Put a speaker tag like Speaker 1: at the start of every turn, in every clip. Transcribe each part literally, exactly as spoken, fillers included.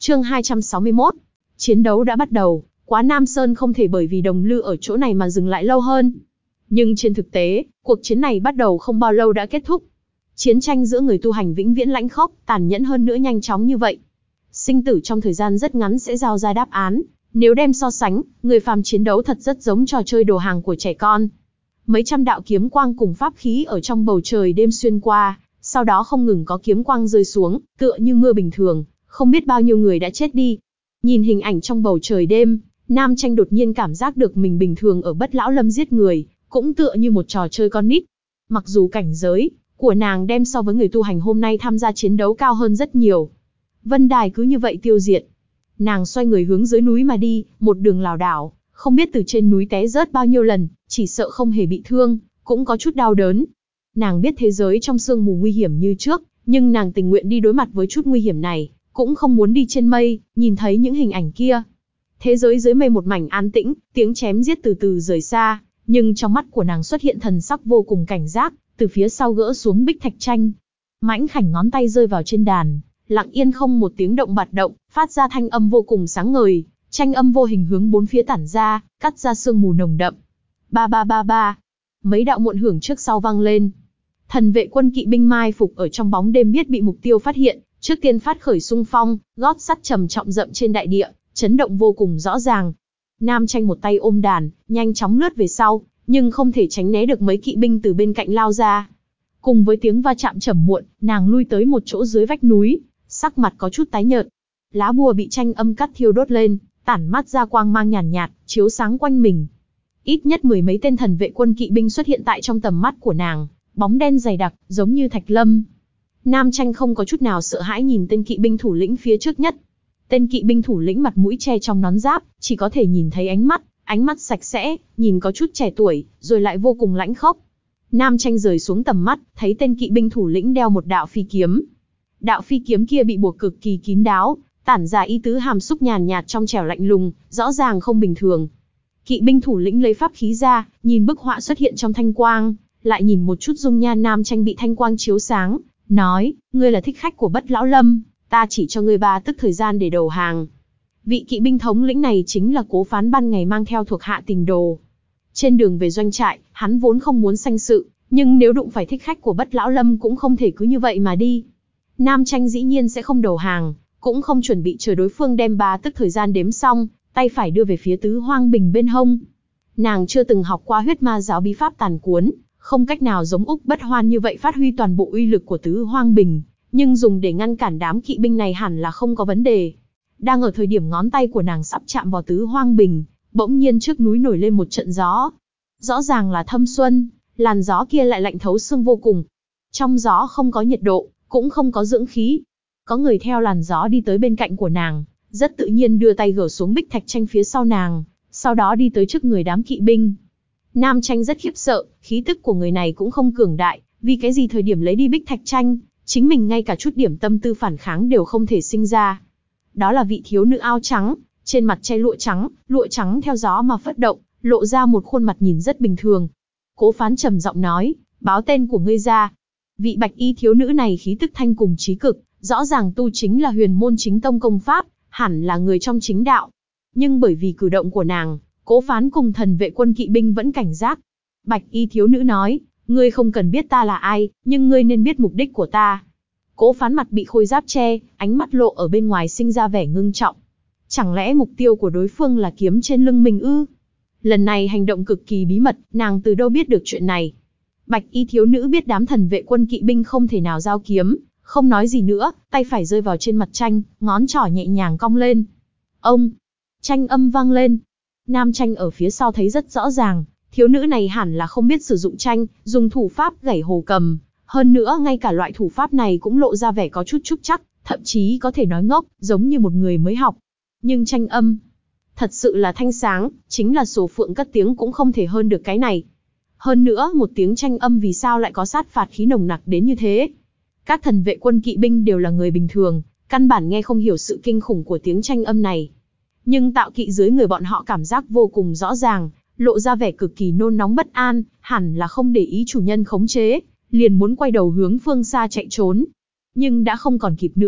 Speaker 1: Chương hai trăm sáu mươi mốt. Chiến đấu đã bắt đầu, Quá Nam Sơn không thể bởi vì Đồng Lư ở chỗ này mà dừng lại lâu hơn. Nhưng trên thực tế, cuộc chiến này bắt đầu không bao lâu đã kết thúc. Chiến tranh giữa người tu hành vĩnh viễn lãnh khốc, tàn nhẫn hơn nữa nhanh chóng như vậy. Sinh tử trong thời gian rất ngắn sẽ giao ra đáp án. Nếu đem so sánh, người phàm chiến đấu thật rất giống trò chơi đồ hàng của trẻ con. Mấy trăm đạo kiếm quang cùng pháp khí ở trong bầu trời đêm xuyên qua, sau đó không ngừng có kiếm quang rơi xuống, tựa như mưa bình thường, không biết bao nhiêu người đã chết đi. Nhìn hình ảnh trong bầu trời đêm, Nam Tranh đột nhiên cảm giác được mình bình thường ở Bất Lão Lâm giết người, cũng tựa như một trò chơi con nít. Mặc dù cảnh giới của nàng đem so với người tu hành hôm nay tham gia chiến đấu cao hơn rất nhiều. Vân đài cứ như vậy tiêu diệt. Nàng xoay người hướng dưới núi mà đi, một đường lảo đảo, không biết từ trên núi té rớt bao nhiêu lần, chỉ sợ không hề bị thương, cũng có chút đau đớn. Nàng biết thế giới trong sương mù nguy hiểm như trước, nhưng nàng tình nguyện đi đối mặt với chút nguy hiểm này, cũng không muốn đi trên mây, nhìn thấy những hình ảnh kia. Thế giới dưới mây một mảnh an tĩnh, tiếng chém giết từ từ rời xa, nhưng trong mắt của nàng xuất hiện thần sắc vô cùng cảnh giác, từ phía sau gỡ xuống bích thạch tranh. Mãnh khảnh ngón tay rơi vào trên đàn, lặng yên không một tiếng động bạt động, phát ra thanh âm vô cùng sáng ngời, tranh âm vô hình hướng bốn phía tản ra, cắt ra sương mù nồng đậm. Ba ba ba ba, mấy đạo muộn hưởng trước sau vang lên. Thần vệ quân kỵ binh mai phục ở trong bóng đêm biết bị mục tiêu phát hiện, trước tiên phát khởi xung phong, gót sắt trầm trọng dậm trên đại địa, chấn động vô cùng rõ ràng. Nam Tranh một tay ôm đàn, nhanh chóng lướt về sau, nhưng không thể tránh né được mấy kỵ binh từ bên cạnh lao ra. Cùng với tiếng va chạm trầm muộn, nàng lui tới một chỗ dưới vách núi, sắc mặt có chút tái nhợt. Lá bùa bị tranh âm cắt thiêu đốt lên, tản mát ra quang mang nhàn nhạt, nhạt, chiếu sáng quanh mình. Ít nhất mười mấy tên thần vệ quân kỵ binh xuất hiện tại trong tầm mắt của nàng, bóng đen dày đặc, giống như thạch lâm. Nam Tranh không có chút nào sợ hãi nhìn tên kỵ binh thủ lĩnh phía trước nhất. Tên kỵ binh thủ lĩnh mặt mũi che trong nón giáp, chỉ có thể nhìn thấy ánh mắt, ánh mắt sạch sẽ, nhìn có chút trẻ tuổi, rồi lại vô cùng lãnh khốc. Nam Tranh rời xuống tầm mắt, thấy tên kỵ binh thủ lĩnh đeo một đạo phi kiếm. Đạo phi kiếm kia bị buộc cực kỳ kín đáo, tản ra ý tứ hàm xúc nhàn nhạt trong trẻo lạnh lùng, rõ ràng không bình thường. Kỵ binh thủ lĩnh lấy pháp khí ra, nhìn bức họa xuất hiện trong thanh quang, lại nhìn một chút dung nhan Nam Tranh bị thanh quang chiếu sáng, nói, ngươi là thích khách của Bất Lão Lâm, ta chỉ cho ngươi ba tức thời gian để đầu hàng. Vị kỵ binh thống lĩnh này chính là Cố Phán ban ngày mang theo thuộc hạ Tình Đồ. Trên đường về doanh trại, hắn vốn không muốn sanh sự, nhưng nếu đụng phải thích khách của Bất Lão Lâm cũng không thể cứ như vậy mà đi. Nam Tranh dĩ nhiên sẽ không đầu hàng, cũng không chuẩn bị chờ đối phương đem ba tức thời gian đếm xong, tay phải đưa về phía Tứ Hoang Bình bên hông. Nàng chưa từng học qua huyết ma giáo bí pháp tàn cuốn, không cách nào giống Úc Bất Hoan như vậy phát huy toàn bộ uy lực của Tứ Hoang Bình, nhưng dùng để ngăn cản đám kỵ binh này hẳn là không có vấn đề. Đang ở thời điểm ngón tay của nàng sắp chạm vào Tứ Hoang Bình, bỗng nhiên trước núi nổi lên một trận gió. Rõ ràng là thâm xuân, làn gió kia lại lạnh thấu xương vô cùng. Trong gió không có nhiệt độ, cũng không có dưỡng khí. Có người theo làn gió đi tới bên cạnh của nàng, rất tự nhiên đưa tay gỡ xuống bích thạch tranh phía sau nàng, sau đó đi tới trước người đám kỵ binh. Nam Tranh rất khiếp sợ, khí tức của người này cũng không cường đại, vì cái gì thời điểm lấy đi bích thạch tranh, chính mình ngay cả chút điểm tâm tư phản kháng đều không thể sinh ra. Đó là vị thiếu nữ áo trắng, trên mặt che lụa trắng, lụa trắng theo gió mà phất động, lộ ra một khuôn mặt nhìn rất bình thường. Cố Phán trầm giọng nói, báo tên của ngươi ra. Vị bạch y thiếu nữ này khí tức thanh cùng chí cực, rõ ràng tu chính là huyền môn chính tông công pháp, hẳn là người trong chính đạo. Nhưng bởi vì cử động của nàng, Cố Phán cùng thần vệ quân kỵ binh vẫn cảnh giác. Bạch y thiếu nữ nói, ngươi không cần biết ta là ai, nhưng ngươi nên biết mục đích của ta. Cố Phán mặt bị khôi giáp che, ánh mắt lộ ở bên ngoài sinh ra vẻ ngưng trọng. Chẳng lẽ mục tiêu của đối phương là kiếm trên lưng mình ư? Lần này hành động cực kỳ bí mật, nàng từ đâu biết được chuyện này? Bạch y thiếu nữ biết đám thần vệ quân kỵ binh không thể nào giao kiếm, không nói gì nữa, tay phải rơi vào trên mặt tranh, ngón trỏ nhẹ nhàng cong lên. Ông! Tranh âm vang lên. Nam Tranh ở phía sau thấy rất rõ ràng, thiếu nữ này hẳn là không biết sử dụng tranh, dùng thủ pháp gảy hồ cầm. Hơn nữa ngay cả loại thủ pháp này cũng lộ ra vẻ có chút trúc chắc, thậm chí có thể nói ngốc, giống như một người mới học. Nhưng tranh âm, thật sự là thanh sáng, chính là sổ phượng cất tiếng cũng không thể hơn được cái này. Hơn nữa một tiếng tranh âm vì sao lại có sát phạt khí nồng nặc đến như thế? Các thần vệ quân kỵ binh đều là người bình thường, căn bản nghe không hiểu sự kinh khủng của tiếng tranh âm này. Nhưng tạo kỵ dưới người bọn họ cảm giác vô cùng rõ ràng, lộ ra vẻ cực kỳ nôn nóng bất an, hẳn là không để ý chủ nhân khống chế, liền muốn quay đầu hướng phương xa chạy trốn. Nhưng đã không còn kịp nữa,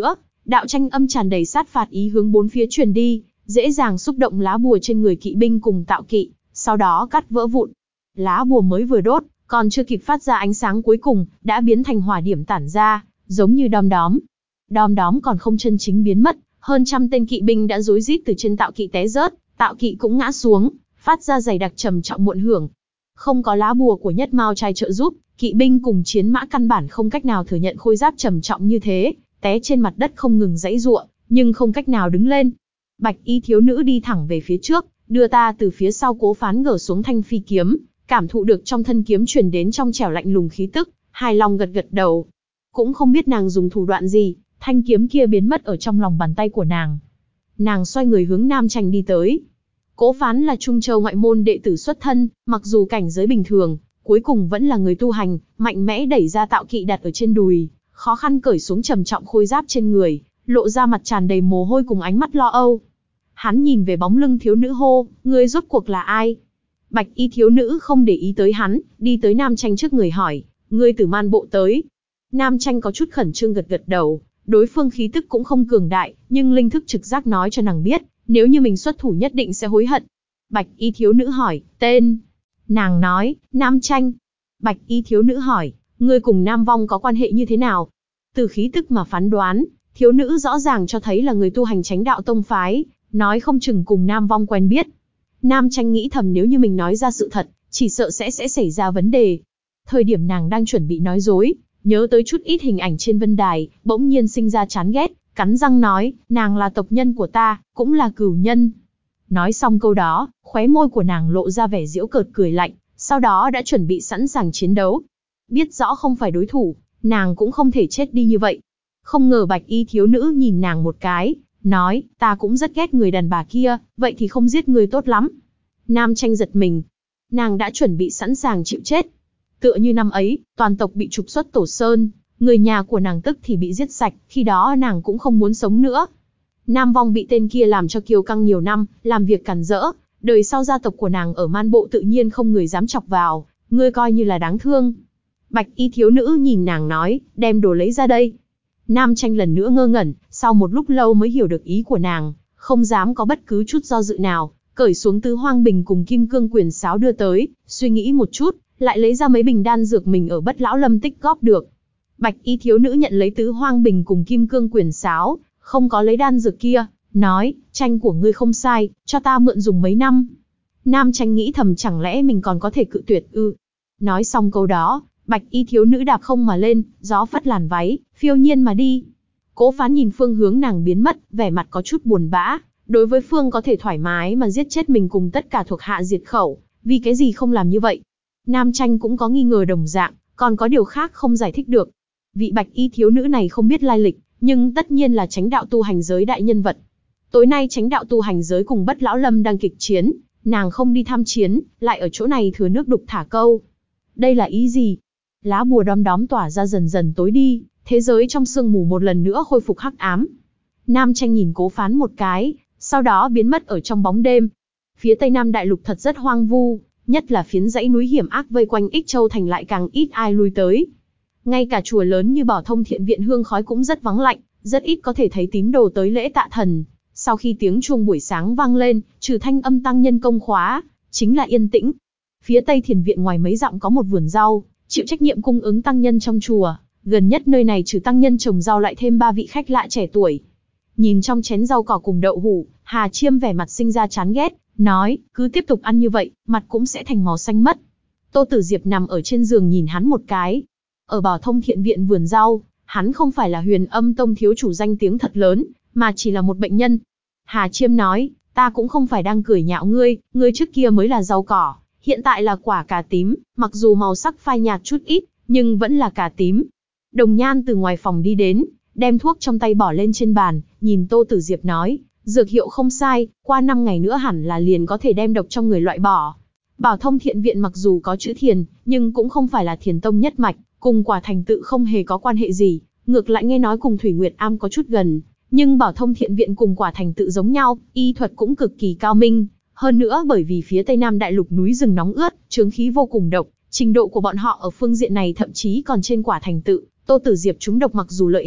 Speaker 1: Đạo tranh âm tràn đầy sát phạt ý hướng bốn phía truyền đi, dễ dàng xúc động lá bùa trên người kỵ binh cùng tạo kỵ, sau đó cắt vỡ vụn. Lá bùa mới vừa đốt, còn chưa kịp phát ra ánh sáng cuối cùng, đã biến thành hỏa điểm tản ra, giống như đom đóm. Đom đóm còn không chân chính biến mất, hơn trăm tên kỵ binh đã rối rít từ trên tạo kỵ té rớt, tạo kỵ cũng ngã xuống, phát ra dày đặc trầm trọng muộn hưởng. Không có lá bùa của Nhất Mao trai trợ giúp, kỵ binh cùng chiến mã căn bản không cách nào thừa nhận khôi giáp trầm trọng như thế, té trên mặt đất không ngừng giãy giụa, nhưng không cách nào đứng lên. Bạch y thiếu nữ đi thẳng về phía trước, đưa ta từ phía sau Cố Phán gỡ xuống thanh phi kiếm, cảm thụ được trong thân kiếm truyền đến trong trẻo lạnh lùng khí tức, hài lòng gật gật đầu. Cũng không biết nàng dùng thủ đoạn gì, thanh kiếm kia biến mất ở trong lòng bàn tay của nàng. Nàng xoay người hướng Nam Tranh đi tới. Cố Phán là Trung Châu ngoại môn đệ tử xuất thân, mặc dù cảnh giới bình thường, cuối cùng vẫn là người tu hành, mạnh mẽ đẩy ra tạo kỵ đặt ở trên đùi, khó khăn cởi xuống trầm trọng khôi giáp trên người, lộ ra mặt tràn đầy mồ hôi cùng ánh mắt lo âu. Hắn nhìn về bóng lưng thiếu nữ hô, ngươi rốt cuộc là ai? Bạch y thiếu nữ không để ý tới hắn, đi tới Nam Tranh trước người hỏi, ngươi từ man bộ tới. Nam Tranh có chút khẩn trương gật gật đầu, đối phương khí tức cũng không cường đại, nhưng linh thức trực giác nói cho nàng biết, nếu như mình xuất thủ nhất định sẽ hối hận. Bạch y thiếu nữ hỏi, tên? Nàng nói, Nam Tranh. Bạch y thiếu nữ hỏi, ngươi cùng Nam Vong có quan hệ như thế nào? Từ khí tức mà phán đoán, thiếu nữ rõ ràng cho thấy là người tu hành Chánh Đạo tông phái, nói không chừng cùng Nam Vong quen biết. Nam Tranh nghĩ thầm nếu như mình nói ra sự thật, chỉ sợ sẽ sẽ xảy ra vấn đề. Thời điểm nàng đang chuẩn bị nói dối, nhớ tới chút ít hình ảnh trên vân đài, bỗng nhiên sinh ra chán ghét, cắn răng nói, nàng là tộc nhân của ta, cũng là cửu nhân. Nói xong câu đó, khóe môi của nàng lộ ra vẻ giễu cợt cười lạnh, sau đó đã chuẩn bị sẵn sàng chiến đấu. Biết rõ không phải đối thủ, nàng cũng không thể chết đi như vậy. Không ngờ bạch y thiếu nữ nhìn nàng một cái, nói, ta cũng rất ghét người đàn bà kia, vậy thì không giết người tốt lắm. Nam Tranh giật mình. Nàng đã chuẩn bị sẵn sàng chịu chết. Tựa như năm ấy, toàn tộc bị trục xuất Tổ Sơn, người nhà của nàng tức thì bị giết sạch, khi đó nàng cũng không muốn sống nữa. Nam Vong bị tên kia làm cho kiêu căng nhiều năm, làm việc càn rỡ, đời sau gia tộc của nàng ở man bộ tự nhiên không người dám chọc vào, ngươi coi như là đáng thương. Bạch y thiếu nữ nhìn nàng nói, đem đồ lấy ra đây. Nam Tranh lần nữa ngơ ngẩn, sau một lúc lâu mới hiểu được ý của nàng, không dám có bất cứ chút do dự nào, cởi xuống tứ hoang bình cùng kim cương quyền sáo đưa tới, suy nghĩ một chút, lại lấy ra mấy bình đan dược mình ở Bất Lão Lâm tích góp được. Bạch y thiếu nữ nhận lấy tứ hoang bình cùng kim cương quyền sáo, không có lấy đan dược kia, nói, tranh của ngươi không sai, cho ta mượn dùng mấy năm. Nam Tranh nghĩ thầm chẳng lẽ mình còn có thể cự tuyệt ư. Nói xong câu đó, bạch y thiếu nữ đạp không mà lên, gió phất làn váy, phiêu nhiên mà đi. Cố Phán nhìn phương hướng nàng biến mất, vẻ mặt có chút buồn bã, đối với phương có thể thoải mái mà giết chết mình cùng tất cả thuộc hạ diệt khẩu, vì cái gì không làm như vậy. Nam Tranh cũng có nghi ngờ đồng dạng, còn có điều khác không giải thích được. Vị bạch y thiếu nữ này không biết lai lịch, nhưng tất nhiên là Chánh Đạo tu hành giới đại nhân vật. Tối nay Chánh Đạo tu hành giới cùng Bất Lão Lâm đang kịch chiến, nàng không đi tham chiến, lại ở chỗ này thừa nước đục thả câu. Đây là ý gì? Lá bùa đom đóm tỏa ra dần dần tối đi, thế giới trong sương mù một lần nữa khôi phục hắc ám. Nam Tranh nhìn Cố Phán một cái, sau đó biến mất ở trong bóng đêm. Phía Tây Nam Đại Lục thật rất hoang vu, nhất là phiến dãy núi hiểm ác vây quanh Ích Châu thành lại càng ít ai lui tới. Ngay cả chùa lớn như Bảo Thông Thiện Viện hương khói cũng rất vắng lạnh, rất ít có thể thấy tín đồ tới lễ tạ thần. Sau khi tiếng chuông buổi sáng vang lên, trừ thanh âm tăng nhân công khóa, chính là yên tĩnh. Phía Tây Thiền Viện ngoài mấy dặm có một vườn rau, chịu trách nhiệm cung ứng tăng nhân trong chùa. Gần nhất nơi này trừ tăng nhân trồng rau lại thêm ba vị khách lạ trẻ tuổi. Nhìn trong chén rau cỏ cùng đậu hủ, Hà Chiêm vẻ mặt sinh ra chán ghét, nói, cứ tiếp tục ăn như vậy, mặt cũng sẽ thành màu xanh mất. Tô Tử Diệp nằm ở trên giường nhìn hắn một cái. Ở Bảo Thông Thiện Viện vườn rau, hắn không phải là Huyền Âm Tông thiếu chủ danh tiếng thật lớn, mà chỉ là một bệnh nhân. Hà Chiêm nói, ta cũng không phải đang cười nhạo ngươi, ngươi trước kia mới là rau cỏ, hiện tại là quả cà tím, mặc dù màu sắc phai nhạt chút ít, nhưng vẫn là cà tím. Đồng Nhan từ ngoài phòng đi đến, đem thuốc trong tay bỏ lên trên bàn, nhìn Tô Tử Diệp nói, dược hiệu không sai, qua năm ngày nữa hẳn là liền có thể đem độc trong người loại bỏ. Bảo Thông Thiện Viện mặc dù có chữ Thiền, nhưng cũng không phải là Thiền tông nhất mạch, cùng Quả Thành Tự không hề có quan hệ gì, ngược lại nghe nói cùng Thủy Nguyệt Am có chút gần, nhưng Bảo Thông Thiện Viện cùng Quả Thành Tự giống nhau, y thuật cũng cực kỳ cao minh, hơn nữa bởi vì phía Tây Nam Đại Lục núi rừng nóng ướt, chướng khí vô cùng độc, trình độ của bọn họ ở phương diện này thậm chí còn trên Quả Thành Tự. Tô Tử Diệp trúng độc mặc dù lợi hại,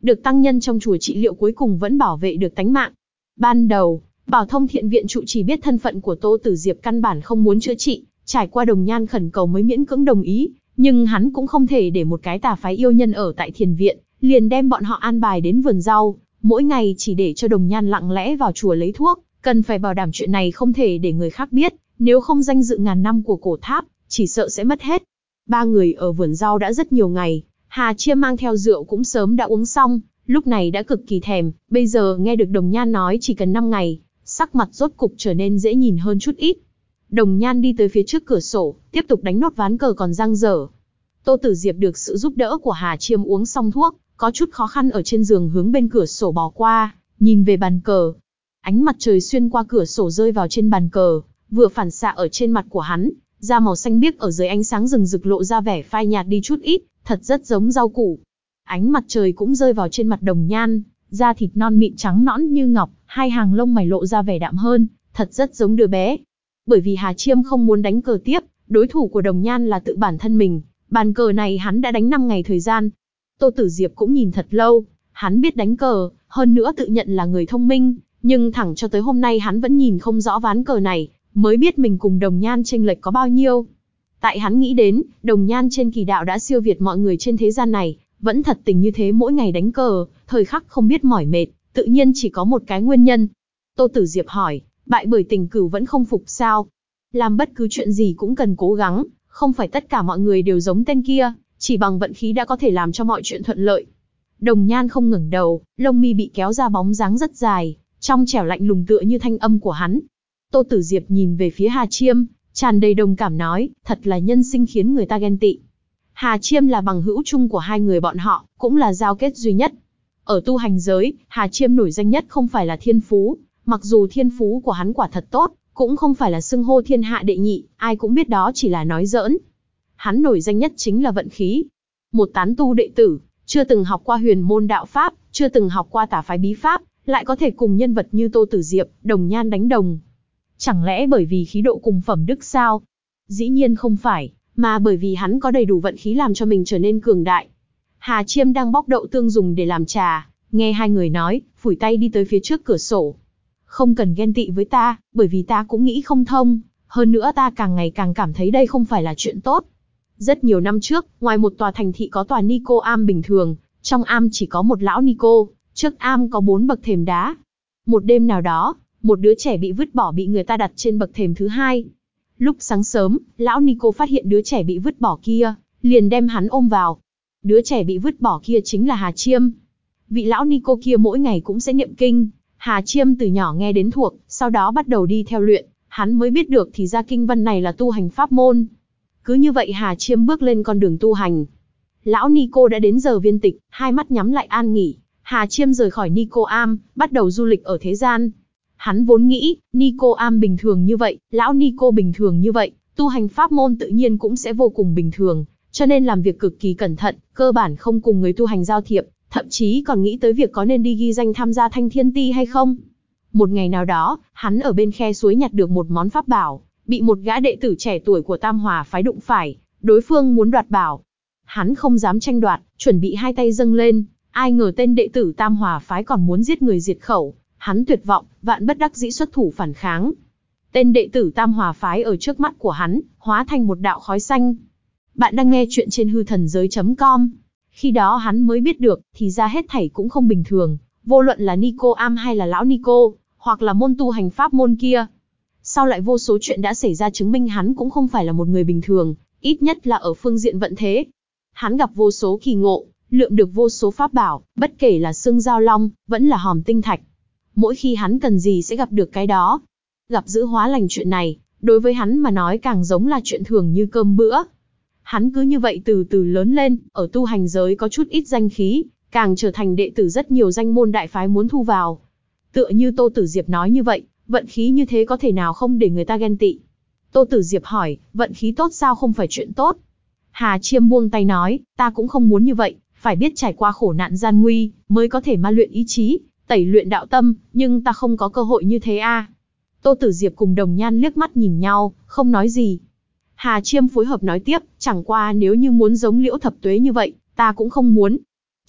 Speaker 1: được tăng nhân trong chùa trị liệu cuối cùng vẫn bảo vệ được tánh mạng. Ban đầu, Bảo Thông Thiện Viện trụ trì biết thân phận của Tô Tử Diệp căn bản không muốn chữa trị, trải qua Đồng Nhan khẩn cầu mới miễn cưỡng đồng ý, nhưng hắn cũng không thể để một cái tà phái yêu nhân ở tại thiền viện, liền đem bọn họ an bài đến vườn rau, mỗi ngày chỉ để cho Đồng Nhan lặng lẽ vào chùa lấy thuốc, cần phải bảo đảm chuyện này không thể để người khác biết, nếu không danh dự ngàn năm của cổ tháp, chỉ sợ sẽ mất hết. Ba người ở vườn rau đã rất nhiều ngày, Hà Chiêm mang theo rượu cũng sớm đã uống xong, lúc này đã cực kỳ thèm, bây giờ nghe được Đồng Nhan nói chỉ cần năm ngày, sắc mặt rốt cục trở nên dễ nhìn hơn chút ít. Đồng Nhan đi tới phía trước cửa sổ, tiếp tục đánh nốt ván cờ còn dang dở. Tô Tử Diệp được sự giúp đỡ của Hà Chiêm uống xong thuốc, có chút khó khăn ở trên giường hướng bên cửa sổ bò qua, nhìn về bàn cờ. Ánh mặt trời xuyên qua cửa sổ rơi vào trên bàn cờ, vừa phản xạ ở trên mặt của hắn, da màu xanh biếc ở dưới ánh sáng rừng rực lộ ra vẻ phai nhạt đi chút ít, thật rất giống rau củ. Ánh mặt trời cũng rơi vào trên mặt Đồng Nhan, da thịt non mịn trắng nõn như ngọc, hai hàng lông mày lộ ra vẻ đạm hơn, thật rất giống đứa bé. Bởi vì Hà Chiêm không muốn đánh cờ tiếp, đối thủ của Đồng Nhan là tự bản thân mình, bàn cờ này hắn đã đánh năm ngày thời gian. Tô Tử Diệp cũng nhìn thật lâu, hắn biết đánh cờ, hơn nữa tự nhận là người thông minh, nhưng thẳng cho tới hôm nay hắn vẫn nhìn không rõ ván cờ này, mới biết mình cùng Đồng Nhan chênh lệch có bao nhiêu. Tại hắn nghĩ đến, Đồng Nhan trên kỳ đạo đã siêu việt mọi người trên thế gian này, vẫn thật tình như thế mỗi ngày đánh cờ, thời khắc không biết mỏi mệt, tự nhiên chỉ có một cái nguyên nhân. Tô Tử Diệp hỏi, bại bởi Tình Cửu vẫn không phục sao? Làm bất cứ chuyện gì cũng cần cố gắng, không phải tất cả mọi người đều giống tên kia, chỉ bằng vận khí đã có thể làm cho mọi chuyện thuận lợi. Đồng Nhan không ngẩng đầu, lông mi bị kéo ra bóng dáng rất dài, trong trẻo lạnh lùng tựa như thanh âm của hắn. Tô Tử Diệp nhìn về phía Hà Chiêm, tràn đầy đồng cảm nói, thật là nhân sinh khiến người ta ghen tị. Hà Chiêm là bằng hữu chung của hai người bọn họ, cũng là giao kết duy nhất. Ở tu hành giới, Hà Chiêm nổi danh nhất không phải là thiên phú, mặc dù thiên phú của hắn quả thật tốt, cũng không phải là xưng hô thiên hạ đệ nhị, ai cũng biết đó chỉ là nói giỡn. Hắn nổi danh nhất chính là vận khí. Một tán tu đệ tử, chưa từng học qua huyền môn đạo pháp, chưa từng học qua tà phái bí pháp, lại có thể cùng nhân vật như Tô Tử Diệp, Đồng Nhan đánh đồng. Chẳng lẽ bởi vì khí độ cùng phẩm đức sao? Dĩ nhiên không phải, mà bởi vì hắn có đầy đủ vận khí làm cho mình trở nên cường đại. Hà Chiêm đang bóc đậu tương dùng để làm trà, nghe hai người nói, phủi tay đi tới phía trước cửa sổ. Không cần ghen tị với ta, bởi vì ta cũng nghĩ không thông, hơn nữa ta càng ngày càng cảm thấy đây không phải là chuyện tốt. Rất nhiều năm trước, ngoài một tòa thành thị có tòa Nico Am bình thường, trong am chỉ có một lão Nico, trước am có bốn bậc thềm đá. Một đêm nào đó, một đứa trẻ bị vứt bỏ bị người ta đặt trên bậc thềm thứ hai. Lúc sáng sớm, lão Nico phát hiện đứa trẻ bị vứt bỏ kia, liền đem hắn ôm vào. Đứa trẻ bị vứt bỏ kia chính là Hà Chiêm. Vị lão Nico kia mỗi ngày cũng sẽ niệm kinh, Hà Chiêm từ nhỏ nghe đến thuộc, sau đó bắt đầu đi theo luyện, hắn mới biết được thì ra kinh văn này là tu hành pháp môn. Cứ như vậy Hà Chiêm bước lên con đường tu hành. Lão Nico đã đến giờ viên tịch, hai mắt nhắm lại an nghỉ, Hà Chiêm rời khỏi Nico Am, bắt đầu du lịch ở thế gian. Hắn vốn nghĩ, Nico Am bình thường như vậy, lão Nico bình thường như vậy, tu hành pháp môn tự nhiên cũng sẽ vô cùng bình thường, cho nên làm việc cực kỳ cẩn thận, cơ bản không cùng người tu hành giao thiệp, thậm chí còn nghĩ tới việc có nên đi ghi danh tham gia Thanh Thiên Ti hay không. Một ngày nào đó, hắn ở bên khe suối nhặt được một món pháp bảo, bị một gã đệ tử trẻ tuổi của Tam Hòa phái đụng phải, đối phương muốn đoạt bảo. Hắn không dám tranh đoạt, chuẩn bị hai tay dâng lên, ai ngờ tên đệ tử Tam Hòa phái còn muốn giết người diệt khẩu, hắn tuyệt vọng, vạn bất đắc dĩ xuất thủ phản kháng. Tên đệ tử Tam Hòa phái ở trước mắt của hắn, hóa thành một đạo khói xanh. Bạn đang nghe chuyện trên hư thần giới chấm com. Khi đó hắn mới biết được, thì ra hết thảy cũng không bình thường, vô luận là Nico Am hay là lão Nico, hoặc là môn tu hành pháp môn kia. Sau lại vô số chuyện đã xảy ra chứng minh hắn cũng không phải là một người bình thường, ít nhất là ở phương diện vận thế. Hắn gặp vô số kỳ ngộ, lượm được vô số pháp bảo, bất kể là xương giao long, vẫn là hòm tinh thạch. Mỗi khi hắn cần gì sẽ gặp được cái đó. Gặp giữ hóa lành chuyện này, đối với hắn mà nói càng giống là chuyện thường như cơm bữa. Hắn cứ như vậy từ từ lớn lên, ở tu hành giới có chút ít danh khí, càng trở thành đệ tử rất nhiều danh môn đại phái muốn thu vào. Tựa như Tô Tử Diệp nói như vậy, vận khí như thế có thể nào không để người ta ghen tị. Tô Tử Diệp hỏi, vận khí tốt sao không phải chuyện tốt? Hà Chiêm buông tay nói, ta cũng không muốn như vậy, phải biết trải qua khổ nạn gian nguy, mới có thể ma luyện ý chí, tẩy luyện đạo tâm, nhưng ta không có cơ hội như thế a. À. Tô Tử Diệp cùng Đồng Nhan liếc mắt nhìn nhau, không nói gì. Hà Chiêm phối hợp nói tiếp, chẳng qua nếu như muốn giống Liễu Thập Tuế như vậy, ta cũng không muốn.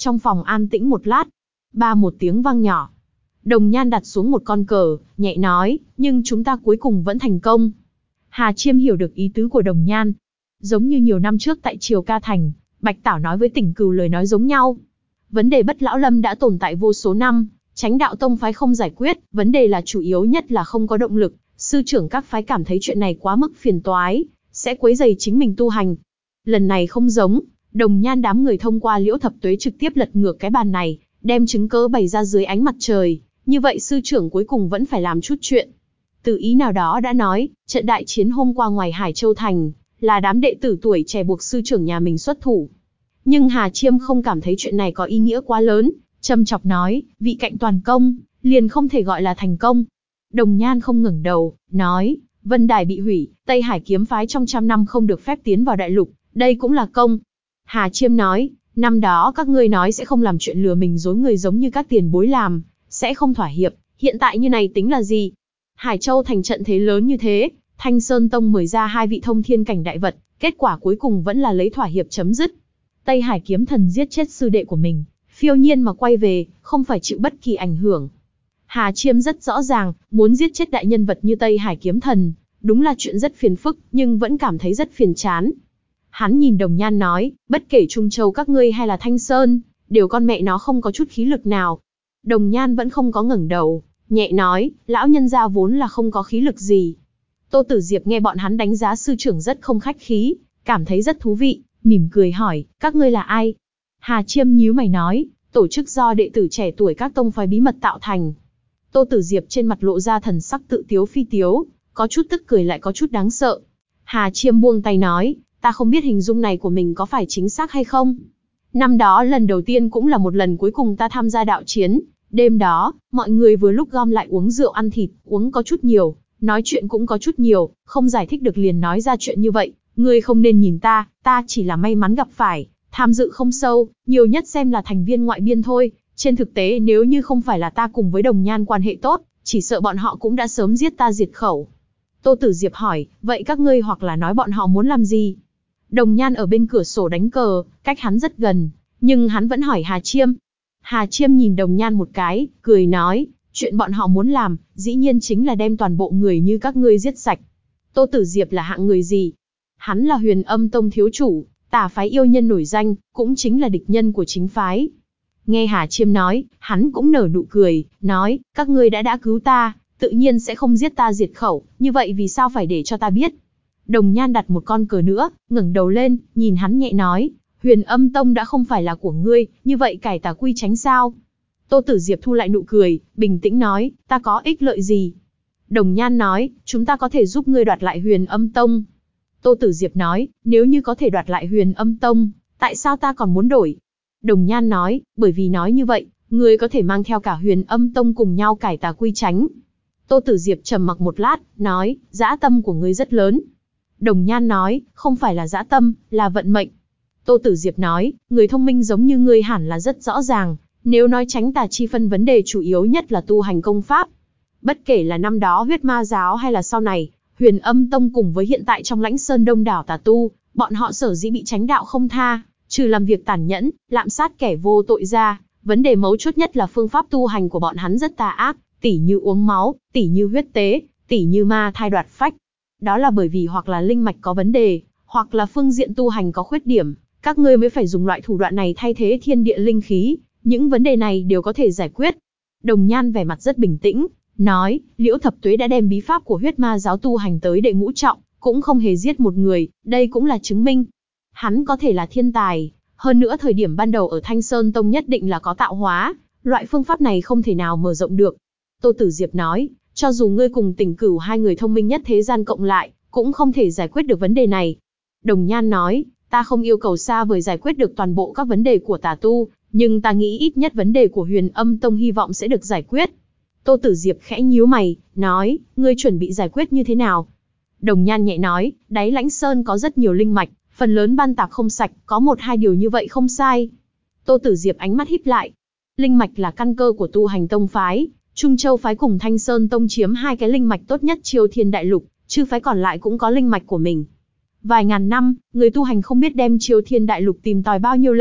Speaker 1: Trong phòng an tĩnh một lát, ba một tiếng vang nhỏ. Đồng Nhan đặt xuống một con cờ, nhẹ nói, nhưng chúng ta cuối cùng vẫn thành công. Hà Chiêm hiểu được ý tứ của Đồng Nhan. Giống như nhiều năm trước tại Triều Ca Thành, Bạch Tảo nói với Tỉnh Cừu lời nói giống nhau. Vấn đề Bất Lão Lâm đã tồn tại vô số năm, Chánh đạo tông phái không giải quyết, vấn đề là chủ yếu nhất là không có động lực. Sư trưởng các phái cảm thấy chuyện này quá mức phiền toái, sẽ quấy rầy chính mình tu hành. Lần này không giống, Đồng Nhan đám người thông qua Liễu Thập Tuế trực tiếp lật ngược cái bàn này, đem chứng cớ bày ra dưới ánh mặt trời. Như vậy sư trưởng cuối cùng vẫn phải làm chút chuyện. Từ ý nào đó đã nói, trận đại chiến hôm qua ngoài Hải Châu Thành, là đám đệ tử tuổi trẻ buộc sư trưởng nhà mình xuất thủ. Nhưng Hà Chiêm không cảm thấy chuyện này có ý nghĩa quá lớn, châm chọc nói, vị cạnh toàn công, liền không thể gọi là thành công. Đồng Nhan không ngẩng đầu, nói, Vân Đài bị hủy, Tây Hải kiếm phái trong trăm năm không được phép tiến vào đại lục, đây cũng là công. Hà Chiêm nói, năm đó các ngươi nói sẽ không làm chuyện lừa mình dối người giống như các tiền bối làm, sẽ không thỏa hiệp, hiện tại như này tính là gì? Hải Châu Thành trận thế lớn như thế, Thanh Sơn Tông mời ra hai vị thông thiên cảnh đại vật, kết quả cuối cùng vẫn là lấy thỏa hiệp chấm dứt. Tây Hải kiếm thần giết chết sư đệ của mình, phiêu nhiên mà quay về, không phải chịu bất kỳ ảnh hưởng. Hà Chiêm rất rõ ràng, muốn giết chết đại nhân vật như Tây Hải kiếm thần, đúng là chuyện rất phiền phức, nhưng vẫn cảm thấy rất phiền chán. Hắn nhìn Đồng Nhan nói, bất kể Trung Châu các ngươi hay là Thanh Sơn, đều con mẹ nó không có chút khí lực nào. Đồng Nhan vẫn không có ngẩng đầu, nhẹ nói, lão nhân gia vốn là không có khí lực gì. Tô Tử Diệp nghe bọn hắn đánh giá sư trưởng rất không khách khí, cảm thấy rất thú vị, mỉm cười hỏi, các ngươi là ai? Hà Chiêm nhíu mày nói, tổ chức do đệ tử trẻ tuổi các tông phái bí mật tạo thành. Tô Tử Diệp trên mặt lộ ra thần sắc tự tiếu phi tiếu, có chút tức cười lại có chút đáng sợ. Hà Chiêm buông tay nói, ta không biết hình dung này của mình có phải chính xác hay không. Năm đó lần đầu tiên cũng là một lần cuối cùng ta tham gia đạo chiến, đêm đó, mọi người vừa lúc gom lại uống rượu ăn thịt, uống có chút nhiều, nói chuyện cũng có chút nhiều, không giải thích được liền nói ra chuyện như vậy, ngươi không nên nhìn ta, ta chỉ là may mắn gặp phải, tham dự không sâu, nhiều nhất xem là thành viên ngoại biên thôi, trên thực tế nếu như không phải là ta cùng với Đồng Nhan quan hệ tốt, chỉ sợ bọn họ cũng đã sớm giết ta diệt khẩu. Tô Tử Diệp hỏi, vậy các ngươi hoặc là nói bọn họ muốn làm gì? Đồng Nhan ở bên cửa sổ đánh cờ, cách hắn rất gần, nhưng hắn vẫn hỏi Hà Chiêm. Hà Chiêm nhìn Đồng Nhan một cái, cười nói, chuyện bọn họ muốn làm, dĩ nhiên chính là đem toàn bộ người như các ngươi giết sạch. Tô Tử Diệp là hạng người gì? Hắn là Huyền Âm Tông thiếu chủ, tà phái yêu nhân nổi danh, cũng chính là địch nhân của chính phái. Nghe Hà Chiêm nói, hắn cũng nở nụ cười, nói, các ngươi đã đã cứu ta, tự nhiên sẽ không giết ta diệt khẩu, như vậy vì sao phải để cho ta biết? Đồng Nhan đặt một con cờ nữa, ngẩng đầu lên, nhìn hắn nhẹ nói, Huyền Âm Tông đã không phải là của ngươi, như vậy cải tà quy tránh sao? Tô Tử Diệp thu lại nụ cười, bình tĩnh nói, ta có ích lợi gì? Đồng Nhan nói, chúng ta có thể giúp ngươi đoạt lại Huyền Âm Tông. Tô Tử Diệp nói, nếu như có thể đoạt lại Huyền Âm Tông, tại sao ta còn muốn đổi? Đồng Nhan nói, bởi vì nói như vậy, ngươi có thể mang theo cả Huyền Âm Tông cùng nhau cải tà quy tránh. Tô Tử Diệp trầm mặc một lát, nói, dã tâm của ngươi rất lớn. Đồng Nhan nói, không phải là dã tâm, là vận mệnh. Tô Tử Diệp nói, người thông minh giống như ngươi hẳn là rất rõ ràng, nếu nói tránh tà chi phân vấn đề chủ yếu nhất là tu hành công pháp. Bất kể là năm đó huyết ma giáo hay là sau này, Huyền Âm Tông cùng với hiện tại trong Lãnh Sơn đông đảo tà tu, bọn họ sở dĩ bị chánh đạo không tha, trừ làm việc tàn nhẫn, lạm sát kẻ vô tội ra, vấn đề mấu chốt nhất là phương pháp tu hành của bọn hắn rất tà ác, tỉ như uống máu, tỉ như huyết tế, tỉ như ma thai đoạt phách. Đó là bởi vì hoặc là linh mạch có vấn đề, hoặc là phương diện tu hành có khuyết điểm, các ngươi mới phải dùng loại thủ đoạn này thay thế thiên địa linh khí, những vấn đề này đều có thể giải quyết. Đồng Nhan vẻ mặt rất bình tĩnh, nói, Liễu Thập Tuế đã đem bí pháp của huyết ma giáo tu hành tới đệ ngũ trọng, cũng không hề giết một người, đây cũng là chứng minh. Hắn có thể là thiên tài, hơn nữa thời điểm ban đầu ở Thanh Sơn Tông nhất định là có tạo hóa, loại phương pháp này không thể nào mở rộng được. Tô Tử Diệp nói, cho dù ngươi cùng Tỉnh Cửu hai người thông minh nhất thế gian cộng lại, cũng không thể giải quyết được vấn đề này. Đồng Nhan nói, ta không yêu cầu xa vời giải quyết được toàn bộ các vấn đề của tà tu, nhưng ta nghĩ ít nhất vấn đề của Huyền Âm Tông hy vọng sẽ được giải quyết. Tô Tử Diệp khẽ nhíu mày, nói, ngươi chuẩn bị giải quyết như thế nào? Đồng Nhan nhẹ nói, đáy Lãnh Sơn có rất nhiều linh mạch, phần lớn ban tạp không sạch, có một hai điều như vậy không sai. Tô Tử Diệp ánh mắt híp lại. Linh mạch là căn cơ của tu hành tông phái, Trung Châu phái cùng Thanh Sơn Tông chiếm hai cái linh mạch tốt nhất Chiêu Thiên Đại Lục, chư phái còn lại cũng có linh mạch của mình. Vài ngàn năm, người tu hành không biết đem Chiêu Thiên Đại Lục tìm tòi bao nhiêu lần,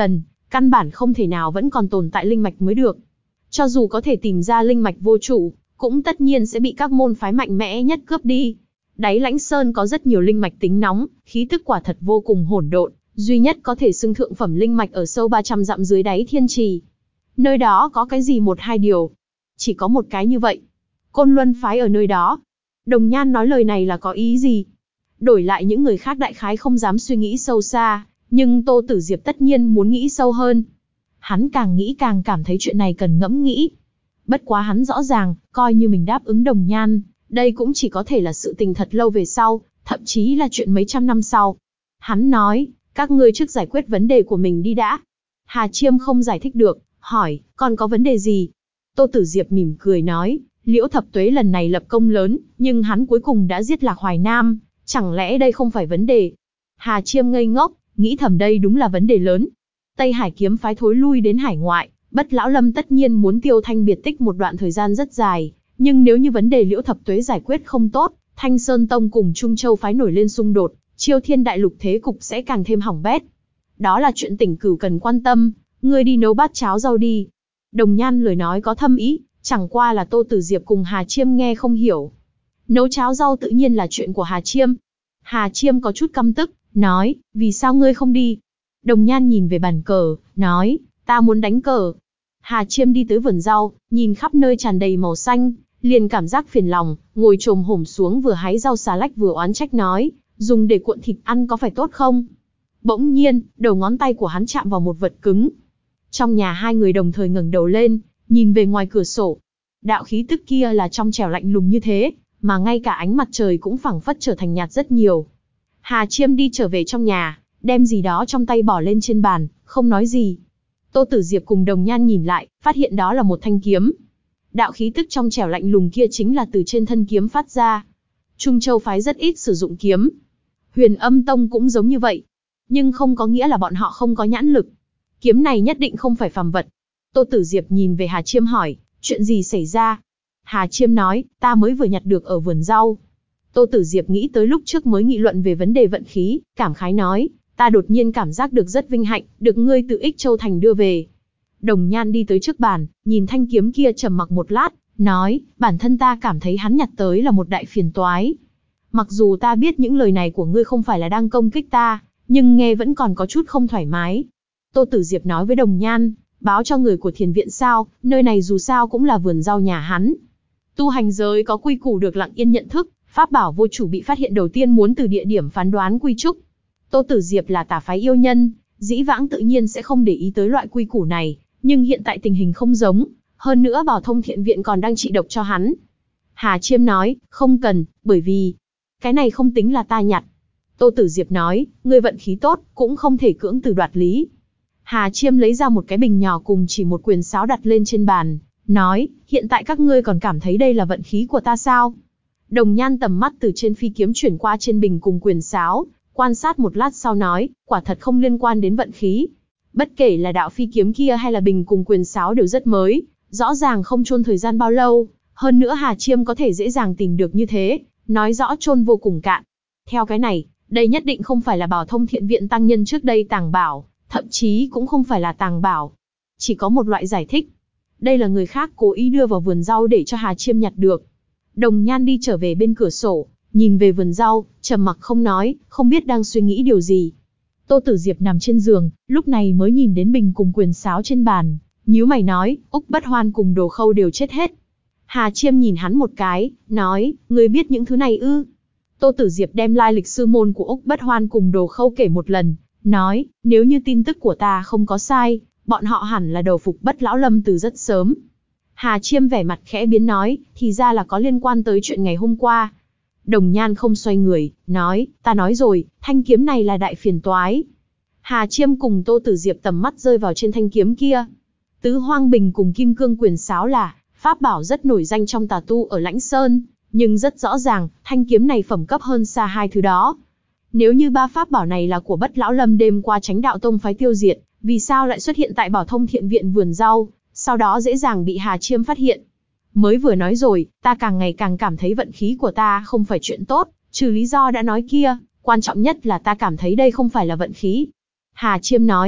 Speaker 1: căn bản không thể nào vẫn còn tồn tại linh mạch mới được. Cho dù có thể tìm ra linh mạch vô chủ, cũng tất nhiên sẽ bị các môn phái mạnh mẽ nhất cướp đi. Đáy Lãnh Sơn có rất nhiều linh mạch tính nóng, khí tức quả thật vô cùng hỗn độn, duy nhất có thể xưng thượng phẩm linh mạch ở sâu ba trăm dặm dưới đáy thiên trì. Nơi đó có cái gì một hai điều? Chỉ có một cái như vậy. Côn Luân phái ở nơi đó. Đồng Nhan nói lời này là có ý gì? Đổi lại những người khác đại khái không dám suy nghĩ sâu xa, nhưng Tô Tử Diệp tất nhiên muốn nghĩ sâu hơn. Hắn càng nghĩ càng cảm thấy chuyện này cần ngẫm nghĩ. Bất quá hắn rõ ràng, coi như mình đáp ứng Đồng Nhan, đây cũng chỉ có thể là sự tình thật lâu về sau, thậm chí là chuyện mấy trăm năm sau. Hắn nói, các ngươi trước giải quyết vấn đề của mình đi đã. Hà Chiêm không giải thích được, hỏi, còn có vấn đề gì? Tô Tử Diệp mỉm cười nói, Liễu Thập Tuế lần này lập công lớn, nhưng hắn cuối cùng đã giết Lạc Hoài Nam, chẳng lẽ đây không phải vấn đề? Hà Chiêm ngây ngốc, nghĩ thầm đây đúng là vấn đề lớn. Tây Hải kiếm phái thối lui đến hải ngoại, Bất Lão Lâm tất nhiên muốn tiêu thanh biệt tích một đoạn thời gian rất dài, nhưng nếu như vấn đề Liễu Thập Tuế giải quyết không tốt, Thanh Sơn Tông cùng Trung Châu phái nổi lên xung đột, Chiêu Thiên Đại Lục thế cục sẽ càng thêm hỏng bét. Đó là chuyện Tỉnh Cửu cần quan tâm, ngươi đi nấu bát cháo rau đi. Đồng Nhan lời nói có thâm ý, chẳng qua là Tô Tử Diệp cùng Hà Chiêm nghe không hiểu. Nấu cháo rau tự nhiên là chuyện của Hà Chiêm. Hà Chiêm có chút căm tức, nói, vì sao ngươi không đi? Đồng Nhan nhìn về bàn cờ, nói, ta muốn đánh cờ. Hà Chiêm đi tới vườn rau, nhìn khắp nơi tràn đầy màu xanh, liền cảm giác phiền lòng, ngồi chồm hổm xuống vừa hái rau xà lách vừa oán trách nói, dùng để cuộn thịt ăn có phải tốt không? Bỗng nhiên, đầu ngón tay của hắn chạm vào một vật cứng. Trong nhà hai người đồng thời ngẩng đầu lên, nhìn về ngoài cửa sổ. Đạo khí tức kia là trong trẻo lạnh lùng như thế, mà ngay cả ánh mặt trời cũng phảng phất trở thành nhạt rất nhiều. Hà Chiêm đi trở về trong nhà, đem gì đó trong tay bỏ lên trên bàn, không nói gì. Tô Tử Diệp cùng Đồng Nhan nhìn lại, phát hiện đó là một thanh kiếm. Đạo khí tức trong trẻo lạnh lùng kia chính là từ trên thân kiếm phát ra. Trung Châu phái rất ít sử dụng kiếm. Huyền Âm Tông cũng giống như vậy. Nhưng không có nghĩa là bọn họ không có nhãn lực. Kiếm này nhất định không phải phàm vật. Tô Tử Diệp nhìn về Hà Chiêm hỏi, chuyện gì xảy ra? Hà Chiêm nói, ta mới vừa nhặt được ở vườn rau. Tô Tử Diệp nghĩ tới lúc trước mới nghị luận về vấn đề vận khí, cảm khái nói, ta đột nhiên cảm giác được rất vinh hạnh, được ngươi từ Ích Châu Thành đưa về. Đồng Nhan đi tới trước bàn, nhìn thanh kiếm kia trầm mặc một lát, nói, bản thân ta cảm thấy hắn nhặt tới là một đại phiền toái. Mặc dù ta biết những lời này của ngươi không phải là đang công kích ta, nhưng nghe vẫn còn có chút không thoải mái. Tô Tử Diệp nói với Đồng Nhan, báo cho người của thiền viện sao, nơi này dù sao cũng là vườn rau nhà hắn. Tu hành giới có quy củ được lặng yên nhận thức, pháp bảo vô chủ bị phát hiện đầu tiên muốn từ địa điểm phán đoán quy trúc. Tô Tử Diệp là tà phái yêu nhân, dĩ vãng tự nhiên sẽ không để ý tới loại quy củ này, nhưng hiện tại tình hình không giống, hơn nữa Bảo Thông Thiện Viện còn đang trị độc cho hắn. Hà Chiêm nói, không cần, bởi vì, cái này không tính là ta nhặt. Tô Tử Diệp nói, ngươi vận khí tốt, cũng không thể cưỡng từ đoạt lý. Hà Chiêm lấy ra một cái bình nhỏ cùng chỉ một quyền sáo đặt lên trên bàn, nói, hiện tại các ngươi còn cảm thấy đây là vận khí của ta sao? Đồng Nhan tầm mắt từ trên phi kiếm chuyển qua trên bình cùng quyền sáo, quan sát một lát sau nói, quả thật không liên quan đến vận khí. Bất kể là đạo phi kiếm kia hay là bình cùng quyền sáo đều rất mới, rõ ràng không chôn thời gian bao lâu, hơn nữa Hà Chiêm có thể dễ dàng tìm được như thế, nói rõ chôn vô cùng cạn. Theo cái này, đây nhất định không phải là Bảo Thông Thiện Viện tăng nhân trước đây tàng bảo, thậm chí cũng không phải là tàng bảo. Chỉ có một loại giải thích. Đây là người khác cố ý đưa vào vườn rau để cho Hà Chiêm nhặt được. Đồng Nhan đi trở về bên cửa sổ, nhìn về vườn rau, trầm mặc không nói, không biết đang suy nghĩ điều gì. Tô Tử Diệp nằm trên giường, lúc này mới nhìn đến bình cùng quyền sáo trên bàn, nhíu mày nói, Úc Bất Hoan cùng Đồ Khâu đều chết hết. Hà Chiêm nhìn hắn một cái, nói, ngươi biết những thứ này ư? Tô Tử Diệp đem lai lịch sư môn của Úc Bất Hoan cùng Đồ Khâu kể một lần, nói, nếu như tin tức của ta không có sai, bọn họ hẳn là đầu phục Bất Lão Lâm từ rất sớm. Hà Chiêm vẻ mặt khẽ biến nói, thì ra là có liên quan tới chuyện ngày hôm qua. Đồng Nhan không xoay người, nói, ta nói rồi, thanh kiếm này là đại phiền toái. Hà Chiêm cùng Tô Tử Diệp tầm mắt rơi vào trên thanh kiếm kia. Tứ Hoang Bình cùng Kim Cương Quyền Sáo là pháp bảo rất nổi danh trong tà tu ở Lãnh Sơn, nhưng rất rõ ràng, thanh kiếm này phẩm cấp hơn xa hai thứ đó. Nếu như ba pháp bảo này là của Bất Lão Lâm đêm qua Chánh Đạo Tông phái tiêu diệt, vì sao lại xuất hiện tại Bảo Thông Thiện Viện vườn rau, sau đó dễ dàng bị Hà Chiêm phát hiện? Mới vừa nói rồi, ta càng ngày càng cảm thấy vận khí của ta không phải chuyện tốt, trừ lý do đã nói kia, quan trọng nhất là ta cảm thấy đây không phải là vận khí. Hà Chiêm nói,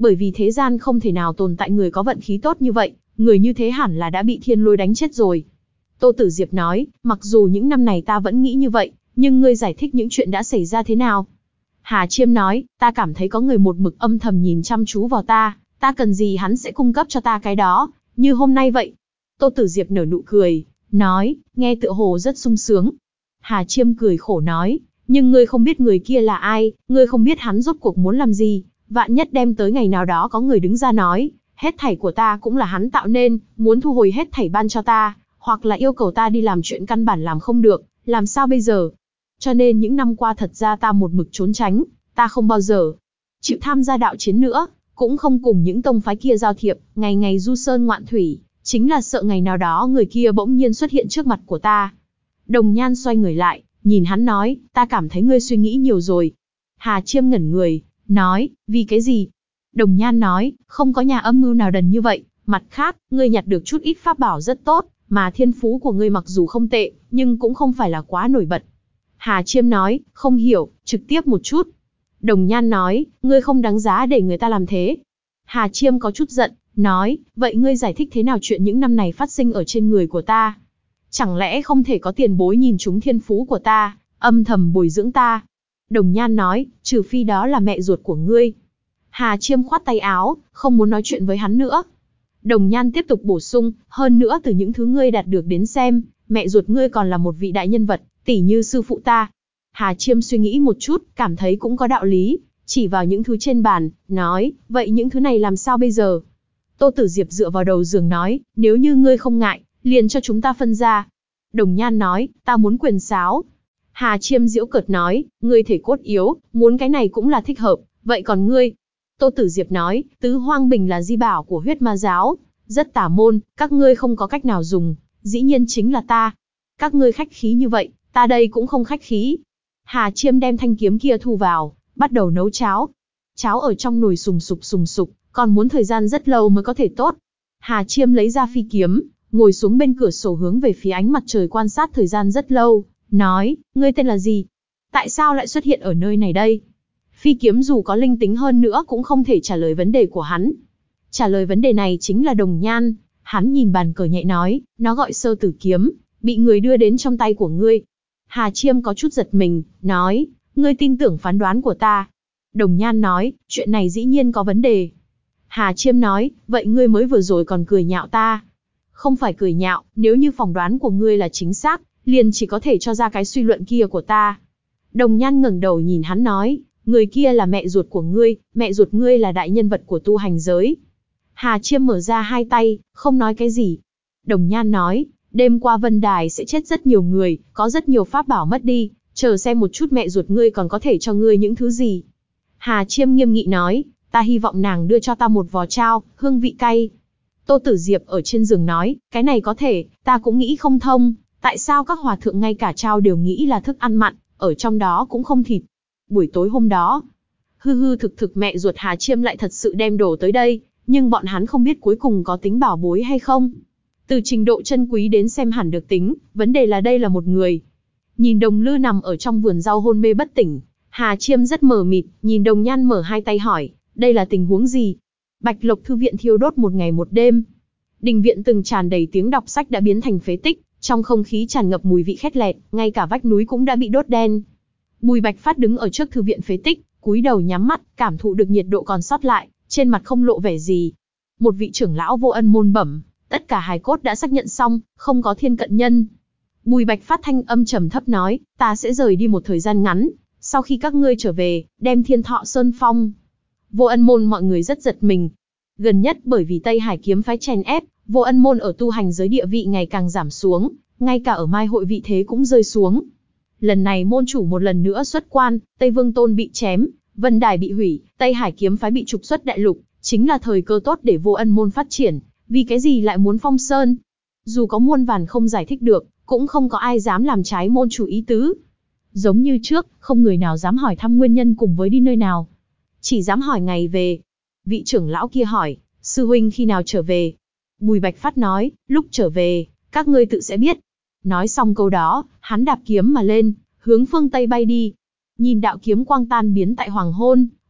Speaker 1: Bởi vì thế gian không thể nào tồn tại người có vận khí tốt như vậy, người như thế hẳn là đã bị thiên lôi đánh chết rồi. Tô Tử Diệp nói, mặc dù những năm này ta vẫn nghĩ như vậy, nhưng ngươi giải thích những chuyện đã xảy ra thế nào? Hà Chiêm nói, ta cảm thấy có người một mực âm thầm nhìn chăm chú vào ta, ta cần gì hắn sẽ cung cấp cho ta cái đó, như hôm nay vậy. Tô Tử Diệp nở nụ cười, nói, nghe tựa hồ rất sung sướng. Hà Chiêm cười khổ nói, nhưng ngươi không biết người kia là ai, ngươi không biết hắn rốt cuộc muốn làm gì, vạn nhất đem tới ngày nào đó có người đứng ra nói, hết thảy của ta cũng là hắn tạo nên, muốn thu hồi hết thảy ban cho ta, hoặc là yêu cầu ta đi làm chuyện căn bản làm không được, làm sao bây giờ? Cho nên những năm qua thật ra ta một mực trốn tránh, ta không bao giờ chịu tham gia đạo chiến nữa, cũng không cùng những tông phái kia giao thiệp, ngày ngày du sơn ngoạn thủy, chính là sợ ngày nào đó người kia bỗng nhiên xuất hiện trước mặt của ta. Đồng Nhan xoay người lại, nhìn hắn nói, ta cảm thấy ngươi suy nghĩ nhiều rồi. Hà Chiêm ngẩn người, nói, vì cái gì? Đồng Nhan nói, không có nhà âm mưu nào đần như vậy, mặt khác, ngươi nhặt được chút ít pháp bảo rất tốt, mà thiên phú của ngươi mặc dù không tệ, nhưng cũng không phải là quá nổi bật. Hà Chiêm nói, không hiểu, trực tiếp một chút. Đồng Nhan nói, ngươi không đáng giá để người ta làm thế. Hà Chiêm có chút giận, nói, vậy ngươi giải thích thế nào chuyện những năm này phát sinh ở trên người của ta? Chẳng lẽ không thể có tiền bối nhìn trúng thiên phú của ta, âm thầm bồi dưỡng ta? Đồng Nhan nói, trừ phi đó là mẹ ruột của ngươi. Hà Chiêm khoát tay áo, không muốn nói chuyện với hắn nữa. Đồng Nhan tiếp tục bổ sung, hơn nữa từ những thứ ngươi đạt được đến xem, mẹ ruột ngươi còn là một vị đại nhân vật, tỉ như sư phụ ta. Hà Chiêm suy nghĩ một chút, cảm thấy cũng có đạo lý, chỉ vào những thứ trên bàn, nói, vậy những thứ này làm sao bây giờ? Tô Tử Diệp dựa vào đầu giường nói, nếu như ngươi không ngại, liền cho chúng ta phân ra. Đồng Nhan nói, ta muốn quyền sáo. Hà Chiêm giễu cợt nói, ngươi thể cốt yếu, muốn cái này cũng là thích hợp, vậy còn ngươi? Tô Tử Diệp nói, tứ hoang bình là di bảo của huyết ma giáo, rất tà môn, các ngươi không có cách nào dùng, dĩ nhiên chính là ta. Các ngươi khách khí như vậy, ta đây cũng không khách khí. Hà Chiêm đem thanh kiếm kia thu vào, bắt đầu nấu cháo. Cháo ở trong nồi sùng sục sùng sục, còn muốn thời gian rất lâu mới có thể tốt. Hà Chiêm lấy ra phi kiếm, ngồi xuống bên cửa sổ hướng về phía ánh mặt trời quan sát thời gian rất lâu, nói, ngươi tên là gì? Tại sao lại xuất hiện ở nơi này đây? Phi kiếm dù có linh tính hơn nữa cũng không thể trả lời vấn đề của hắn. Trả lời vấn đề này chính là Đồng Nhan. Hắn nhìn bàn cờ nhạy nói, nó gọi Sơ Tử kiếm, bị người đưa đến trong tay của ngươi. Hà Chiêm có chút giật mình, nói, ngươi tin tưởng phán đoán của ta. Đồng Nhan nói, chuyện này dĩ nhiên có vấn đề. Hà Chiêm nói, vậy ngươi mới vừa rồi còn cười nhạo ta. Không phải cười nhạo, nếu như phỏng đoán của ngươi là chính xác, liền chỉ có thể cho ra cái suy luận kia của ta. Đồng Nhan ngẩng đầu nhìn hắn nói, người kia là mẹ ruột của ngươi, mẹ ruột ngươi là đại nhân vật của tu hành giới. Hà Chiêm mở ra hai tay, không nói cái gì. Đồng Nhan nói, đêm qua Vân Đài sẽ chết rất nhiều người, có rất nhiều pháp bảo mất đi, chờ xem một chút mẹ ruột ngươi còn có thể cho ngươi những thứ gì. Hà Chiêm nghiêm nghị nói, ta hy vọng nàng đưa cho ta một vò trao, hương vị cay. Tô Tử Diệp ở trên giường nói, cái này có thể, ta cũng nghĩ không thông, tại sao các hòa thượng ngay cả trao đều nghĩ là thức ăn mặn, ở trong đó cũng không thịt. Buổi tối hôm đó, hư hư thực thực mẹ ruột Hà Chiêm lại thật sự đem đồ tới đây, nhưng bọn hắn không biết cuối cùng có tính bảo bối hay không. Từ trình độ chân quý đến xem hẳn được tính, vấn đề là đây là một người. Nhìn Đồng Lư nằm ở trong vườn rau hôn mê bất tỉnh, Hà Chiêm rất mờ mịt, nhìn Đồng Nhan mở hai tay hỏi, đây là tình huống gì? Bạch Lộc thư viện thiêu đốt một ngày một đêm. Đình viện từng tràn đầy tiếng đọc sách đã biến thành phế tích, trong không khí tràn ngập mùi vị khét lẹt, ngay cả vách núi cũng đã bị đốt đen. Bùi Bạch Phát đứng ở trước thư viện phế tích, cúi đầu nhắm mắt, cảm thụ được nhiệt độ còn sót lại, trên mặt không lộ vẻ gì. Một vị trưởng lão Vô Ân môn bẩm, tất cả hài cốt đã xác nhận xong, không có thiên cận nhân. Bùi Bạch Phát thanh âm trầm thấp nói, ta sẽ rời đi một thời gian ngắn, sau khi các ngươi trở về, đem Thiên Thọ Sơn phong. Vô Ân môn mọi người rất giật mình. Gần nhất bởi vì Tây Hải kiếm phái chèn ép, Vô Ân môn ở tu hành giới địa vị ngày càng giảm xuống, ngay cả ở Mai hội vị thế cũng rơi xuống. Lần này môn chủ một lần nữa xuất quan, Tây Vương Tôn bị chém, Vân Đài bị hủy, Tây Hải kiếm phái bị trục xuất đại lục, chính là thời cơ tốt để Vô Ân môn phát triển, vì cái gì lại muốn phong sơn? Dù có muôn vàn không giải thích được, cũng không có ai dám làm trái môn chủ ý tứ. Giống như trước, không người nào dám hỏi thăm nguyên nhân cùng với đi nơi nào. Chỉ dám hỏi ngày về. Vị trưởng lão kia hỏi, sư huynh khi nào trở về? Bùi Bạch Phát nói, lúc trở về, các ngươi tự sẽ biết. Nói xong câu đó, hắn đạp kiếm mà lên, hướng phương Tây bay đi. Nhìn đạo kiếm quang tan biến tại hoàng hôn,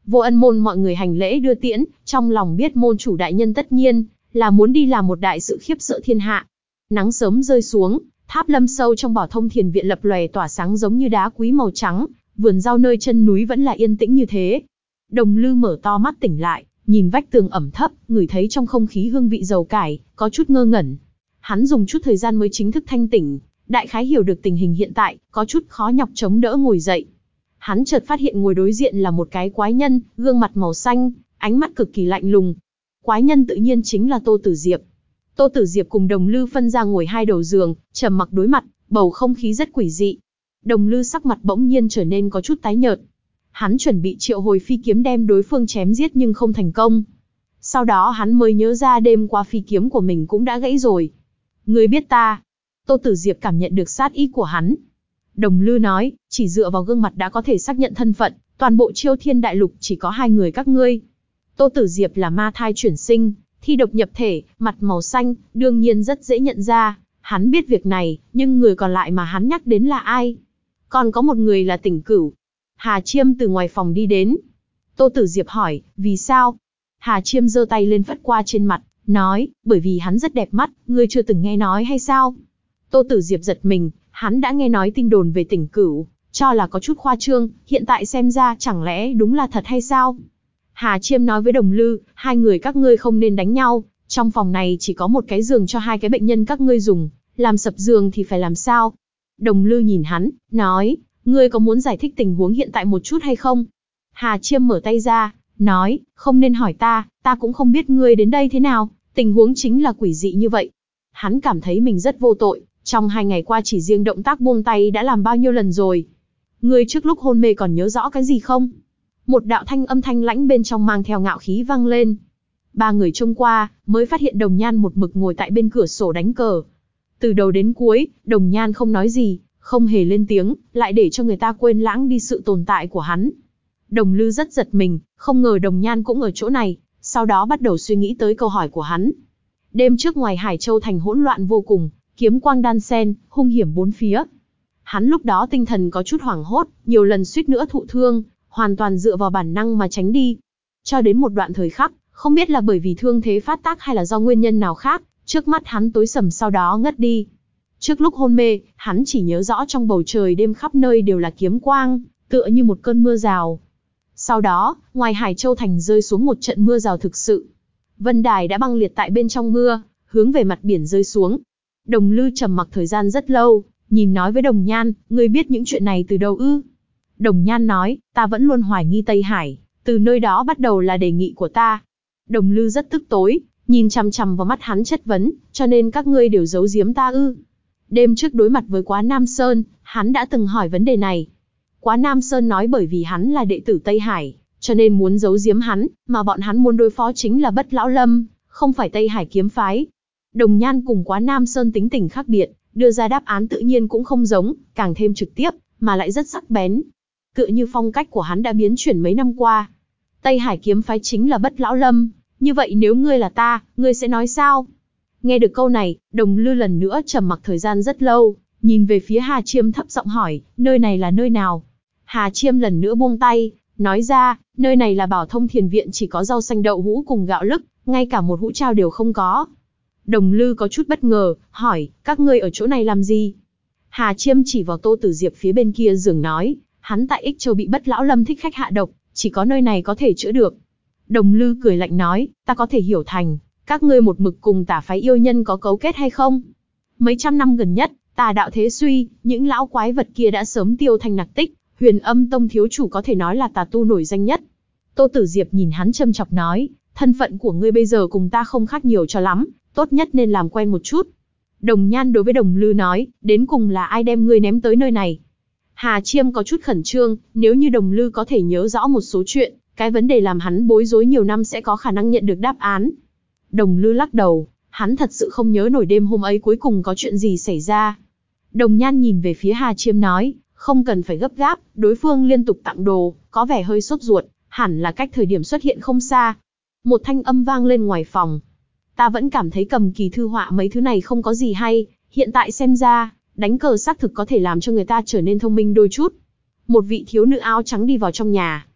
Speaker 1: Vô Ân môn mọi người hành lễ đưa tiễn, trong lòng biết môn chủ đại nhân tất nhiên là muốn đi làm một đại sự khiếp sợ thiên hạ. Nắng sớm rơi xuống, tháp lâm sâu trong Bảo Thông Thiền viện lập lòe tỏa sáng giống như đá quý màu trắng, vườn rau nơi chân núi vẫn là yên tĩnh như thế. Đồng Lư mở to mắt tỉnh lại, nhìn vách tường ẩm thấp, ngửi thấy trong không khí hương vị dầu cải, có chút ngơ ngẩn. Hắn dùng chút thời gian mới chính thức thanh tỉnh, đại khái hiểu được tình hình hiện tại, có chút khó nhọc chống đỡ ngồi dậy. Hắn chợt phát hiện ngồi đối diện là một cái quái nhân, gương mặt màu xanh, ánh mắt cực kỳ lạnh lùng. Quái nhân tự nhiên chính là Tô Tử Diệp. Tô Tử Diệp cùng Đồng Lư phân ra ngồi hai đầu giường, trầm mặc đối mặt, bầu không khí rất quỷ dị. Đồng Lư sắc mặt bỗng nhiên trở nên có chút tái nhợt. Hắn chuẩn bị triệu hồi phi kiếm đem đối phương chém giết nhưng không thành công. Sau đó hắn mới nhớ ra đêm qua phi kiếm của mình cũng đã gãy rồi. Ngươi biết ta? Tô Tử Diệp cảm nhận được sát ý của hắn. Đồng Lư nói, chỉ dựa vào gương mặt đã có thể xác nhận thân phận, toàn bộ Chiêu Thiên Đại Lục chỉ có hai người các ngươi. Tô Tử Diệp là ma thai chuyển sinh, thi độc nhập thể, mặt màu xanh, đương nhiên rất dễ nhận ra. Hắn biết việc này, nhưng người còn lại mà hắn nhắc đến là ai? Còn có một người là Tỉnh Cửu. Hà Chiêm từ ngoài phòng đi đến. Tô Tử Diệp hỏi, vì sao? Hà Chiêm giơ tay lên phất qua trên mặt, nói, bởi vì hắn rất đẹp mắt, ngươi chưa từng nghe nói hay sao? Tô Tử Diệp giật mình, hắn đã nghe nói tin đồn về Tỉnh Cửu, cho là có chút khoa trương, hiện tại xem ra chẳng lẽ đúng là thật hay sao? Hà Chiêm nói với Đồng Lư, hai người các ngươi không nên đánh nhau, trong phòng này chỉ có một cái giường cho hai cái bệnh nhân các ngươi dùng, làm sập giường thì phải làm sao? Đồng Lư nhìn hắn, nói, ngươi có muốn giải thích tình huống hiện tại một chút hay không? Hà Chiêm mở tay ra, nói, không nên hỏi ta, ta cũng không biết ngươi đến đây thế nào, tình huống chính là quỷ dị như vậy. Hắn cảm thấy mình rất vô tội, trong hai ngày qua chỉ riêng động tác buông tay đã làm bao nhiêu lần rồi. Ngươi trước lúc hôn mê còn nhớ rõ cái gì không? Một đạo thanh âm thanh lãnh bên trong mang theo ngạo khí vang lên. Ba người trông qua, mới phát hiện Đồng Nhan một mực ngồi tại bên cửa sổ đánh cờ. Từ đầu đến cuối, Đồng Nhan không nói gì, không hề lên tiếng, lại để cho người ta quên lãng đi sự tồn tại của hắn. Đồng Lư rất giật mình, không ngờ Đồng Nhan cũng ở chỗ này, sau đó bắt đầu suy nghĩ tới câu hỏi của hắn. Đêm trước ngoài Hải Châu thành hỗn loạn vô cùng, kiếm quang đan sen, hung hiểm bốn phía. Hắn lúc đó tinh thần có chút hoảng hốt, nhiều lần suýt nữa thụ thương, hoàn toàn dựa vào bản năng mà tránh đi. Cho đến một đoạn thời khắc, không biết là bởi vì thương thế phát tác hay là do nguyên nhân nào khác, trước mắt hắn tối sầm sau đó ngất đi. Trước lúc hôn mê, hắn chỉ nhớ rõ trong bầu trời đêm khắp nơi đều là kiếm quang, tựa như một cơn mưa rào. Sau đó, ngoài Hải Châu thành rơi xuống một trận mưa rào thực sự. Vân đài đã băng liệt tại bên trong mưa, hướng về mặt biển rơi xuống. Đồng Lư trầm mặc thời gian rất lâu, nhìn nói với Đồng Nhan, ngươi biết những chuyện này từ đâu ư? Đồng Nhan nói, ta vẫn luôn hoài nghi Tây Hải, từ nơi đó bắt đầu là đề nghị của ta. Đồng Lư rất tức tối, nhìn chằm chằm vào mắt hắn chất vấn, cho nên các ngươi đều giấu giếm ta ư? Đêm trước đối mặt với Quá Nam Sơn, hắn đã từng hỏi vấn đề này. Quá Nam Sơn nói bởi vì hắn là đệ tử Tây Hải, cho nên muốn giấu giếm hắn, mà bọn hắn muốn đối phó chính là Bất Lão Lâm, không phải Tây Hải kiếm phái. Đồng Nhan cùng Quá Nam Sơn tính tình khác biệt, đưa ra đáp án tự nhiên cũng không giống, càng thêm trực tiếp, mà lại rất sắc bén. Tựa như phong cách của hắn đã biến chuyển mấy năm qua. Tây Hải kiếm phái chính là Bất Lão Lâm, như vậy nếu ngươi là ta, ngươi sẽ nói sao? Nghe được câu này, Đồng Lư lần nữa trầm mặc thời gian rất lâu, nhìn về phía Hà Chiêm thấp giọng hỏi, nơi này là nơi nào? Hà Chiêm lần nữa buông tay, nói ra, nơi này là Bảo Thông Thiền viện, chỉ có rau xanh đậu hũ cùng gạo lứt, ngay cả một hũ trao đều không có. Đồng Lư có chút bất ngờ, hỏi, các ngươi ở chỗ này làm gì? Hà Chiêm chỉ vào Tô Tử Diệp phía bên kia giường nói, hắn tại Ích Châu bị Bất Lão Lâm thích khách hạ độc, chỉ có nơi này có thể chữa được. Đồng Lư cười lạnh nói, ta có thể hiểu thành, các ngươi một mực cùng tả phái yêu nhân có cấu kết hay không? Mấy trăm năm gần nhất, tà đạo thế suy, những lão quái vật kia đã sớm tiêu thành nặc tích, Huyền Âm Tông thiếu chủ có thể nói là tà tu nổi danh nhất. Tô Tử Diệp nhìn hắn châm chọc nói, thân phận của ngươi bây giờ cùng ta không khác nhiều cho lắm, tốt nhất nên làm quen một chút. Đồng Nhan đối với Đồng Lư nói, đến cùng là ai đem ngươi ném tới nơi này? Hà Chiêm có chút khẩn trương, nếu như Đồng Lư có thể nhớ rõ một số chuyện, cái vấn đề làm hắn bối rối nhiều năm sẽ có khả năng nhận được đáp án. Đồng Lư lắc đầu, hắn thật sự không nhớ nổi đêm hôm ấy cuối cùng có chuyện gì xảy ra. Đồng Nhan nhìn về phía Hà Chiêm nói, không cần phải gấp gáp, đối phương liên tục tặng đồ, có vẻ hơi sốt ruột, hẳn là cách thời điểm xuất hiện không xa. Một thanh âm vang lên ngoài phòng. Ta vẫn cảm thấy cầm kỳ thư họa mấy thứ này không có gì hay, hiện tại xem ra, đánh cờ xác thực có thể làm cho người ta trở nên thông minh đôi chút. Một vị thiếu nữ áo trắng đi vào trong nhà.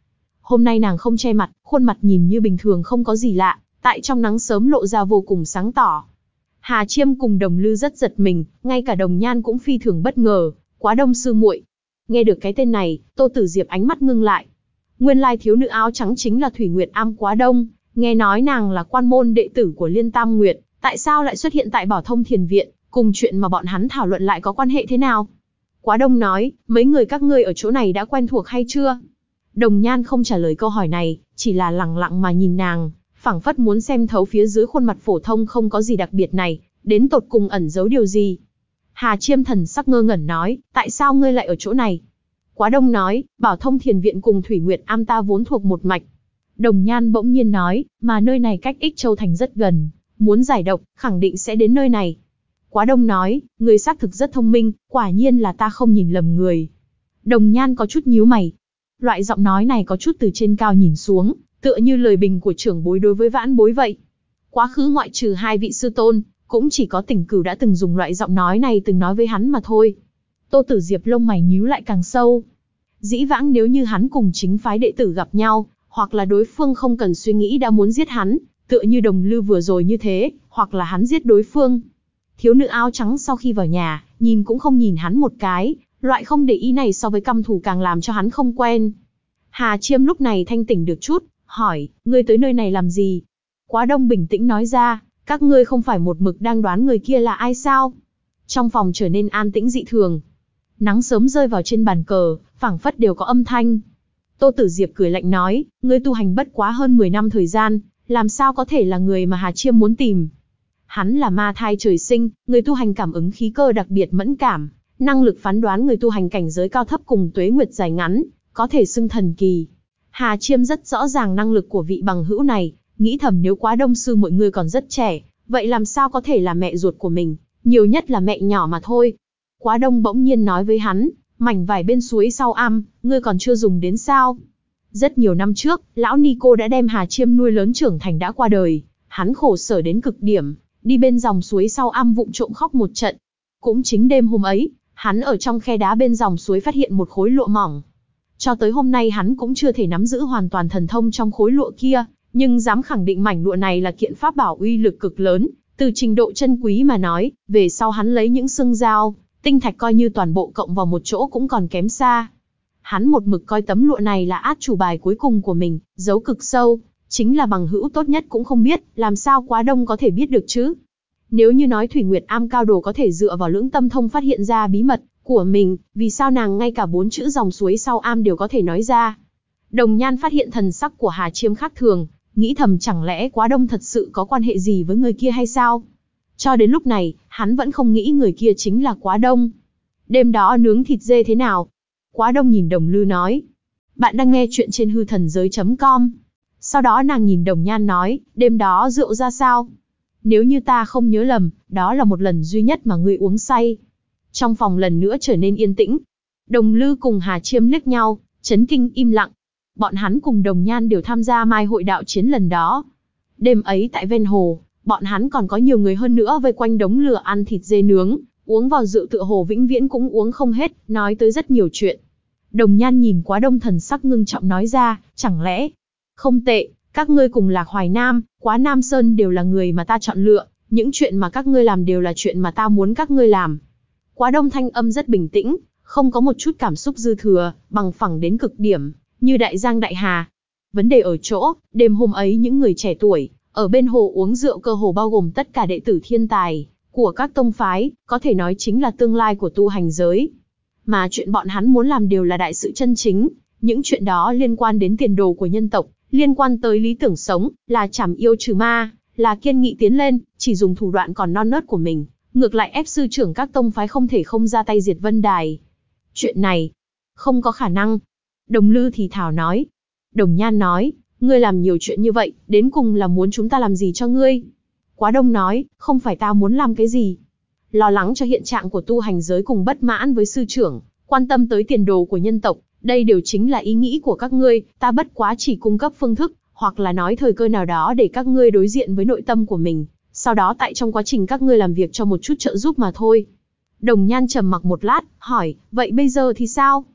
Speaker 1: Hôm nay nàng không che mặt, khuôn mặt nhìn như bình thường không có gì lạ, tại trong nắng sớm lộ ra vô cùng sáng tỏ. Hà Chiêm cùng Đồng Lư rất giật mình, ngay cả Đồng Nhan cũng phi thường bất ngờ, Quá Đông sư muội. Nghe được cái tên này, Tô Tử Diệp ánh mắt ngưng lại. Nguyên lai thiếu nữ áo trắng chính là Thủy Nguyệt Am Quá Đông, nghe nói nàng là quan môn đệ tử của Liên Tam Nguyệt, tại sao lại xuất hiện tại Bảo Thông Thiền Viện, cùng chuyện mà bọn hắn thảo luận lại có quan hệ thế nào? Quá Đông nói, mấy người các ngươi ở chỗ này đã quen thuộc hay chưa? Đồng Nhan không trả lời câu hỏi này, chỉ là lặng lặng mà nhìn nàng, phảng phất muốn xem thấu phía dưới khuôn mặt phổ thông không có gì đặc biệt này, đến tột cùng ẩn giấu điều gì. Hà Chiêm thần sắc ngơ ngẩn nói, tại sao ngươi lại ở chỗ này? Quá Đông nói, Bảo Thông Thiền Viện cùng Thủy Nguyệt Am ta vốn thuộc một mạch. Đồng Nhan bỗng nhiên nói, mà nơi này cách Ích Châu Thành rất gần, muốn giải độc, khẳng định sẽ đến nơi này. Quá Đông nói, người xác thực rất thông minh, quả nhiên là ta không nhìn lầm người. Đồng Nhan có chút nhíu mày. Loại giọng nói này có chút từ trên cao nhìn xuống, tựa như lời bình của trưởng bối đối với vãn bối vậy. Quá khứ ngoại trừ hai vị sư tôn, cũng chỉ có Tỉnh Cửu đã từng dùng loại giọng nói này từng nói với hắn mà thôi. Tô Tử Diệp lông mày nhíu lại càng sâu. Dĩ vãng nếu như hắn cùng chính phái đệ tử gặp nhau, hoặc là đối phương không cần suy nghĩ đã muốn giết hắn, tựa như Đồng Lư vừa rồi như thế, hoặc là hắn giết đối phương. Thiếu nữ áo trắng sau khi vào nhà, nhìn cũng không nhìn hắn một cái, loại không để ý này so với căm thù càng làm cho hắn không quen. Hà Chiêm lúc này thanh tỉnh được chút, hỏi, ngươi tới nơi này làm gì? Quá Đông bình tĩnh nói ra, các ngươi không phải một mực đang đoán người kia là ai sao? Trong phòng trở nên an tĩnh dị thường. Nắng sớm rơi vào trên bàn cờ, phảng phất đều có âm thanh. Tô Tử Diệp cười lạnh nói, ngươi tu hành bất quá hơn mười năm thời gian, làm sao có thể là người mà Hà Chiêm muốn tìm? Hắn là ma thai trời sinh, người tu hành cảm ứng khí cơ đặc biệt mẫn cảm, năng lực phán đoán người tu hành cảnh giới cao thấp cùng tuế nguyệt dài ngắn, có thể xưng thần kỳ. Hà Chiêm rất rõ ràng năng lực của vị bằng hữu này, nghĩ thầm nếu Quá Đông sư mọi người còn rất trẻ, vậy làm sao có thể là mẹ ruột của mình, nhiều nhất là mẹ nhỏ mà thôi. Quá Đông bỗng nhiên nói với hắn, mảnh vải bên suối sau am, ngươi còn chưa dùng đến sao? Rất nhiều năm trước, lão Nico đã đem Hà Chiêm nuôi lớn trưởng thành đã qua đời, hắn khổ sở đến cực điểm, đi bên dòng suối sau am vụng trộm khóc một trận. Cũng chính đêm hôm ấy, hắn ở trong khe đá bên dòng suối phát hiện một khối lụa mỏng. Cho tới hôm nay hắn cũng chưa thể nắm giữ hoàn toàn thần thông trong khối lụa kia, nhưng dám khẳng định mảnh lụa này là kiện pháp bảo uy lực cực lớn, từ trình độ chân quý mà nói, về sau hắn lấy những xương dao, tinh thạch coi như toàn bộ cộng vào một chỗ cũng còn kém xa. Hắn một mực coi tấm lụa này là át chủ bài cuối cùng của mình, giấu cực sâu, chính là bằng hữu tốt nhất cũng không biết, làm sao Quá Đông có thể biết được chứ? Nếu như nói Thủy Nguyệt Am cao đồ có thể dựa vào lưỡng tâm thông phát hiện ra bí mật của mình, vì sao nàng ngay cả bốn chữ dòng suối sau am đều có thể nói ra? Đồng Nhan phát hiện thần sắc của Hà Chiêm khác thường, nghĩ thầm chẳng lẽ Quá Đông thật sự có quan hệ gì với người kia hay sao? Cho đến lúc này, hắn vẫn không nghĩ người kia chính là Quá Đông. Đêm đó nướng thịt dê thế nào? Quá Đông nhìn Đồng Lư nói. Bạn đang nghe chuyện trên hư thần giới chấm com. Sau đó nàng nhìn Đồng Nhan nói, đêm đó rượu ra sao? Nếu như ta không nhớ lầm, đó là một lần duy nhất mà ngươi uống say. Trong phòng lần nữa trở nên yên tĩnh. Đồng Lư cùng Hà Chiêm liếc nhau, chấn kinh im lặng. Bọn hắn cùng Đồng Nhan đều tham gia mai hội đạo chiến lần đó. Đêm ấy tại ven hồ, bọn hắn còn có nhiều người hơn nữa vây quanh đống lửa ăn thịt dê nướng, uống vào rượu tựa hồ vĩnh viễn cũng uống không hết, nói tới rất nhiều chuyện. Đồng Nhan nhìn Quá Đông thần sắc ngưng trọng nói ra, chẳng lẽ... Không tệ, các ngươi cùng Lạc Hoài Nam, Quá Nam Sơn đều là người mà ta chọn lựa, những chuyện mà các ngươi làm đều là chuyện mà ta muốn các ngươi làm. Quá Đông thanh âm rất bình tĩnh, không có một chút cảm xúc dư thừa, bằng phẳng đến cực điểm, như đại giang đại hà. Vấn đề ở chỗ, đêm hôm ấy những người trẻ tuổi, ở bên hồ uống rượu cơ hồ bao gồm tất cả đệ tử thiên tài của các tông phái, có thể nói chính là tương lai của tu hành giới. Mà chuyện bọn hắn muốn làm đều là đại sự chân chính, những chuyện đó liên quan đến tiền đồ của nhân tộc, liên quan tới lý tưởng sống, là trảm yêu trừ ma, là kiên nghị tiến lên, chỉ dùng thủ đoạn còn non nớt của mình, ngược lại ép sư trưởng các tông phái không thể không ra tay diệt Vân Đài. Chuyện này, không có khả năng. Đồng Lư thì thào nói. Đồng Nhan nói, ngươi làm nhiều chuyện như vậy, đến cùng là muốn chúng ta làm gì cho ngươi? Quá Đông nói, không phải ta muốn làm cái gì. Lo lắng cho hiện trạng của tu hành giới cùng bất mãn với sư trưởng, quan tâm tới tiền đồ của nhân tộc, đây đều chính là ý nghĩ của các ngươi, ta bất quá chỉ cung cấp phương thức, hoặc là nói thời cơ nào đó để các ngươi đối diện với nội tâm của mình, sau đó tại trong quá trình các ngươi làm việc cho một chút trợ giúp mà thôi. Đồng Nhan trầm mặc một lát, hỏi, vậy bây giờ thì sao?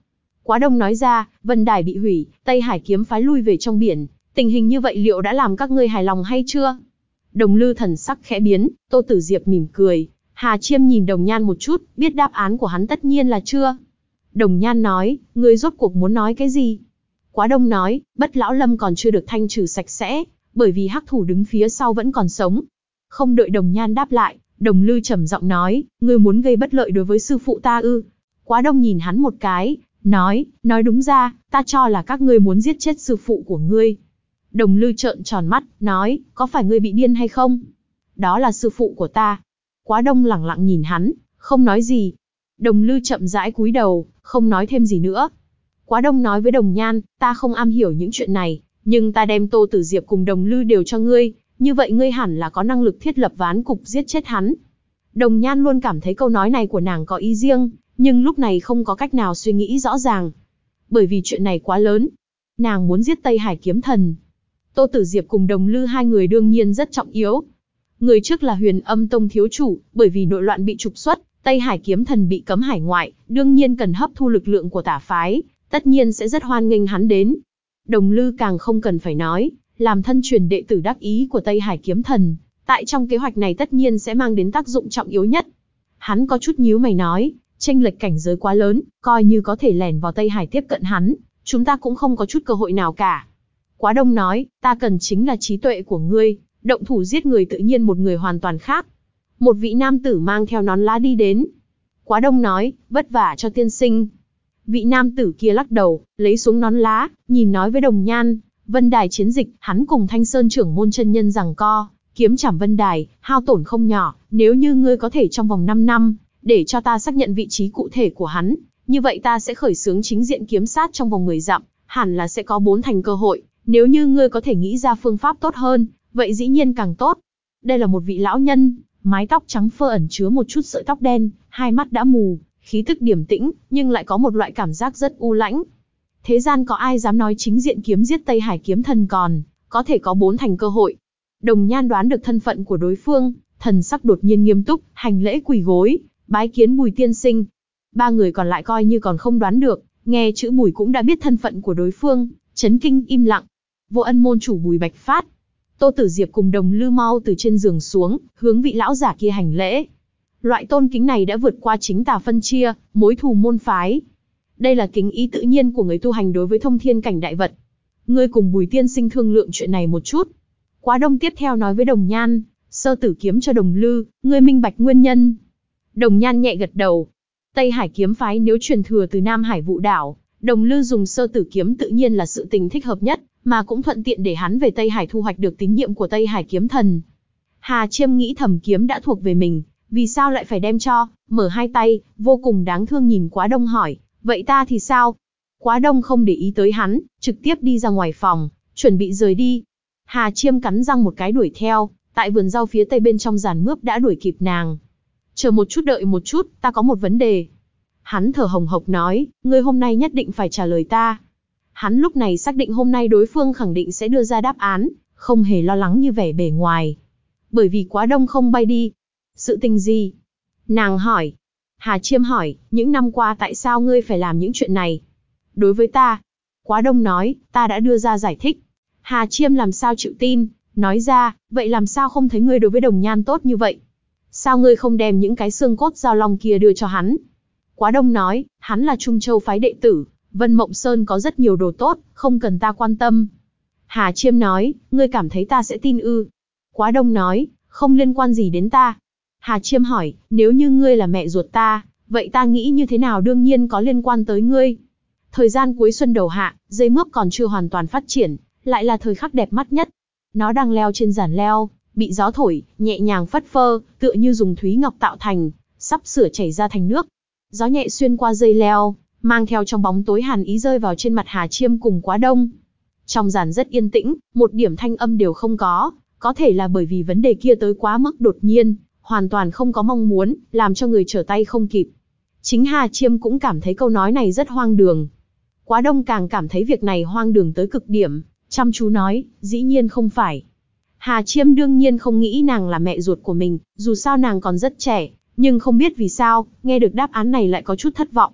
Speaker 1: Quá Đông nói ra, Vân Đài bị hủy, Tây Hải kiếm phái lui về trong biển, tình hình như vậy liệu đã làm các ngươi hài lòng hay chưa? Đồng Lư thần sắc khẽ biến, Tô Tử Diệp mỉm cười, Hà Chiêm nhìn Đồng Nhan một chút, biết đáp án của hắn tất nhiên là chưa. Đồng Nhan nói, ngươi rốt cuộc muốn nói cái gì? Quá Đông nói, Bất Lão Lâm còn chưa được thanh trừ sạch sẽ, bởi vì hắc thủ đứng phía sau vẫn còn sống. Không đợi Đồng Nhan đáp lại, Đồng Lư trầm giọng nói, ngươi muốn gây bất lợi đối với sư phụ ta ư? Quá Đông nhìn hắn một cái, nói, nói đúng ra, ta cho là các ngươi muốn giết chết sư phụ của ngươi. Đồng Lư trợn tròn mắt, nói, có phải ngươi bị điên hay không? Đó là sư phụ của ta. Quá Đông lẳng lặng nhìn hắn, không nói gì. Đồng Lư chậm rãi cúi đầu, không nói thêm gì nữa. Quá Đông nói với Đồng Nhan, ta không am hiểu những chuyện này, nhưng ta đem Tô Tử Diệp cùng Đồng Lư đều cho ngươi, như vậy ngươi hẳn là có năng lực thiết lập ván cục giết chết hắn. Đồng Nhan luôn cảm thấy câu nói này của nàng có ý riêng, nhưng lúc này không có cách nào suy nghĩ rõ ràng. Bởi vì chuyện này quá lớn. Nàng muốn giết Tây Hải kiếm thần. Tô Tử Diệp cùng Đồng Lư hai người đương nhiên rất trọng yếu. Người trước là Huyền Âm Tông thiếu chủ, bởi vì nội loạn bị trục xuất, Tây Hải kiếm thần bị cấm hải ngoại, đương nhiên cần hấp thu lực lượng của tả phái, tất nhiên sẽ rất hoan nghênh hắn đến. Đồng Lư càng không cần phải nói, làm thân truyền đệ tử đắc ý của Tây Hải kiếm thần, tại trong kế hoạch này tất nhiên sẽ mang đến tác dụng trọng yếu nhất. Hắn có chút nhíu mày nói, chênh lệch cảnh giới quá lớn, coi như có thể lẻn vào Tây Hải tiếp cận hắn, chúng ta cũng không có chút cơ hội nào cả. Quá Đông nói, ta cần chính là trí tuệ của ngươi, động thủ giết người tự nhiên một người hoàn toàn khác. Một vị nam tử mang theo nón lá đi đến. Quá Đông nói, vất vả cho tiên sinh. Vị nam tử kia lắc đầu, lấy xuống nón lá, nhìn nói với Đồng Nhan, Vân Đài chiến dịch, hắn cùng Thanh Sơn trưởng môn chân nhân giằng co, kiếm chảm Vân Đài, hao tổn không nhỏ, nếu như ngươi có thể trong vòng năm năm, để cho ta xác nhận vị trí cụ thể của hắn, như vậy ta sẽ khởi xướng chính diện kiếm sát trong vòng mười dặm, hẳn là sẽ có bốn thành cơ hội, nếu như ngươi có thể nghĩ ra phương pháp tốt hơn, vậy dĩ nhiên càng tốt. Đây là một vị lão nhân, mái tóc trắng phơ ẩn chứa một chút sợi tóc đen, hai mắt đã mù, khí tức điềm tĩnh, nhưng lại có một loại cảm giác rất u lãnh. Thế gian có ai dám nói chính diện kiếm giết Tây Hải kiếm thần còn, có thể có bốn thành cơ hội. Đồng Nhan đoán được thân phận của đối phương, thần sắc đột nhiên nghiêm túc, hành lễ quỳ gối, bái kiến Bùi tiên sinh. Ba người còn lại coi như còn không đoán được, nghe chữ Bùi cũng đã biết thân phận của đối phương, chấn kinh im lặng. Vô Ân môn chủ Bùi Bạch Phát. Tô Tử Diệp cùng Đồng Lư mau từ trên giường xuống, hướng vị lão giả kia hành lễ. Loại tôn kính này đã vượt qua chính tà phân chia, mối thù môn phái. Đây là kính ý tự nhiên của người tu hành đối với thông thiên cảnh đại vật. Ngươi cùng Bùi tiên sinh thương lượng chuyện này một chút. Quá Đông tiếp theo nói với Đồng Nhan, sơ tử kiếm cho Đồng Lư, ngươi minh bạch nguyên nhân. Đồng Nhan nhẹ gật đầu. Tây Hải kiếm phái nếu truyền thừa từ Nam Hải Vũ đảo, Đồng Lư dùng sơ tử kiếm tự nhiên là sự tình thích hợp nhất, mà cũng thuận tiện để hắn về Tây Hải thu hoạch được tín nhiệm của Tây Hải kiếm thần. Hà Chiêm nghĩ thầm kiếm đã thuộc về mình, vì sao lại phải đem cho, mở hai tay, vô cùng đáng thương nhìn Quá Đông hỏi, vậy ta thì sao? Quá Đông không để ý tới hắn, trực tiếp đi ra ngoài phòng, chuẩn bị rời đi. Hà Chiêm cắn răng một cái đuổi theo, tại vườn rau phía tây bên trong giàn mướp đã đuổi kịp nàng. Chờ một chút đợi một chút, ta có một vấn đề. Hắn thở hồng hộc nói, ngươi hôm nay nhất định phải trả lời ta. Hắn lúc này xác định hôm nay đối phương khẳng định sẽ đưa ra đáp án, không hề lo lắng như vẻ bề ngoài. Bởi vì Quá Đông không bay đi. Sự tình gì? Nàng hỏi. Hà Chiêm hỏi, những năm qua tại sao ngươi phải làm những chuyện này? Đối với ta. Quá Đông nói, ta đã đưa ra giải thích. Hà Chiêm làm sao chịu tin, nói ra, vậy làm sao không thấy ngươi đối với Đồng Nhan tốt như vậy? Sao ngươi không đem những cái xương cốt giao long kia đưa cho hắn? Quá Đông nói, hắn là Trung Châu phái đệ tử, Vân Mộng Sơn có rất nhiều đồ tốt, không cần ta quan tâm. Hà Chiêm nói, ngươi cảm thấy ta sẽ tin ư? Quá Đông nói, không liên quan gì đến ta. Hà Chiêm hỏi, nếu như ngươi là mẹ ruột ta, vậy ta nghĩ như thế nào đương nhiên có liên quan tới ngươi. Thời gian cuối xuân đầu hạ, dây mướp còn chưa hoàn toàn phát triển, lại là thời khắc đẹp mắt nhất. Nó đang leo trên giàn leo, bị gió thổi, nhẹ nhàng phất phơ, tựa như dùng thúy ngọc tạo thành, sắp sửa chảy ra thành nước. Gió nhẹ xuyên qua dây leo, mang theo trong bóng tối hàn ý rơi vào trên mặt Hà Chiêm cùng Quá Đông. Trong giàn rất yên tĩnh, một điểm thanh âm đều không có, có thể là bởi vì vấn đề kia tới quá mức đột nhiên, hoàn toàn không có mong muốn, làm cho người trở tay không kịp. Chính Hà Chiêm cũng cảm thấy câu nói này rất hoang đường. Quá Đông càng cảm thấy việc này hoang đường tới cực điểm, chăm chú nói, dĩ nhiên không phải. Hà Chiêm đương nhiên không nghĩ nàng là mẹ ruột của mình, dù sao nàng còn rất trẻ, nhưng không biết vì sao, nghe được đáp án này lại có chút thất vọng.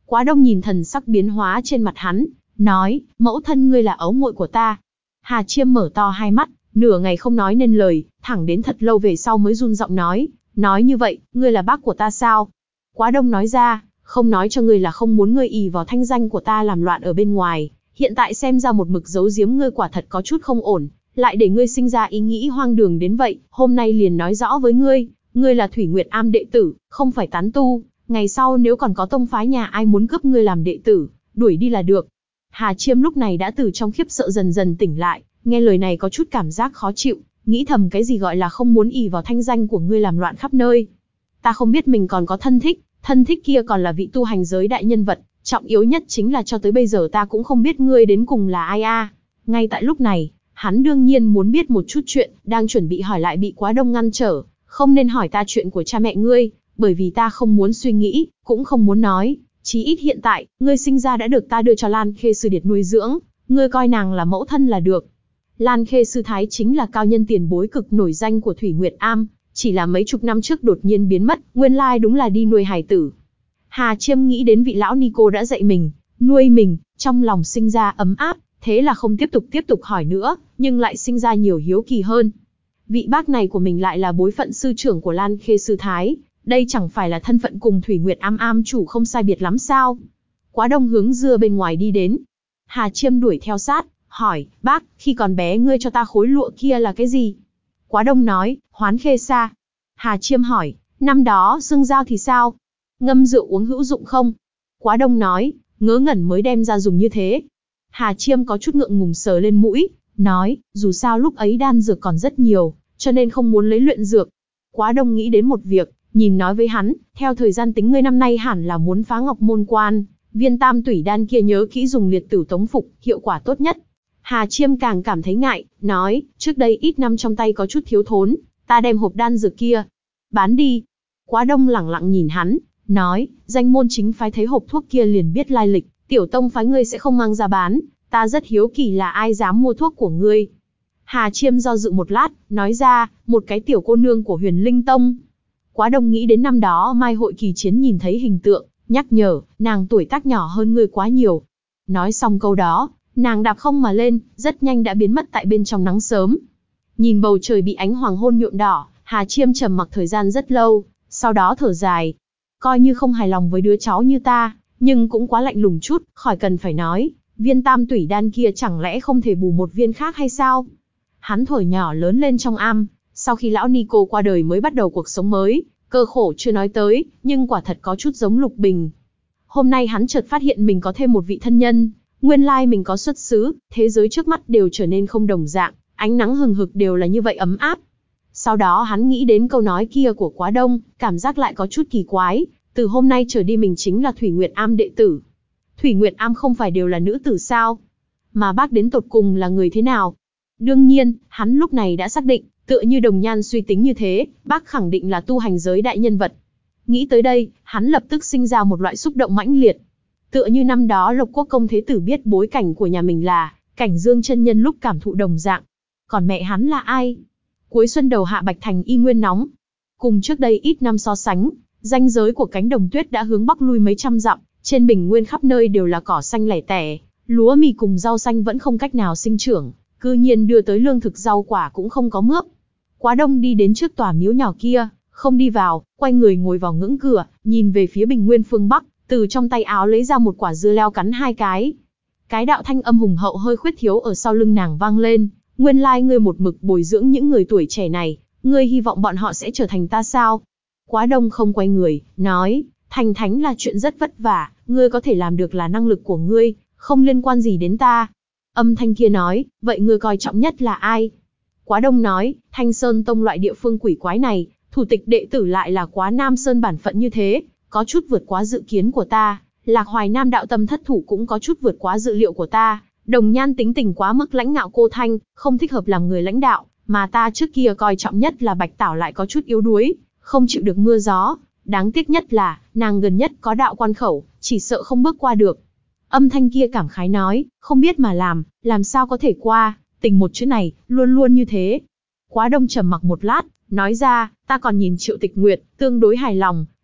Speaker 1: Quá Đông nhìn thần sắc biến hóa trên mặt hắn, nói, mẫu thân ngươi là ấu muội của ta. Hà Chiêm mở to hai mắt, nửa ngày không nói nên lời, thẳng đến thật lâu về sau mới run giọng nói, nói như vậy, ngươi là bác của ta sao? Quá Đông nói ra, không nói cho ngươi là không muốn ngươi ỷ vào thanh danh của ta làm loạn ở bên ngoài, hiện tại xem ra một mực giấu giếm ngươi quả thật có chút không ổn, lại để ngươi sinh ra ý nghĩ hoang đường đến vậy, hôm nay liền nói rõ với ngươi, ngươi là Thủy Nguyệt Am đệ tử, không phải tán tu, ngày sau nếu còn có tông phái nhà ai muốn cướp ngươi làm đệ tử, đuổi đi là được. Hà Chiêm lúc này đã từ trong khiếp sợ dần dần tỉnh lại, nghe lời này có chút cảm giác khó chịu, nghĩ thầm cái gì gọi là không muốn ỷ vào thanh danh của ngươi làm loạn khắp nơi. Ta không biết mình còn có thân thích, thân thích kia còn là vị tu hành giới đại nhân vật, trọng yếu nhất chính là cho tới bây giờ ta cũng không biết ngươi đến cùng là ai a. À. Ngay tại lúc này, hắn đương nhiên muốn biết một chút chuyện, đang chuẩn bị hỏi lại bị Quá Đông ngăn trở, không nên hỏi ta chuyện của cha mẹ ngươi, bởi vì ta không muốn suy nghĩ, cũng không muốn nói, chí ít hiện tại, ngươi sinh ra đã được ta đưa cho Lan Khê Sư Điệt nuôi dưỡng, ngươi coi nàng là mẫu thân là được. Lan Khê Sư Thái chính là cao nhân tiền bối cực nổi danh của Thủy Nguyệt Am, chỉ là mấy chục năm trước đột nhiên biến mất, nguyên lai đúng là đi nuôi hài tử. Hà Chiêm nghĩ đến vị lão ni cô đã dạy mình, nuôi mình, trong lòng sinh ra ấm áp, thế là không tiếp tục tiếp tục hỏi nữa, nhưng lại sinh ra nhiều hiếu kỳ hơn. Vị bác này của mình lại là bối phận sư trưởng của Lan Khê Sư Thái, đây chẳng phải là thân phận cùng Thủy Nguyệt Am am chủ không sai biệt lắm sao? Quá Đông hướng dưa bên ngoài đi đến. Hà Chiêm đuổi theo sát, hỏi, bác, khi còn bé ngươi cho ta khối lụa kia là cái gì? Quá Đông nói, Hoán Khê Sa. Hà Chiêm hỏi, năm đó xương dao thì sao? Ngâm rượu uống hữu dụng không? Quá Đông nói, ngớ ngẩn mới đem ra dùng như thế. Hà Chiêm có chút ngượng ngùng sờ lên mũi, nói, dù sao lúc ấy đan dược còn rất nhiều, cho nên không muốn lấy luyện dược. Quá Đông nghĩ đến một việc, nhìn nói với hắn, theo thời gian tính ngươi năm nay hẳn là muốn phá Ngọc Môn Quan, viên tam tủy đan kia nhớ kỹ dùng liệt tử tống phục, hiệu quả tốt nhất. Hà Chiêm càng cảm thấy ngại, nói, trước đây ít năm trong tay có chút thiếu thốn, ta đem hộp đan dược kia, bán đi. Quá Đông lẳng lặng nhìn hắn, nói, danh môn chính phái thấy hộp thuốc kia liền biết lai lịch, tiểu tông phái ngươi sẽ không mang ra bán, ta rất hiếu kỳ là ai dám mua thuốc của ngươi. Hà Chiêm do dự một lát, nói ra, một cái tiểu cô nương của Huyền Linh Tông. Quá Đông nghĩ đến năm đó Mai hội kỳ chiến nhìn thấy hình tượng, nhắc nhở, nàng tuổi tác nhỏ hơn ngươi quá nhiều. Nói xong câu đó, nàng đạp không mà lên, rất nhanh đã biến mất tại bên trong nắng sớm. Nhìn bầu trời bị ánh hoàng hôn nhuộm đỏ, Hà Chiêm trầm mặc thời gian rất lâu, sau đó thở dài. Coi như không hài lòng với đứa cháu như ta, nhưng cũng quá lạnh lùng chút, khỏi cần phải nói, viên tam tủy đan kia chẳng lẽ không thể bù một viên khác hay sao? Hắn thuở nhỏ lớn lên trong am, sau khi lão Nico qua đời mới bắt đầu cuộc sống mới, cơ khổ chưa nói tới, nhưng quả thật có chút giống Lục Bình. Hôm nay hắn chợt phát hiện mình có thêm một vị thân nhân, nguyên lai mình có xuất xứ, thế giới trước mắt đều trở nên không đồng dạng, ánh nắng hừng hực đều là như vậy ấm áp. Sau đó hắn nghĩ đến câu nói kia của Quá Đông, cảm giác lại có chút kỳ quái, từ hôm nay trở đi mình chính là Thủy Nguyệt Am đệ tử. Thủy Nguyệt Am không phải đều là nữ tử sao? Mà bác đến tột cùng là người thế nào? Đương nhiên, hắn lúc này đã xác định, tựa như Đồng Nhan suy tính như thế, bác khẳng định là tu hành giới đại nhân vật. Nghĩ tới đây, hắn lập tức sinh ra một loại xúc động mãnh liệt. Tựa như năm đó Lộc Quốc công thế tử biết bối cảnh của nhà mình là Cảnh Dương chân nhân lúc cảm thụ đồng dạng. Còn mẹ hắn là ai? Cuối xuân đầu hạ Bạch Thành y nguyên nóng. Cùng trước đây ít năm so sánh, ranh giới của cánh đồng tuyết đã hướng bắc lui mấy trăm dặm, trên bình nguyên khắp nơi đều là cỏ xanh lẻ tẻ, lúa mì cùng rau xanh vẫn không cách nào sinh trưởng, cư nhiên đưa tới lương thực rau quả cũng không có mướp. Quá Đông đi đến trước tòa miếu nhỏ kia, không đi vào, quay người ngồi vào ngưỡng cửa, nhìn về phía bình nguyên phương bắc, từ trong tay áo lấy ra một quả dưa leo cắn hai cái. Cái đạo thanh âm hùng hậu hơi khuyết thiếu ở sau lưng nàng vang lên, nguyên lai ngươi một mực bồi dưỡng những người tuổi trẻ này, ngươi hy vọng bọn họ sẽ trở thành ta sao? Quá Đông không quay người, nói, thành thánh là chuyện rất vất vả, ngươi có thể làm được là năng lực của ngươi, không liên quan gì đến ta. Âm thanh kia nói, vậy ngươi coi trọng nhất là ai? Quá Đông nói, Thanh Sơn Tông loại địa phương quỷ quái này, thủ tịch đệ tử lại là Quá Nam Sơn bản phận như thế, có chút vượt quá dự kiến của ta, Lạc Hoài Nam đạo tâm thất thủ cũng có chút vượt quá dự liệu của ta, Đồng Nhan tính tình quá mức lãnh ngạo cô thanh, không thích hợp làm người lãnh đạo, mà ta trước kia coi trọng nhất là Bạch Tảo lại có chút yếu đuối, không chịu được mưa gió, đáng tiếc nhất là, nàng gần nhất có đạo quan khẩu, chỉ sợ không bước qua được. Âm thanh kia cảm khái nói, không biết mà làm, làm sao có thể qua, tình một chữ này, luôn luôn như thế. Quá Đông trầm mặc một lát, nói ra, ta còn nhìn Triệu Tịch Nguyệt, tương đối hài lòng,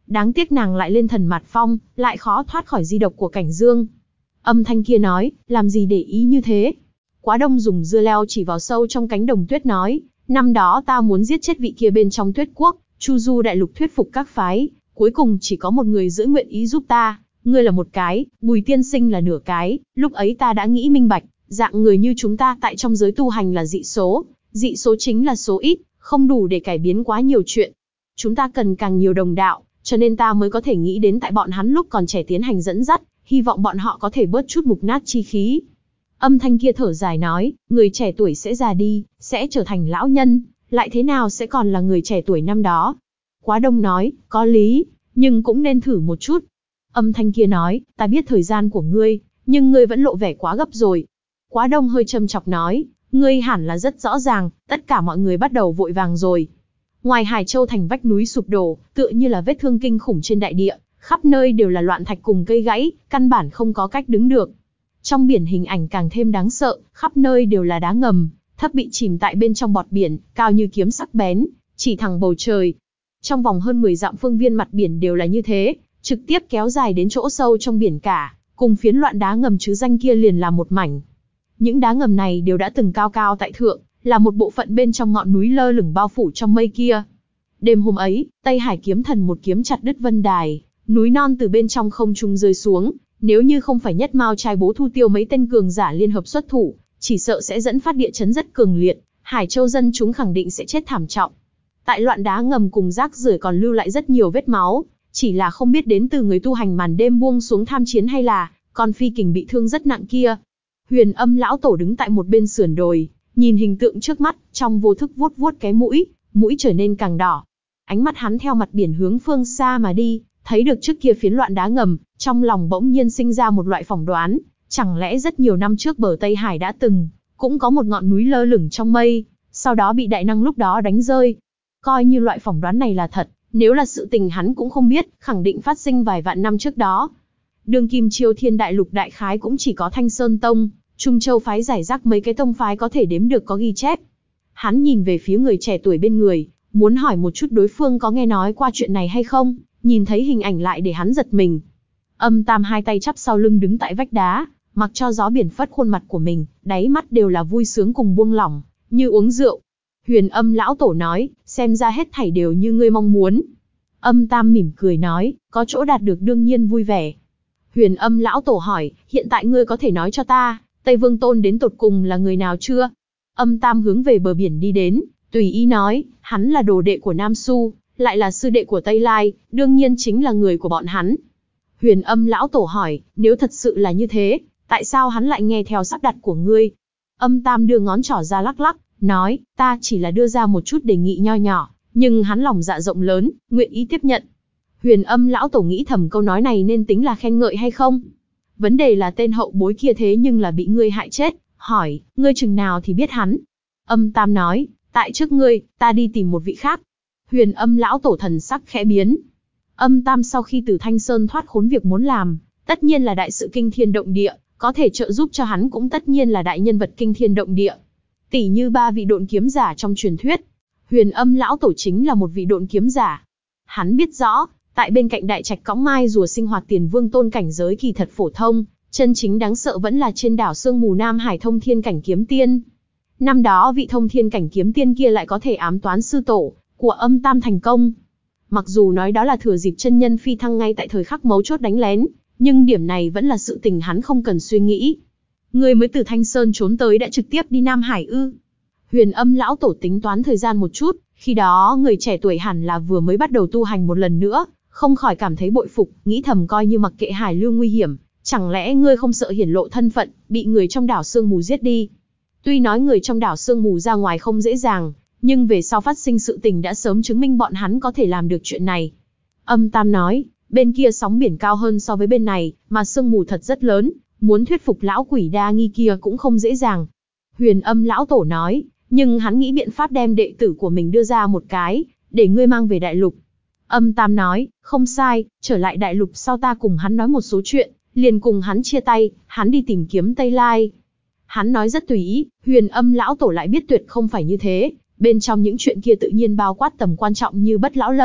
Speaker 1: Đáng tiếc nàng lại lên thần mạt phong, lại khó thoát khỏi di độc của cảnh dương. Âm thanh kia nói, làm gì để ý như thế? Quá Đông dùng dưa leo chỉ vào sâu trong cánh đồng tuyết nói, năm đó ta muốn giết chết vị kia bên trong tuyết quốc, chu du đại lục thuyết phục các phái, cuối cùng chỉ có một người giữ nguyện ý giúp ta, ngươi là một cái, Bùi tiên sinh là nửa cái, lúc ấy ta đã nghĩ minh bạch, dạng người như chúng ta tại trong giới tu hành là dị số, dị số chính là số ít, không đủ để cải biến quá nhiều chuyện. Chúng ta cần càng nhiều đồng đạo, cho nên ta mới có thể nghĩ đến tại bọn hắn lúc còn trẻ tiến hành dẫn dắt, hy vọng bọn họ có thể bớt chút mục nát chi khí. Âm thanh kia thở dài nói, người trẻ tuổi sẽ già đi, sẽ trở thành lão nhân, lại thế nào sẽ còn là người trẻ tuổi năm đó. Quá Đông nói, có lý, nhưng cũng nên thử một chút. Âm thanh kia nói, ta biết thời gian của ngươi, nhưng ngươi vẫn lộ vẻ quá gấp rồi. Quá Đông hơi châm chọc nói, ngươi hẳn là rất rõ ràng, tất cả mọi người bắt đầu vội vàng rồi. Ngoài Hải Châu thành vách núi sụp đổ, tựa như là vết thương kinh khủng trên đại địa, khắp nơi đều là loạn thạch cùng cây gãy, căn bản không có cách đứng được. Trong biển hình ảnh càng thêm đáng sợ, khắp nơi đều là đá ngầm, thấp bị chìm tại bên trong bọt biển, cao như kiếm sắc bén, chỉ thẳng bầu trời. Trong vòng hơn mười dặm phương viên mặt biển đều là như thế, trực tiếp kéo dài đến chỗ sâu trong biển cả, cùng phiến loạn đá ngầm chứ danh kia liền là một mảnh. Những đá ngầm này đều đã từng cao cao tại thượng, là một bộ phận bên trong ngọn núi lơ lửng bao phủ trong mây kia. Đêm hôm ấy, Tây Hải kiếm thần một kiếm chặt đứt vân đài, núi non từ bên trong không trung rơi xuống, nếu như không phải Nhất Mao trai bố Thu Tiêu mấy tên cường giả liên hợp xuất thủ, chỉ sợ sẽ dẫn phát địa chấn rất cường liệt, Hải Châu dân chúng khẳng định sẽ chết thảm trọng. Tại loạn đá ngầm cùng rác rưởi còn lưu lại rất nhiều vết máu, chỉ là không biết đến từ người tu hành màn đêm buông xuống tham chiến hay là con phi kình bị thương rất nặng kia. Huyền Âm lão tổ đứng tại một bên sườn đồi, nhìn hình tượng trước mắt, trong vô thức vuốt vuốt cái mũi, mũi trở nên càng đỏ. Ánh mắt hắn theo mặt biển hướng phương xa mà đi, thấy được trước kia phiến loạn đá ngầm, trong lòng bỗng nhiên sinh ra một loại phỏng đoán, chẳng lẽ rất nhiều năm trước bờ Tây Hải đã từng, cũng có một ngọn núi lơ lửng trong mây, sau đó bị đại năng lúc đó đánh rơi. Coi như loại phỏng đoán này là thật, nếu là sự tình hắn cũng không biết, khẳng định phát sinh vài vạn năm trước đó. Đương kim Chiêu Thiên đại lục đại khái cũng chỉ có Thanh Sơn Tông, Trung Châu phái giải rác mấy cái tông phái có thể đếm được có ghi chép. Hắn nhìn về phía người trẻ tuổi bên người, muốn hỏi một chút đối phương có nghe nói qua chuyện này hay không, nhìn thấy hình ảnh lại để hắn giật mình. Âm Tam hai tay chắp sau lưng đứng tại vách đá, mặc cho gió biển phất khuôn mặt của mình, đáy mắt đều là vui sướng cùng buông lỏng, như uống rượu. Huyền Âm lão tổ nói, xem ra hết thảy đều như ngươi mong muốn. Âm Tam mỉm cười nói, có chỗ đạt được đương nhiên vui vẻ. Huyền Âm lão tổ hỏi, hiện tại ngươi có thể nói cho ta, Tây Vương Tôn đến tột cùng là người nào chưa? Âm Tam hướng về bờ biển đi đến, tùy ý nói, hắn là đồ đệ của Nam Su, lại là sư đệ của Tây Lai, đương nhiên chính là người của bọn hắn. Huyền Âm lão tổ hỏi, nếu thật sự là như thế, tại sao hắn lại nghe theo sắp đặt của ngươi? Âm Tam đưa ngón trỏ ra lắc lắc, nói, ta chỉ là đưa ra một chút đề nghị nho nhỏ, nhưng hắn lòng dạ rộng lớn, nguyện ý tiếp nhận. Huyền Âm lão tổ nghĩ thầm câu nói này nên tính là khen ngợi hay không? Vấn đề là tên hậu bối kia thế nhưng là bị ngươi hại chết, hỏi, ngươi chừng nào thì biết hắn? Âm Tam nói, tại trước ngươi, ta đi tìm một vị khác. Huyền Âm lão tổ thần sắc khẽ biến. Âm Tam sau khi từ Thanh Sơn thoát khốn việc muốn làm, tất nhiên là đại sự kinh thiên động địa, có thể trợ giúp cho hắn cũng tất nhiên là đại nhân vật kinh thiên động địa. Tỷ như ba vị độn kiếm giả trong truyền thuyết, Huyền Âm lão tổ chính là một vị độn kiếm giả. Hắn biết rõ, tại bên cạnh đại trạch cõng mai rùa sinh hoạt Tiền Vương Tôn cảnh giới kỳ thật phổ thông, chân chính đáng sợ vẫn là trên đảo Sương Mù Nam Hải thông thiên cảnh kiếm tiên. Năm đó vị thông thiên cảnh kiếm tiên kia lại có thể ám toán sư tổ của Âm Tam thành công. Mặc dù nói đó là thừa dịp chân nhân phi thăng ngay tại thời khắc mấu chốt đánh lén, nhưng điểm này vẫn là sự tình hắn không cần suy nghĩ. Người mới từ Thanh Sơn trốn tới đã trực tiếp đi Nam Hải ư? Huyền Âm lão tổ tính toán thời gian một chút, khi đó người trẻ tuổi hẳn là vừa mới bắt đầu tu hành một lần nữa, không khỏi cảm thấy bội phục, nghĩ thầm coi như mặc kệ hải lưu nguy hiểm, chẳng lẽ ngươi không sợ hiển lộ thân phận, bị người trong đảo Sương Mù giết đi? Tuy nói người trong đảo Sương Mù ra ngoài không dễ dàng, nhưng về sau phát sinh sự tình đã sớm chứng minh bọn hắn có thể làm được chuyện này. Âm Tam nói, bên kia sóng biển cao hơn so với bên này, mà sương mù thật rất lớn, muốn thuyết phục lão quỷ đa nghi kia cũng không dễ dàng. Huyền Âm lão tổ nói, nhưng hắn nghĩ biện pháp đem đệ tử của mình đưa ra một cái, để ngươi mang về đại lục. Âm Tam nói, không sai, trở lại đại lục sau ta cùng hắn nói một số chuyện, liền cùng hắn chia tay, hắn đi tìm kiếm Tây Lai. Hắn nói rất tùy ý, Huyền Âm lão tổ lại biết tuyệt không phải như thế, bên trong những chuyện kia tự nhiên bao quát tầm quan trọng như Bất Lão Lâm,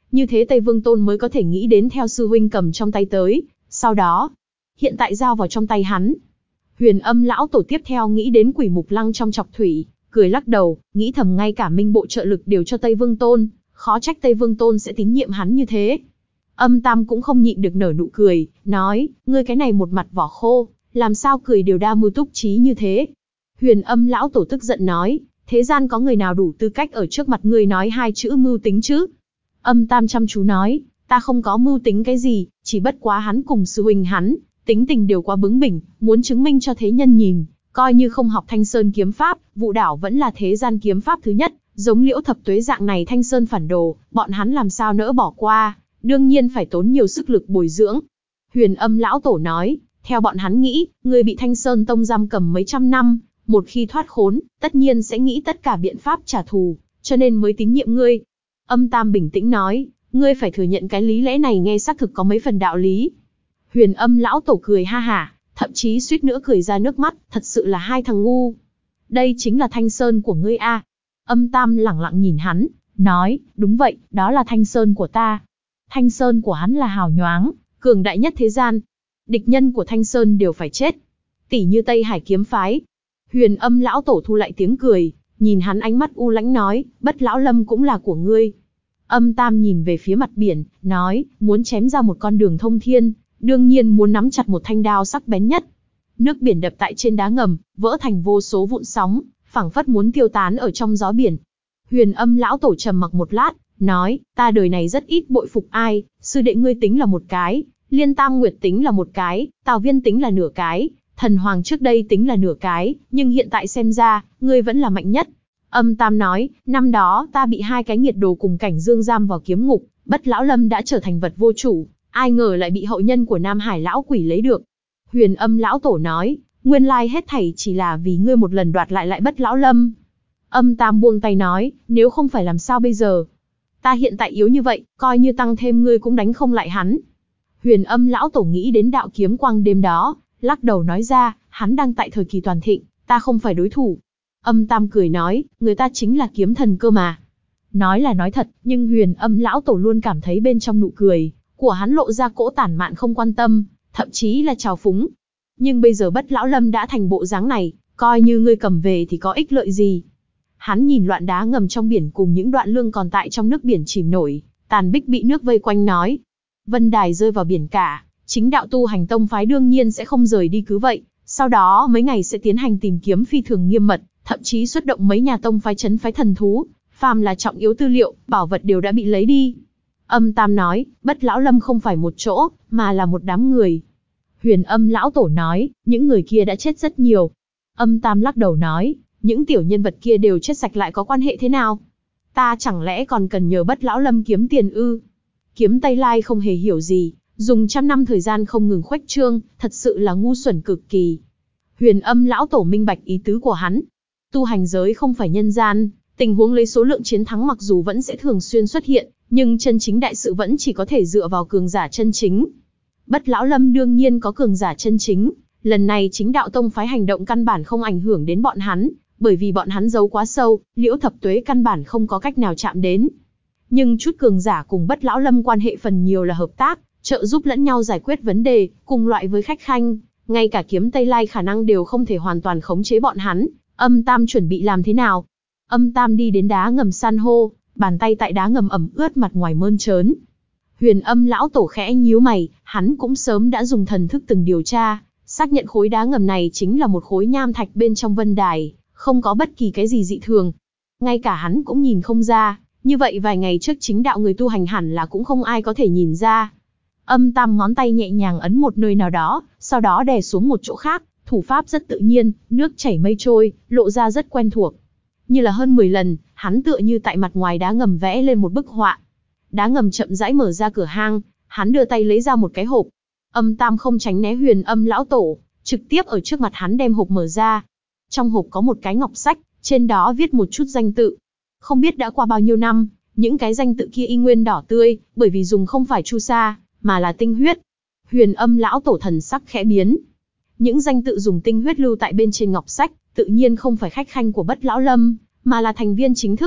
Speaker 1: như thế Tây Vương Tôn mới có thể nghĩ đến theo sư huynh cầm trong tay tới, sau đó, hiện tại giao vào trong tay hắn. Huyền Âm lão tổ tiếp theo nghĩ đến Quỷ Mục Lăng trong Trọc Thủy, cười lắc đầu, nghĩ thầm ngay cả minh bộ trợ lực đều cho Tây Vương Tôn, khó trách Tây Vương Tôn sẽ tín nhiệm hắn như thế. Âm Tam cũng không nhịn được nở nụ cười, nói, ngươi cái này một mặt vỏ khô, làm sao cười đều đa mưu túc trí như thế. Huyền Âm lão tổ tức giận nói, thế gian có người nào đủ tư cách ở trước mặt ngươi nói hai chữ mưu tính chứ? Âm Tam chăm chú nói, ta không có mưu tính cái gì, chỉ bất quá hắn cùng sư huynh hắn, tính tình đều quá bướng bỉnh, muốn chứng minh cho thế nhân nhìn, coi như không học Thanh Sơn kiếm pháp, Vũ Đảo vẫn là thế gian kiếm pháp thứ nhất, giống Liễu Thập Tuế dạng này Thanh Sơn phản đồ, bọn hắn làm sao nỡ bỏ qua, đương nhiên phải tốn nhiều sức lực bồi dưỡng. Huyền Âm lão tổ nói, theo bọn hắn nghĩ, người bị Thanh Sơn tông giam cầm mấy trăm năm, một khi thoát khốn, tất nhiên sẽ nghĩ tất cả biện pháp trả thù, cho nên mới tín nhiệm ngươi. Âm Tam bình tĩnh nói, ngươi phải thừa nhận cái lý lẽ này nghe xác thực có mấy phần đạo lý. Huyền Âm lão tổ cười ha hả, thậm chí suýt nữa cười ra nước mắt, thật sự là hai thằng ngu. Đây chính là Thanh Sơn của ngươi a? Âm Tam lẳng lặng nhìn hắn, nói, đúng vậy, đó là Thanh Sơn của ta. Thanh Sơn của hắn là hào nhoáng, cường đại nhất thế gian. Địch nhân của Thanh Sơn đều phải chết. Tỷ như Tây Hải kiếm phái. Huyền Âm lão tổ thu lại tiếng cười, nhìn hắn ánh mắt u lãnh nói, Bất Lão Lâm cũng là của ngươi. Âm Tam nhìn về phía mặt biển, nói, muốn chém ra một con đường thông thiên, đương nhiên muốn nắm chặt một thanh đao sắc bén nhất. Nước biển đập tại trên đá ngầm, vỡ thành vô số vụn sóng, phảng phất muốn tiêu tán ở trong gió biển. Huyền Âm lão tổ trầm mặc một lát, nói, ta đời này rất ít bội phục ai, sư đệ ngươi tính là một cái, Liên Tam Nguyệt tính là một cái, Tào Viên tính là nửa cái, Thần Hoàng trước đây tính là nửa cái, nhưng hiện tại xem ra, ngươi vẫn là mạnh nhất. Âm Tam nói, năm đó ta bị hai cái nghiệt đồ cùng cảnh dương giam vào kiếm ngục, Bất Lão Lâm đã trở thành vật vô chủ, ai ngờ lại bị hậu nhân của Nam Hải lão quỷ lấy được. Huyền Âm lão tổ nói, nguyên lai hết thảy chỉ là vì ngươi một lần đoạt lại lại Bất Lão Lâm. Âm Tam buông tay nói, nếu không phải làm sao bây giờ? Ta hiện tại yếu như vậy, coi như tăng thêm ngươi cũng đánh không lại hắn. Huyền Âm lão tổ nghĩ đến đạo kiếm quang đêm đó, lắc đầu nói ra, hắn đang tại thời kỳ toàn thịnh, ta không phải đối thủ. Âm Tam cười nói, người ta chính là kiếm thần cơ mà. Nói là nói thật, nhưng Huyền Âm lão tổ luôn cảm thấy bên trong nụ cười của hắn lộ ra cỗ tản mạn không quan tâm, thậm chí là trào phúng. Nhưng bây giờ Bất Lão Lâm đã thành bộ dáng này, coi như ngươi cầm về thì có ích lợi gì? Hắn nhìn loạn đá ngầm trong biển cùng những đoạn lương còn tại trong nước biển chìm nổi, tàn bích bị nước vây quanh nói. Vân Đài rơi vào biển cả, chính đạo tu hành tông phái đương nhiên sẽ không rời đi cứ vậy, sau đó mấy ngày sẽ tiến hành tìm kiếm phi thường nghiêm mật, thậm chí xuất động mấy nhà tông phái trấn phái thần thú, phàm là trọng yếu tư liệu, bảo vật đều đã bị lấy đi. Âm Tam nói, Bất Lão Lâm không phải một chỗ, mà là một đám người. Huyền Âm lão tổ nói, những người kia đã chết rất nhiều. Âm Tam lắc đầu nói, những tiểu nhân vật kia đều chết sạch lại có quan hệ thế nào? Ta chẳng lẽ còn cần nhờ Bất Lão Lâm kiếm tiền ư? Kiếm Tây Lai không hề hiểu gì, dùng trăm năm thời gian không ngừng khuếch trương, thật sự là ngu xuẩn cực kỳ. Huyền Âm lão tổ minh bạch ý tứ của hắn. Tu hành giới không phải nhân gian, tình huống lấy số lượng chiến thắng mặc dù vẫn sẽ thường xuyên xuất hiện, nhưng chân chính đại sự vẫn chỉ có thể dựa vào cường giả chân chính. Bất Lão Lâm đương nhiên có cường giả chân chính, lần này chính đạo tông phái hành động căn bản không ảnh hưởng đến bọn hắn, bởi vì bọn hắn giấu quá sâu, Liễu Thập Tuế căn bản không có cách nào chạm đến. Nhưng chút cường giả cùng Bất Lão Lâm quan hệ phần nhiều là hợp tác, trợ giúp lẫn nhau giải quyết vấn đề, cùng loại với khách khanh, ngay cả kiếm Tây Lai khả năng đều không thể hoàn toàn khống chế bọn hắn. Âm Tam chuẩn bị làm thế nào? Âm Tam đi đến đá ngầm san hô, bàn tay tại đá ngầm ẩm ướt mặt ngoài mơn trớn. Huyền Âm lão tổ khẽ nhíu mày, hắn cũng sớm đã dùng thần thức từng điều tra, xác nhận khối đá ngầm này chính là một khối nham thạch bên trong vân đài, không có bất kỳ cái gì dị thường. Ngay cả hắn cũng nhìn không ra, như vậy vài ngày trước chính đạo người tu hành hẳn là cũng không ai có thể nhìn ra. Âm Tam ngón tay nhẹ nhàng ấn một nơi nào đó, sau đó đè xuống một chỗ khác, thủ pháp rất tự nhiên, nước chảy mây trôi, lộ ra rất quen thuộc. Như là hơn mười lần, hắn tựa như tại mặt ngoài đá ngầm vẽ lên một bức họa. Đá ngầm chậm rãi mở ra cửa hang, hắn đưa tay lấy ra một cái hộp. Âm Tam không tránh né Huyền Âm lão tổ, trực tiếp ở trước mặt hắn đem hộp mở ra. Trong hộp có một cái ngọc sách, trên đó viết một chút danh tự. Không biết đã qua bao nhiêu năm, những cái danh tự kia y nguyên đỏ tươi, bởi vì dùng không phải chu sa, mà là tinh huyết. Huyền Âm lão tổ thần sắc khẽ biến. Những danh tự dùng tinh huyết lưu tại bên trên ngọc sách, tự nhiên không phải khách khanh của Bất Lão Lâm, mà là thành viên chính thức.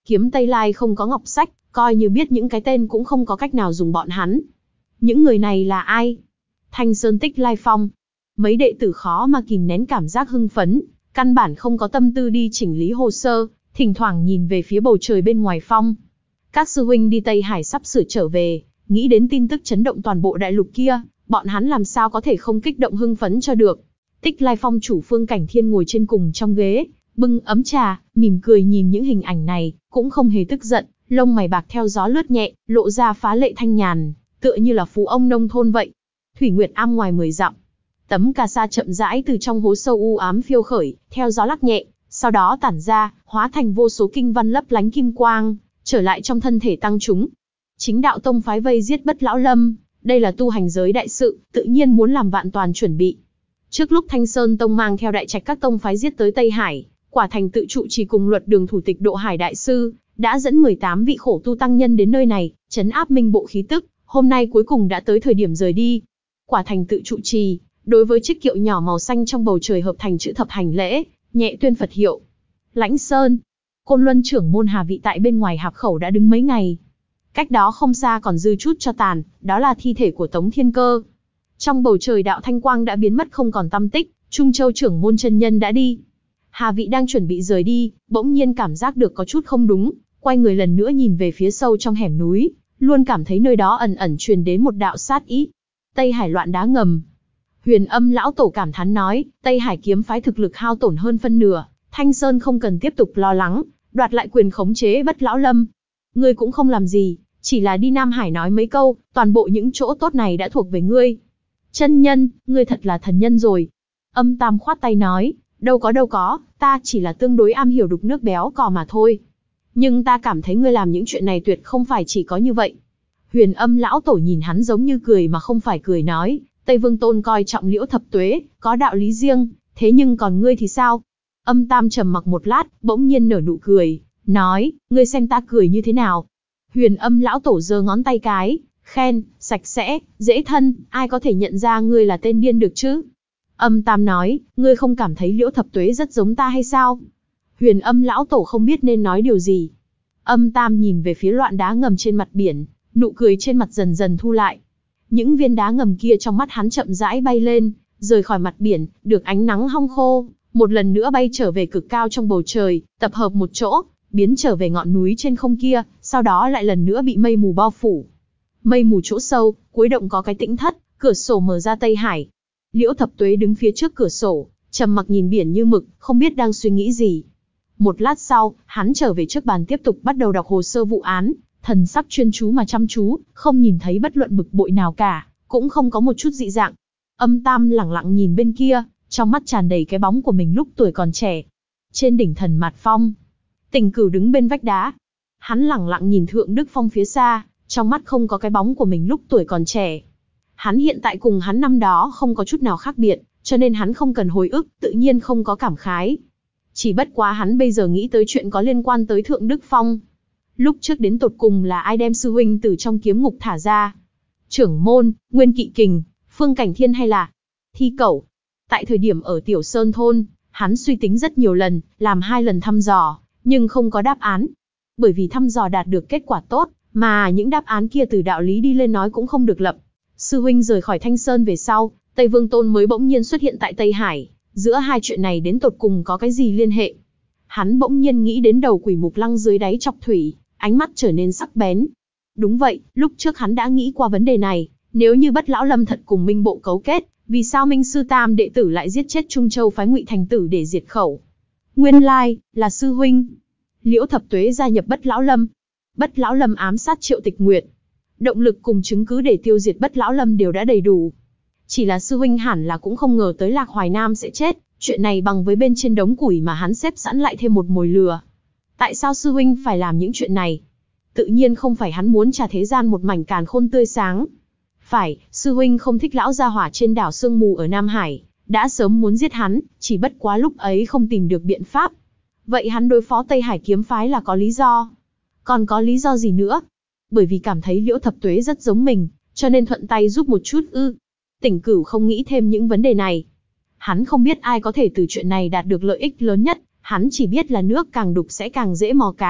Speaker 1: Kiếm Tây Lai không có ngọc sách, coi như biết những cái tên cũng không có cách nào dùng bọn hắn. Những người này là ai? Thanh Sơn Tích Lai Phong. Mấy đệ tử khó mà kìm nén cảm giác hưng phấn, căn bản không có tâm tư đi chỉnh lý hồ sơ, thỉnh thoảng nhìn về phía bầu trời bên ngoài phong. Các sư huynh đi Tây Hải sắp sửa trở về, nghĩ đến tin tức chấn động toàn bộ đại lục kia, bọn hắn làm sao có thể không kích động hưng phấn cho được. Tích Lai Phong chủ Phương Cảnh Thiên ngồi trên cùng trong ghế, bưng ấm trà, mỉm cười nhìn những hình ảnh này, cũng không hề tức giận, lông mày bạc theo gió lướt nhẹ, lộ ra phá lệ thanh nhàn, tựa như là phú ông nông thôn vậy. Thủy Nguyệt Am ngoài mười dặm, tấm cà sa chậm rãi từ trong hố sâu u ám phiêu khởi, theo gió lắc nhẹ, sau đó tản ra, hóa thành vô số kinh văn lấp lánh kim quang, trở lại trong thân thể tăng chúng. Chính đạo tông phái vây giết Bất Lão Lâm, đây là tu hành giới đại sự, tự nhiên muốn làm vạn toàn chuẩn bị. Trước lúc Thanh Sơn Tông mang theo đại trạch các tông phái giết tới Tây Hải, Quả Thành tự trụ trì cùng Luật Đường thủ tịch Độ Hải đại sư đã dẫn mười tám vị khổ tu tăng nhân đến nơi này, trấn áp minh bộ khí tức, hôm nay cuối cùng đã tới thời điểm rời đi. Quả Thành tự trụ trì, đối với chiếc kiệu nhỏ màu xanh trong bầu trời hợp thành chữ thập hành lễ, nhẹ tuyên Phật hiệu. Lãnh Sơn, Côn Luân trưởng môn Hà Vị tại bên ngoài hạp khẩu đã đứng mấy ngày. Cách đó không xa còn dư chút cho tàn, đó là thi thể của Tống Thiên Cơ. Trong bầu trời đạo thanh quang đã biến mất không còn tăm tích, Trung Châu trưởng môn chân nhân đã đi. Hà Vị đang chuẩn bị rời đi, bỗng nhiên cảm giác được có chút không đúng, quay người lần nữa nhìn về phía sâu trong hẻm núi, luôn cảm thấy nơi đó ẩn ẩn truyền đến một đạo sát ý. Tây Hải loạn đá ngầm. Huyền Âm lão tổ cảm thán nói, Tây Hải kiếm phái thực lực hao tổn hơn phân nửa, Thanh Sơn không cần tiếp tục lo lắng, đoạt lại quyền khống chế Bất Lão Lâm. Ngươi cũng không làm gì, chỉ là đi Nam Hải nói mấy câu, toàn bộ những chỗ tốt này đã thuộc về ngươi. Chân nhân, ngươi thật là thần nhân rồi. Âm Tam khoát tay nói, đâu có đâu có, ta chỉ là tương đối am hiểu đục nước béo cò mà thôi. Nhưng ta cảm thấy ngươi làm những chuyện này tuyệt không phải chỉ có như vậy. Huyền Âm lão tổ nhìn hắn giống như cười mà không phải cười nói, Tây Vương Tôn coi trọng Liễu Thập Tuế, có đạo lý riêng, thế nhưng còn ngươi thì sao? Âm Tam trầm mặc một lát, bỗng nhiên nở nụ cười, nói, ngươi xem ta cười như thế nào? Huyền Âm lão tổ giơ ngón tay cái, khen, sạch sẽ, dễ thân, ai có thể nhận ra ngươi là tên điên được chứ? Âm Tam nói, ngươi không cảm thấy Liễu Thập Tuế rất giống ta hay sao? Huyền Âm lão tổ không biết nên nói điều gì. Âm Tam nhìn về phía loạn đá ngầm trên mặt biển, nụ cười trên mặt dần dần thu lại. Những viên đá ngầm kia trong mắt hắn chậm rãi bay lên, rời khỏi mặt biển, được ánh nắng hong khô, một lần nữa bay trở về cực cao trong bầu trời, tập hợp một chỗ, biến trở về ngọn núi trên không kia, sau đó lại lần nữa bị mây mù bao phủ. Mây mù chỗ sâu, cuối động có cái tĩnh thất, cửa sổ mở ra Tây Hải. Liễu Thập Tuế đứng phía trước cửa sổ, trầm mặc nhìn biển như mực, không biết đang suy nghĩ gì. Một lát sau, hắn trở về trước bàn tiếp tục bắt đầu đọc hồ sơ vụ án, thần sắc chuyên chú mà chăm chú, không nhìn thấy bất luận bực bội nào cả, cũng không có một chút dị dạng. Âm Tam lẳng lặng nhìn bên kia, trong mắt tràn đầy cái bóng của mình lúc tuổi còn trẻ. Trên đỉnh Thần Mạt Phong, Tỉnh Cửu đứng bên vách đá. Hắn lẳng lặng nhìn Thượng Đức Phong phía xa, trong mắt không có cái bóng của mình lúc tuổi còn trẻ. Hắn hiện tại cùng hắn năm đó không có chút nào khác biệt, cho nên hắn không cần hồi ức, tự nhiên không có cảm khái. Chỉ bất quá hắn bây giờ nghĩ tới chuyện có liên quan tới Thượng Đức Phong. Lúc trước đến tột cùng là ai đem sư huynh từ trong kiếm ngục thả ra? Trưởng môn, Nguyên Kỵ Kình, Phương Cảnh Thiên hay là Thi Cẩu? Tại thời điểm ở Tiểu Sơn Thôn, hắn suy tính rất nhiều lần, làm hai lần thăm dò, nhưng không có đáp án. Bởi vì thăm dò đạt được kết quả tốt, mà những đáp án kia từ đạo lý đi lên nói cũng không được lập. Sư huynh rời khỏi Thanh Sơn về sau, Tây Vương Tôn mới bỗng nhiên xuất hiện tại Tây Hải, giữa hai chuyện này đến tột cùng có cái gì liên hệ? Hắn bỗng nhiên nghĩ đến đầu quỷ mục lăng dưới đáy chọc thủy, ánh mắt trở nên sắc bén. Đúng vậy, lúc trước hắn đã nghĩ qua vấn đề này, nếu như Bất Lão Lâm thật cùng Minh Bộ cấu kết, vì sao Minh Sư Tam đệ tử lại giết chết Trung Châu phái Ngụy Thành Tử để diệt khẩu? Nguyên lai, là sư huynh. Liễu Thập Tuế gia nhập Bất Lão Lâm. Bất Lão Lâm ám sát Triệu Tịch Nguyệt. Động lực cùng chứng cứ để tiêu diệt Bất Lão Lâm đều đã đầy đủ. Chỉ là sư huynh hẳn là cũng không ngờ tới Lạc Hoài Nam sẽ chết, chuyện này bằng với bên trên đống củi mà hắn xếp sẵn lại thêm một mồi lửa. Tại sao sư huynh phải làm những chuyện này? Tự nhiên không phải hắn muốn trả thế gian một mảnh càn khôn tươi sáng. Phải, sư huynh không thích lão gia hỏa trên đảo Sương Mù ở Nam Hải, đã sớm muốn giết hắn, chỉ bất quá lúc ấy không tìm được biện pháp. Vậy hắn đối phó Tây Hải kiếm phái là có lý do. Còn có lý do gì nữa? Bởi vì cảm thấy Liễu Thập Tuế rất giống mình, cho nên thuận tay giúp một chút ư. Tỉnh Cửu không nghĩ thêm những vấn đề này. Hắn không biết ai có thể từ chuyện này đạt được lợi ích lớn nhất, hắn chỉ biết là nước càng đục sẽ càng dễ mò cá.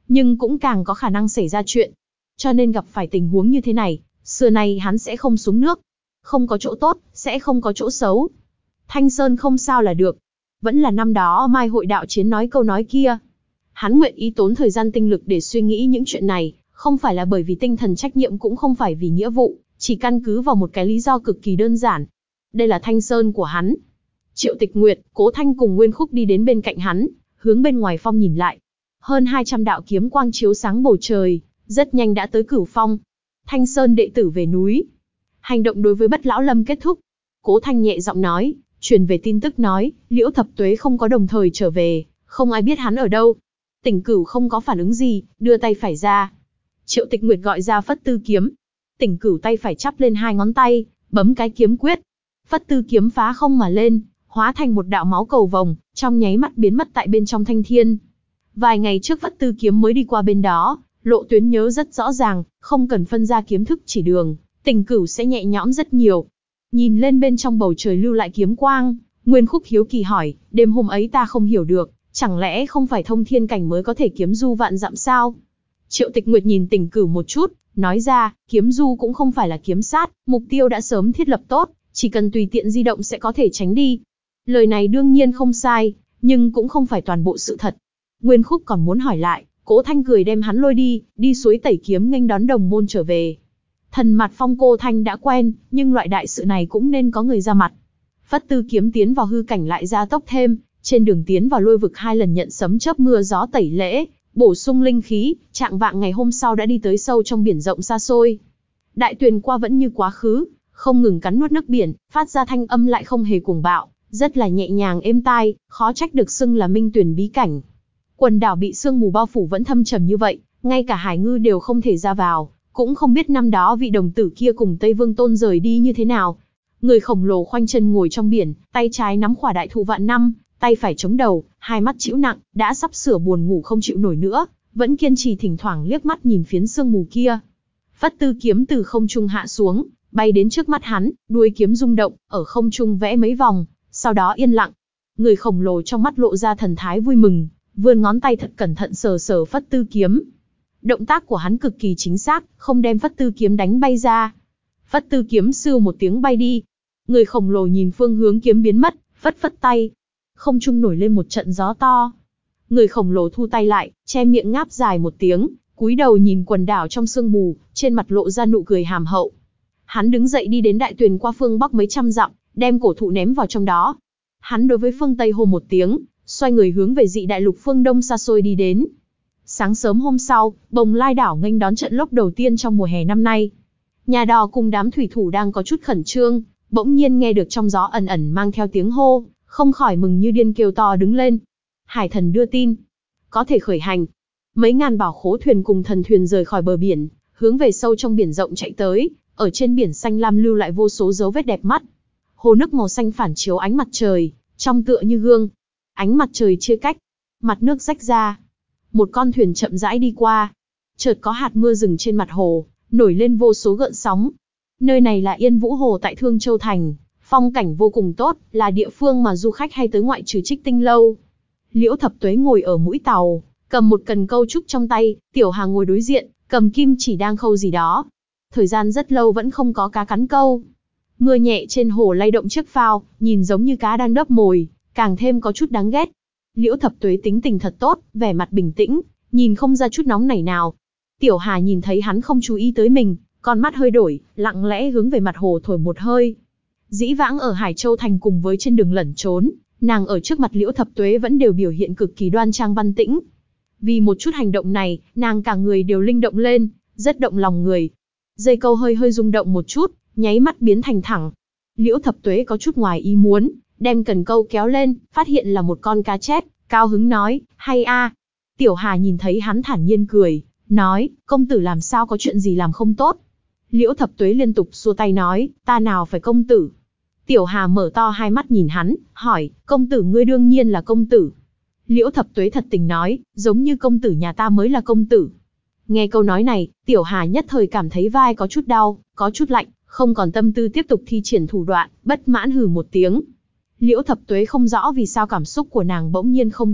Speaker 1: nhưng cũng càng có khả năng xảy ra chuyện. Cho nên gặp phải tình huống như thế này, xưa nay hắn sẽ không xuống nước. Không có chỗ tốt, sẽ không có chỗ xấu. Thanh Sơn không sao là được. Vẫn là năm đó Mai hội đạo chiến nói câu nói kia. Hắn nguyện ý tốn thời gian tinh lực để suy nghĩ những chuyện này, không phải là bởi vì tinh thần trách nhiệm, cũng không phải vì nghĩa vụ, chỉ căn cứ vào một cái lý do cực kỳ đơn giản. Đây là Thanh Sơn của hắn. Triệu Tịch Nguyệt, Cố Thanh cùng Nguyên Khúc đi đến bên cạnh hắn, hướng bên ngoài phong nhìn lại. Hơn hai trăm đạo kiếm quang chiếu sáng bầu trời, rất nhanh đã tới Cửu Phong. Thanh Sơn đệ tử về núi. Hành động đối với Bất Lão Lâm kết thúc. Cố Thanh nhẹ giọng nói, truyền về tin tức nói, Liễu Thập Tuế không có đồng thời trở về, không ai biết hắn ở đâu. Tỉnh Cửu không có phản ứng gì, đưa tay phải ra. Triệu Tịch Nguyệt gọi ra Phất Tư kiếm. Tỉnh Cửu tay phải chắp lên hai ngón tay, bấm cái kiếm quyết. Phất Tư kiếm phá không mà lên, hóa thành một đạo máu cầu vồng, trong nháy mắt biến mất tại bên trong thanh thiên. Vài ngày trước Phất Tư kiếm mới đi qua bên đó, lộ tuyến nhớ rất rõ ràng, không cần phân ra kiếm thức chỉ đường, Tỉnh Cửu sẽ nhẹ nhõm rất nhiều. Nhìn lên bên trong bầu trời lưu lại kiếm quang, Nguyên Khúc hiếu kỳ hỏi, đêm hôm ấy ta không hiểu được, chẳng lẽ không phải thông thiên cảnh mới có thể kiếm du vạn dặm sao? Triệu Tịch Nguyệt nhìn Tỉnh Cửu một chút, nói ra, kiếm du cũng không phải là kiếm sát, mục tiêu đã sớm thiết lập tốt, chỉ cần tùy tiện di động sẽ có thể tránh đi. Lời này đương nhiên không sai, nhưng cũng không phải toàn bộ sự thật. Nguyên Khúc còn muốn hỏi lại, Cố Thanh cười đem hắn lôi đi, đi suối tẩy kiếm nghênh đón đồng môn trở về. Thần mặt phong Cô Thanh đã quen, nhưng loại đại sự này cũng nên có người ra mặt. Phất Tư kiếm tiến vào hư cảnh lại gia tốc thêm, trên đường tiến vào lôi vực hai lần nhận sấm chớp mưa gió tẩy lễ, bổ sung linh khí, trạng vạng ngày hôm sau đã đi tới sâu trong biển rộng xa xôi. Đại tuyền qua vẫn như quá khứ, không ngừng cắn nuốt nước biển, phát ra thanh âm lại không hề cuồng bạo, rất là nhẹ nhàng êm tai, khó trách được xưng là minh tuyền bí cảnh. Quần đảo bị sương mù bao phủ vẫn thâm trầm như vậy, ngay cả hải ngư đều không thể ra vào, cũng không biết năm đó vị đồng tử kia cùng Tây Vương Tôn rời đi như thế nào. Người khổng lồ khoanh chân ngồi trong biển, tay trái nắm khỏa đại thụ vạn năm, tay phải chống đầu, hai mắt chịu nặng, đã sắp sửa buồn ngủ không chịu nổi nữa, vẫn kiên trì thỉnh thoảng liếc mắt nhìn phiến sương mù kia. Phất Tư kiếm từ không trung hạ xuống, bay đến trước mắt hắn, đuôi kiếm rung động, ở không trung vẽ mấy vòng, sau đó yên lặng. Người khổng lồ trong mắt lộ ra thần thái vui mừng, vươn ngón tay thật cẩn thận sờ sờ Phất Tư kiếm. Động tác của hắn cực kỳ chính xác, không đem Phất Tư kiếm đánh bay ra. Phất Tư kiếm sưu một tiếng bay đi. Người khổng lồ nhìn phương hướng kiếm biến mất, phất phất tay. Không trung nổi lên một trận gió to. Người khổng lồ thu tay lại, che miệng ngáp dài một tiếng, cúi đầu nhìn quần đảo trong sương mù, trên mặt lộ ra nụ cười hàm hậu. Hắn đứng dậy đi đến đại tuyền qua phương bắc mấy trăm dặm, đem cổ thụ ném vào trong đó. Hắn đối với phương Tây hô một tiếng, xoay người hướng về dị đại lục phương Đông xa xôi đi đến. Sáng sớm hôm sau, Bồng Lai đảo nghênh đón trận lốc đầu tiên trong mùa hè năm nay. Nhà đò cùng đám thủy thủ đang có chút khẩn trương, bỗng nhiên nghe được trong gió ẩn ẩn mang theo tiếng hô, không khỏi mừng như điên kêu to đứng lên. Hải thần đưa tin, có thể khởi hành. Mấy ngàn bảo khố thuyền cùng thần thuyền rời khỏi bờ biển, hướng về sâu trong biển rộng chạy tới, ở trên biển xanh lam lưu lại vô số dấu vết đẹp mắt. Hồ nước màu xanh phản chiếu ánh mặt trời, trong tựa như gương. Ánh mặt trời chia cách, mặt nước rách ra. Một con thuyền chậm rãi đi qua. Chợt có hạt mưa rừng trên mặt hồ, nổi lên vô số gợn sóng. Nơi này là Yên Vũ Hồ tại Thương Châu Thành, phong cảnh vô cùng tốt, là địa phương mà du khách hay tới ngoại trừ Trích Tinh Lâu. Liễu Thập Tuế ngồi ở mũi tàu, cầm một cần câu trúc trong tay, Tiểu Hà ngồi đối diện, cầm kim chỉ đang khâu gì đó. Thời gian rất lâu vẫn không có cá cắn câu. Mưa nhẹ trên hồ lay động chiếc phao, nhìn giống như cá đang đớp mồi, càng thêm có chút đáng ghét. Liễu Thập Tuế tính tình thật tốt, vẻ mặt bình tĩnh, nhìn không ra chút nóng nảy nào. Tiểu Hà nhìn thấy hắn không chú ý tới mình, con mắt hơi đổi, lặng lẽ hướng về mặt hồ thổi một hơi. Dĩ vãng ở Hải Châu Thành cùng với trên đường lẩn trốn, nàng ở trước mặt Liễu Thập Tuế vẫn đều biểu hiện cực kỳ đoan trang văn tĩnh. Vì một chút hành động này, nàng cả người đều linh động lên, rất động lòng người. Dây câu hơi hơi rung động một chút, nháy mắt biến thành thẳng. Liễu Thập Tuế có chút ngoài ý muốn, đem cần câu kéo lên, phát hiện là một con cá chép, cao hứng nói, hay a. Tiểu Hà nhìn thấy hắn thản nhiên cười, nói, công tử làm sao có chuyện gì làm không tốt. Liễu Thập Tuế liên tục xua tay nói, ta nào phải công tử. Tiểu Hà mở to hai mắt nhìn hắn, hỏi, công tử ngươi đương nhiên là công tử. Liễu Thập Tuế thật tình nói, giống như công tử nhà ta mới là công tử. Nghe câu nói này, Tiểu Hà nhất thời cảm thấy vai có chút đau, có chút lạnh, không còn tâm tư tiếp tục thi triển thủ đoạn, bất mãn hừ một tiếng. Liễu Thập Tuế không rõ vì sao cảm xúc của nàng bỗng nhiên không tốt,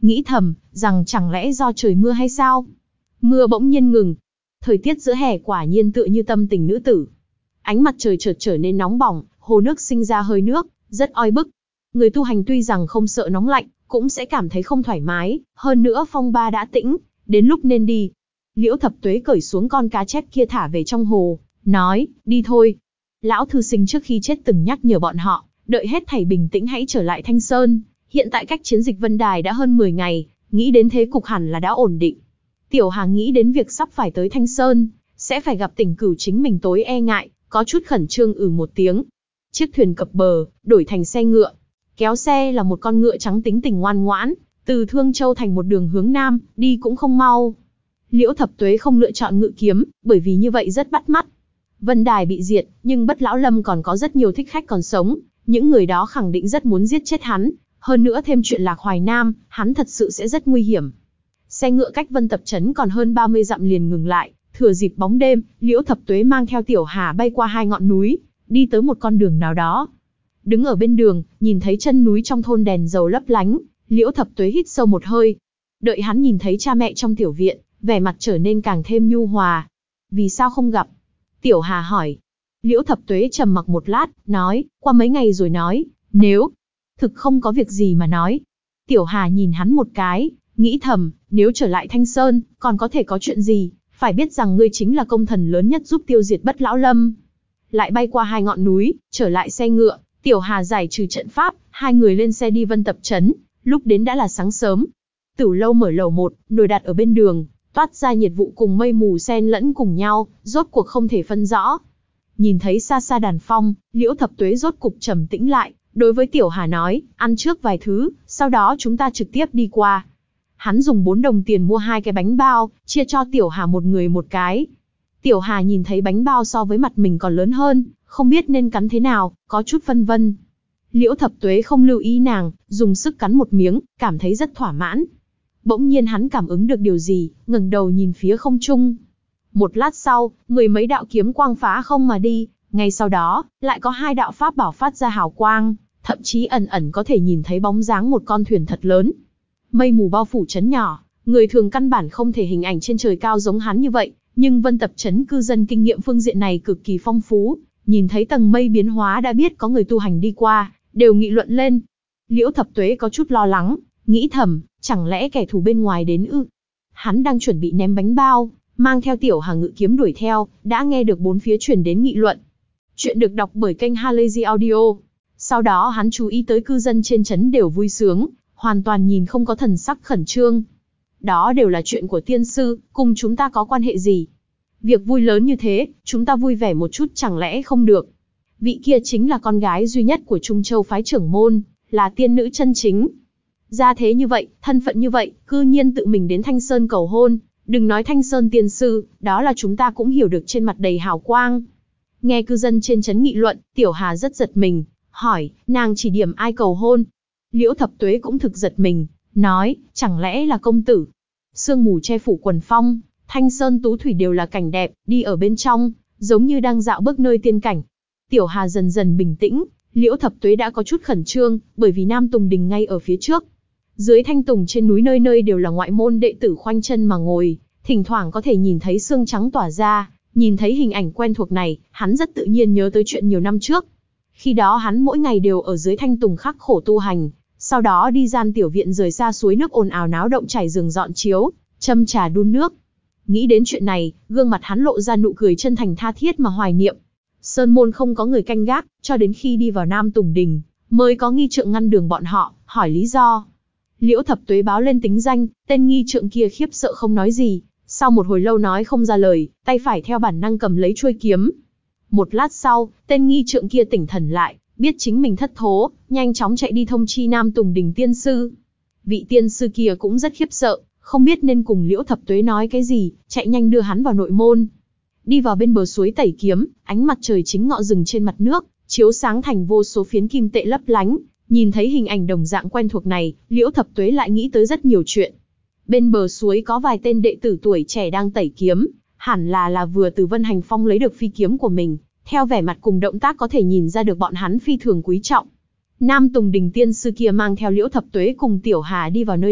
Speaker 1: nghĩ thầm, rằng chẳng lẽ do trời mưa hay sao? Mưa bỗng nhiên ngừng. Thời tiết giữa hè quả nhiên tựa như tâm tình nữ tử. Ánh mặt trời chợt trở nên nóng bỏng, hồ nước sinh ra hơi nước, rất oi bức. Người tu hành tuy rằng không sợ nóng lạnh, cũng sẽ cảm thấy không thoải mái, hơn nữa phong ba đã tĩnh, đến lúc nên đi. Liễu Thập Tuế cởi xuống con cá chép kia thả về trong hồ, nói, đi thôi. Lão thư sinh trước khi chết từng nhắc nhở bọn họ, đợi hết thảy bình tĩnh hãy trở lại Thanh Sơn. Hiện tại cách chiến dịch Vân Đài đã hơn mười ngày, nghĩ đến thế cục hẳn là đã ổn định. Tiểu Hà nghĩ đến việc sắp phải tới Thanh Sơn, sẽ phải gặp Tỉnh Cửu chính mình tối e ngại, có chút khẩn trương ừ một tiếng. Chiếc thuyền cập bờ, đổi thành xe ngựa. Kéo xe là một con ngựa trắng tính tình ngoan ngoãn, từ Thương Châu thành một đường hướng nam, đi cũng không mau. Liễu Thập Tuế không lựa chọn ngự kiếm, bởi vì như vậy rất bắt mắt. Vân Đài bị diệt, nhưng Bất Lão Lâm còn có rất nhiều thích khách còn sống, những người đó khẳng định rất muốn giết chết hắn, hơn nữa thêm chuyện Lạc Hoài Nam, hắn thật sự sẽ rất nguy hiểm. Xe ngựa cách Vân Tập Trấn còn hơn ba mươi dặm liền ngừng lại, thừa dịp bóng đêm, Liễu Thập Tuế mang theo Tiểu Hà bay qua hai ngọn núi, đi tới một con đường nào đó. Đứng ở bên đường, nhìn thấy chân núi trong thôn đèn dầu lấp lánh, Liễu Thập Tuế hít sâu một hơi. Đợi hắn nhìn thấy cha mẹ trong tiểu viện, vẻ mặt trở nên càng thêm nhu hòa. Vì sao không gặp? Tiểu Hà hỏi. Liễu Thập Tuế trầm mặc một lát, nói, qua mấy ngày rồi nói, nếu thực không có việc gì mà nói. Tiểu Hà nhìn hắn một cái, nghĩ thầm, nếu trở lại Thanh Sơn, còn có thể có chuyện gì, phải biết rằng ngươi chính là công thần lớn nhất giúp tiêu diệt Bất Lão Lâm. Lại bay qua hai ngọn núi, trở lại xe ngựa, Tiểu Hà giải trừ trận pháp, hai người lên xe đi Vân Tập Trấn, lúc đến đã là sáng sớm. Tửu lâu mở lầu một, nồi đặt ở bên đường, toát ra nhiệt vụ cùng mây mù xen lẫn cùng nhau, rốt cuộc không thể phân rõ. Nhìn thấy xa xa đàn phong, Liễu Thập Tuế rốt cục trầm tĩnh lại, đối với Tiểu Hà nói, ăn trước vài thứ, sau đó chúng ta trực tiếp đi qua. Hắn dùng bốn đồng tiền mua hai cái bánh bao, chia cho Tiểu Hà một người một cái. Tiểu Hà nhìn thấy bánh bao so với mặt mình còn lớn hơn, không biết nên cắn thế nào, có chút phân vân. Liễu Thập Tuế không lưu ý nàng, dùng sức cắn một miếng, cảm thấy rất thỏa mãn. Bỗng nhiên hắn cảm ứng được điều gì, ngẩng đầu nhìn phía không trung. Một lát sau, mười mấy đạo kiếm quang phá không mà đi, ngay sau đó, lại có hai đạo pháp bảo phát ra hào quang, thậm chí ẩn ẩn có thể nhìn thấy bóng dáng một con thuyền thật lớn. Mây mù bao phủ trấn nhỏ, người thường căn bản không thể hình ảnh trên trời cao giống hắn như vậy, nhưng Vân Tập Trấn cư dân kinh nghiệm phương diện này cực kỳ phong phú, nhìn thấy tầng mây biến hóa đã biết có người tu hành đi qua, đều nghị luận lên. Liễu Thập Tuế có chút lo lắng, nghĩ thầm, chẳng lẽ kẻ thù bên ngoài đến ư? Hắn đang chuẩn bị ném bánh bao, mang theo Tiểu Hà ngự kiếm đuổi theo, đã nghe được bốn phía truyền đến nghị luận. Chuyện được đọc bởi kênh Halazy Audio. Sau đó hắn chú ý tới cư dân trên trấn đều vui sướng, hoàn toàn nhìn không có thần sắc khẩn trương. Đó đều là chuyện của tiên sư, cùng chúng ta có quan hệ gì? Việc vui lớn như thế, chúng ta vui vẻ một chút chẳng lẽ không được? Vị kia chính là con gái duy nhất của Trung Châu phái trưởng môn, là tiên nữ chân chính. Gia thế như vậy, thân phận như vậy, cư nhiên tự mình đến Thanh Sơn cầu hôn, đừng nói Thanh Sơn tiên sư, đó là chúng ta cũng hiểu được trên mặt đầy hào quang. Nghe cư dân trên trấn nghị luận, Tiểu Hà rất giật mình, hỏi, nàng chỉ điểm ai cầu hôn? Liễu Thập Tuế cũng thực giật mình, nói, chẳng lẽ là công tử? Sương mù che phủ quần phong, Thanh Sơn tú thủy đều là cảnh đẹp, đi ở bên trong, giống như đang dạo bước nơi tiên cảnh. Tiểu Hà dần dần bình tĩnh, Liễu Thập Tuế đã có chút khẩn trương, bởi vì Nam Tùng Đình ngay ở phía trước. Dưới thanh tùng trên núi nơi nơi đều là ngoại môn đệ tử khoanh chân mà ngồi, thỉnh thoảng có thể nhìn thấy xương trắng tỏa ra, nhìn thấy hình ảnh quen thuộc này, hắn rất tự nhiên nhớ tới chuyện nhiều năm trước. Khi đó hắn mỗi ngày đều ở dưới thanh tùng khắc khổ tu hành, sau đó đi gian tiểu viện rời xa suối nước ồn ào náo động trải giường dọn chiếu, châm trà đun nước. Nghĩ đến chuyện này, gương mặt hắn lộ ra nụ cười chân thành tha thiết mà hoài niệm. Sơn môn không có người canh gác, cho đến khi đi vào Nam Tùng Đình, mới có nghi trượng ngăn đường bọn họ, hỏi lý do. Liễu Thập Tuế báo lên tính danh, tên nghi trượng kia khiếp sợ không nói gì, sau một hồi lâu nói không ra lời, tay phải theo bản năng cầm lấy chuôi kiếm. Một lát sau, tên nghi trượng kia tỉnh thần lại, biết chính mình thất thố, nhanh chóng chạy đi thông chi Nam Tùng Đình tiên sư. Vị tiên sư kia cũng rất khiếp sợ, không biết nên cùng Liễu Thập Tuế nói cái gì, chạy nhanh đưa hắn vào nội môn. Đi vào bên bờ suối Tẩy Kiếm, ánh mặt trời chính ngọ rừng trên mặt nước, chiếu sáng thành vô số phiến kim tệ lấp lánh. Nhìn thấy hình ảnh đồng dạng quen thuộc này, Liễu Thập Tuế lại nghĩ tới rất nhiều chuyện. Bên bờ suối có vài tên đệ tử tuổi trẻ đang tẩy kiếm, hẳn là là vừa từ Vân Hành Phong lấy được phi kiếm của mình, theo vẻ mặt cùng động tác có thể nhìn ra được bọn hắn phi thường quý trọng. Nam Tùng Đình tiên sư kia mang theo Liễu Thập Tuế cùng Tiểu Hà đi vào nơi đây,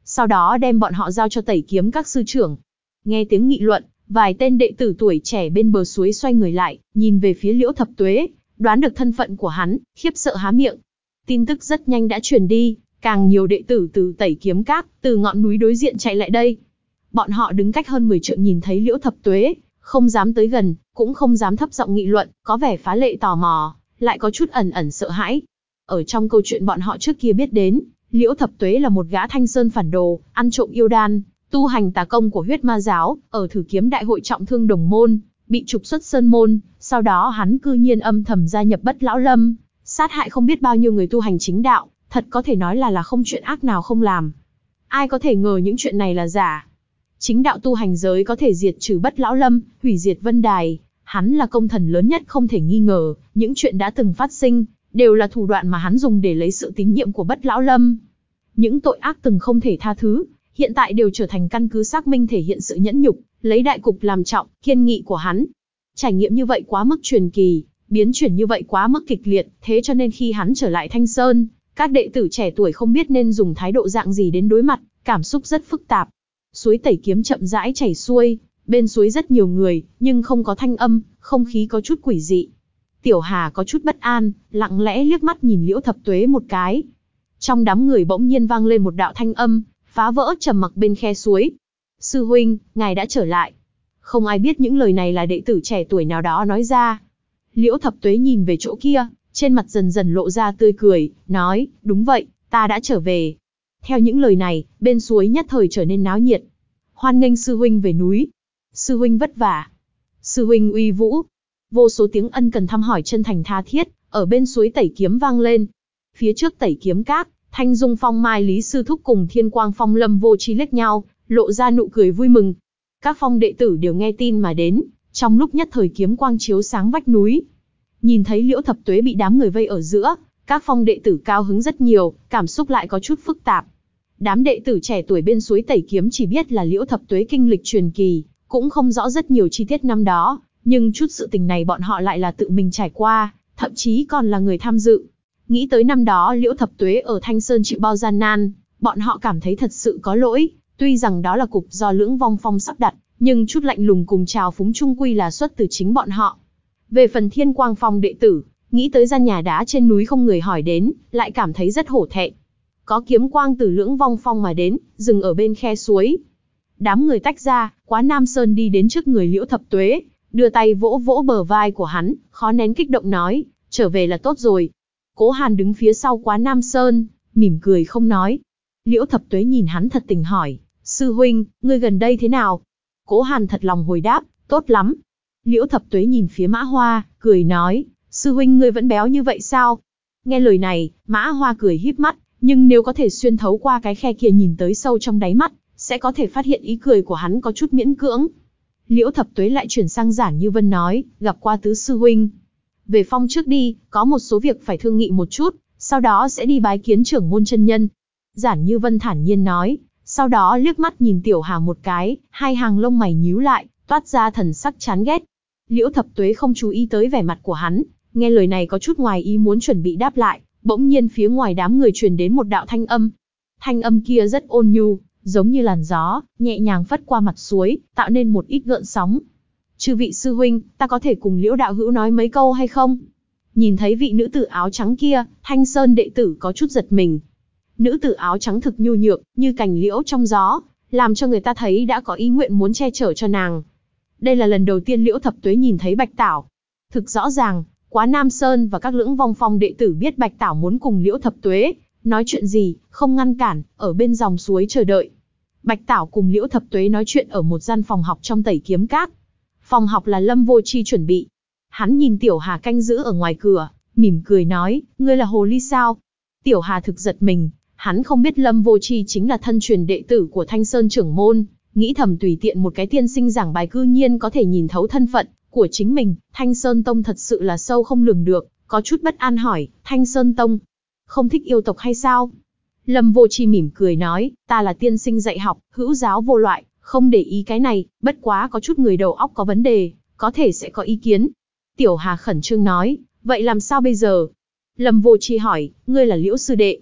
Speaker 1: sau đó đem bọn họ giao cho Tẩy Kiếm các sư trưởng. Nghe tiếng nghị luận, vài tên đệ tử tuổi trẻ bên bờ suối xoay người lại, nhìn về phía Liễu Thập Tuế, đoán được thân phận của hắn, khiếp sợ há miệng. Tin tức rất nhanh đã truyền đi, càng nhiều đệ tử từ Tẩy Kiếm các, từ ngọn núi đối diện chạy lại đây. Bọn họ đứng cách hơn mười trượng nhìn thấy Liễu Thập Tuế, không dám tới gần, cũng không dám thấp giọng nghị luận, có vẻ phá lệ tò mò, lại có chút ẩn ẩn sợ hãi. Ở trong câu chuyện bọn họ trước kia biết đến, Liễu Thập Tuế là một gã Thanh Sơn phản đồ, ăn trộm yêu đan, tu hành tà công của huyết ma giáo, ở thử kiếm đại hội trọng thương đồng môn, bị trục xuất sơn môn, sau đó hắn cư nhiên âm thầm gia nhập Bất Lão Lâm, sát hại không biết bao nhiêu người tu hành chính đạo, thật có thể nói là là không chuyện ác nào không làm. Ai có thể ngờ những chuyện này là giả. Chính đạo tu hành giới có thể diệt trừ Bất Lão Lâm, hủy diệt Vân Đài, hắn là công thần lớn nhất không thể nghi ngờ, những chuyện đã từng phát sinh, đều là thủ đoạn mà hắn dùng để lấy sự tín nhiệm của Bất Lão Lâm. Những tội ác từng không thể tha thứ, hiện tại đều trở thành căn cứ xác minh thể hiện sự nhẫn nhục, lấy đại cục làm trọng, kiên nghị của hắn. Trải nghiệm như vậy quá mức truyền kỳ, biến chuyển như vậy quá mức kịch liệt, thế cho nên khi hắn trở lại Thanh Sơn, các đệ tử trẻ tuổi không biết nên dùng thái độ dạng gì đến đối mặt, cảm xúc rất phức tạp. Suối Tẩy Kiếm chậm rãi chảy xuôi, bên suối rất nhiều người, nhưng không có thanh âm, không khí có chút quỷ dị. Tiểu Hà có chút bất an, lặng lẽ liếc mắt nhìn Liễu Thập Tuế một cái. Trong đám người bỗng nhiên vang lên một đạo thanh âm, phá vỡ trầm mặc bên khe suối. Sư huynh, ngài đã trở lại. Không ai biết những lời này là đệ tử trẻ tuổi nào đó nói ra. Liễu Thập Tuế nhìn về chỗ kia, trên mặt dần dần lộ ra tươi cười, nói, đúng vậy, ta đã trở về. Theo những lời này, bên suối nhất thời trở nên náo nhiệt. Hoan nghênh sư huynh về núi. Sư huynh vất vả. Sư huynh uy vũ. Vô số tiếng ân cần thăm hỏi chân thành tha thiết, ở bên suối Tẩy Kiếm vang lên. Phía trước Tẩy Kiếm các, Thanh Dung Phong Mai Lý Sư Thúc cùng Thiên Quang Phong Lâm Vô Chi liếc nhau, lộ ra nụ cười vui mừng. Các phong đệ tử đều nghe tin mà đến, trong lúc nhất thời kiếm quang chiếu sáng vách núi. Nhìn thấy Liễu Thập Tuế bị đám người vây ở giữa, các phong đệ tử cao hứng rất nhiều, cảm xúc lại có chút phức tạp. Đám đệ tử trẻ tuổi bên suối Tẩy Kiếm chỉ biết là Liễu Thập Tuế kinh lịch truyền kỳ, cũng không rõ rất nhiều chi tiết năm đó, nhưng chút sự tình này bọn họ lại là tự mình trải qua, thậm chí còn là người tham dự. Nghĩ tới năm đó Liễu Thập Tuế ở Thanh Sơn chịu bao gian nan, bọn họ cảm thấy thật sự có lỗi, tuy rằng đó là cục do Lưỡng Vong Phong sắp đặt, nhưng chút lạnh lùng cùng trào phúng chung quy là xuất từ chính bọn họ. Về phần Thiên Quang Phong đệ tử, nghĩ tới gian nhà đá trên núi không người hỏi đến, lại cảm thấy rất hổ thẹn. Có kiếm quang từ Lưỡng Vong Phong mà đến, dừng ở bên khe suối. Đám người tách ra, Quá Nam Sơn đi đến trước người Liễu Thập Tuế, đưa tay vỗ vỗ bờ vai của hắn, khó nén kích động nói, trở về là tốt rồi. Cố Hàn đứng phía sau Quá Nam Sơn, mỉm cười không nói. Liễu Thập Tuế nhìn hắn thật tình hỏi, sư huynh, ngươi gần đây thế nào? Cố Hàn thật lòng hồi đáp, tốt lắm. Liễu Thập Tuế nhìn phía Mã Hoa, cười nói, sư huynh ngươi vẫn béo như vậy sao? Nghe lời này, Mã Hoa cười híp mắt, nhưng nếu có thể xuyên thấu qua cái khe kia nhìn tới sâu trong đáy mắt, sẽ có thể phát hiện ý cười của hắn có chút miễn cưỡng. Liễu Thập Tuế lại chuyển sang Giản Như Vân nói, gặp qua tứ sư huynh. Về phong trước đi, có một số việc phải thương nghị một chút, sau đó sẽ đi bái kiến trưởng môn chân nhân. Giản Như Vân thản nhiên nói, sau đó liếc mắt nhìn Tiểu Hà một cái, hai hàng lông mày nhíu lại, toát ra thần sắc chán ghét. Liễu Thập Tuế không chú ý tới vẻ mặt của hắn, nghe lời này có chút ngoài ý muốn chuẩn bị đáp lại, bỗng nhiên phía ngoài đám người truyền đến một đạo thanh âm. Thanh âm kia rất ôn nhu, giống như làn gió, nhẹ nhàng phất qua mặt suối, tạo nên một ít gợn sóng. Chư vị sư huynh, ta có thể cùng Liễu đạo hữu nói mấy câu hay không? Nhìn thấy vị nữ tử áo trắng kia, Thanh Sơn đệ tử có chút giật mình. Nữ tử áo trắng thực nhu nhược, như cành liễu trong gió, làm cho người ta thấy đã có ý nguyện muốn che chở cho nàng. Đây là lần đầu tiên Liễu Thập Tuế nhìn thấy Bạch Tảo. Thực rõ ràng, Quá Nam Sơn và các Lưỡng Vong Phong đệ tử biết Bạch Tảo muốn cùng Liễu Thập Tuế nói chuyện gì, không ngăn cản, ở bên dòng suối chờ đợi. Bạch Tảo cùng Liễu Thập Tuế nói chuyện ở một gian phòng học trong Tẩy Kiếm Các. Phòng học là Lâm Vô Chi chuẩn bị. Hắn nhìn Tiểu Hà canh giữ ở ngoài cửa, mỉm cười nói, ngươi là hồ ly sao? Tiểu Hà thực giật mình, hắn không biết Lâm Vô Chi chính là thân truyền đệ tử của Thanh Sơn trưởng môn, nghĩ thầm tùy tiện một cái tiên sinh giảng bài cư nhiên có thể nhìn thấu thân phận của chính mình. Thanh Sơn Tông thật sự là sâu không lường được, có chút bất an hỏi, Thanh Sơn Tông không thích yêu tộc hay sao? Lâm Vô Chi mỉm cười nói, ta là tiên sinh dạy học, hữu giáo vô loại, không để ý cái này, bất quá có chút người đầu óc có vấn đề, có thể sẽ có ý kiến. Tiểu Hà khẩn trương nói, vậy làm sao bây giờ? Lâm Vô Chi hỏi, ngươi là Liễu sư đệ.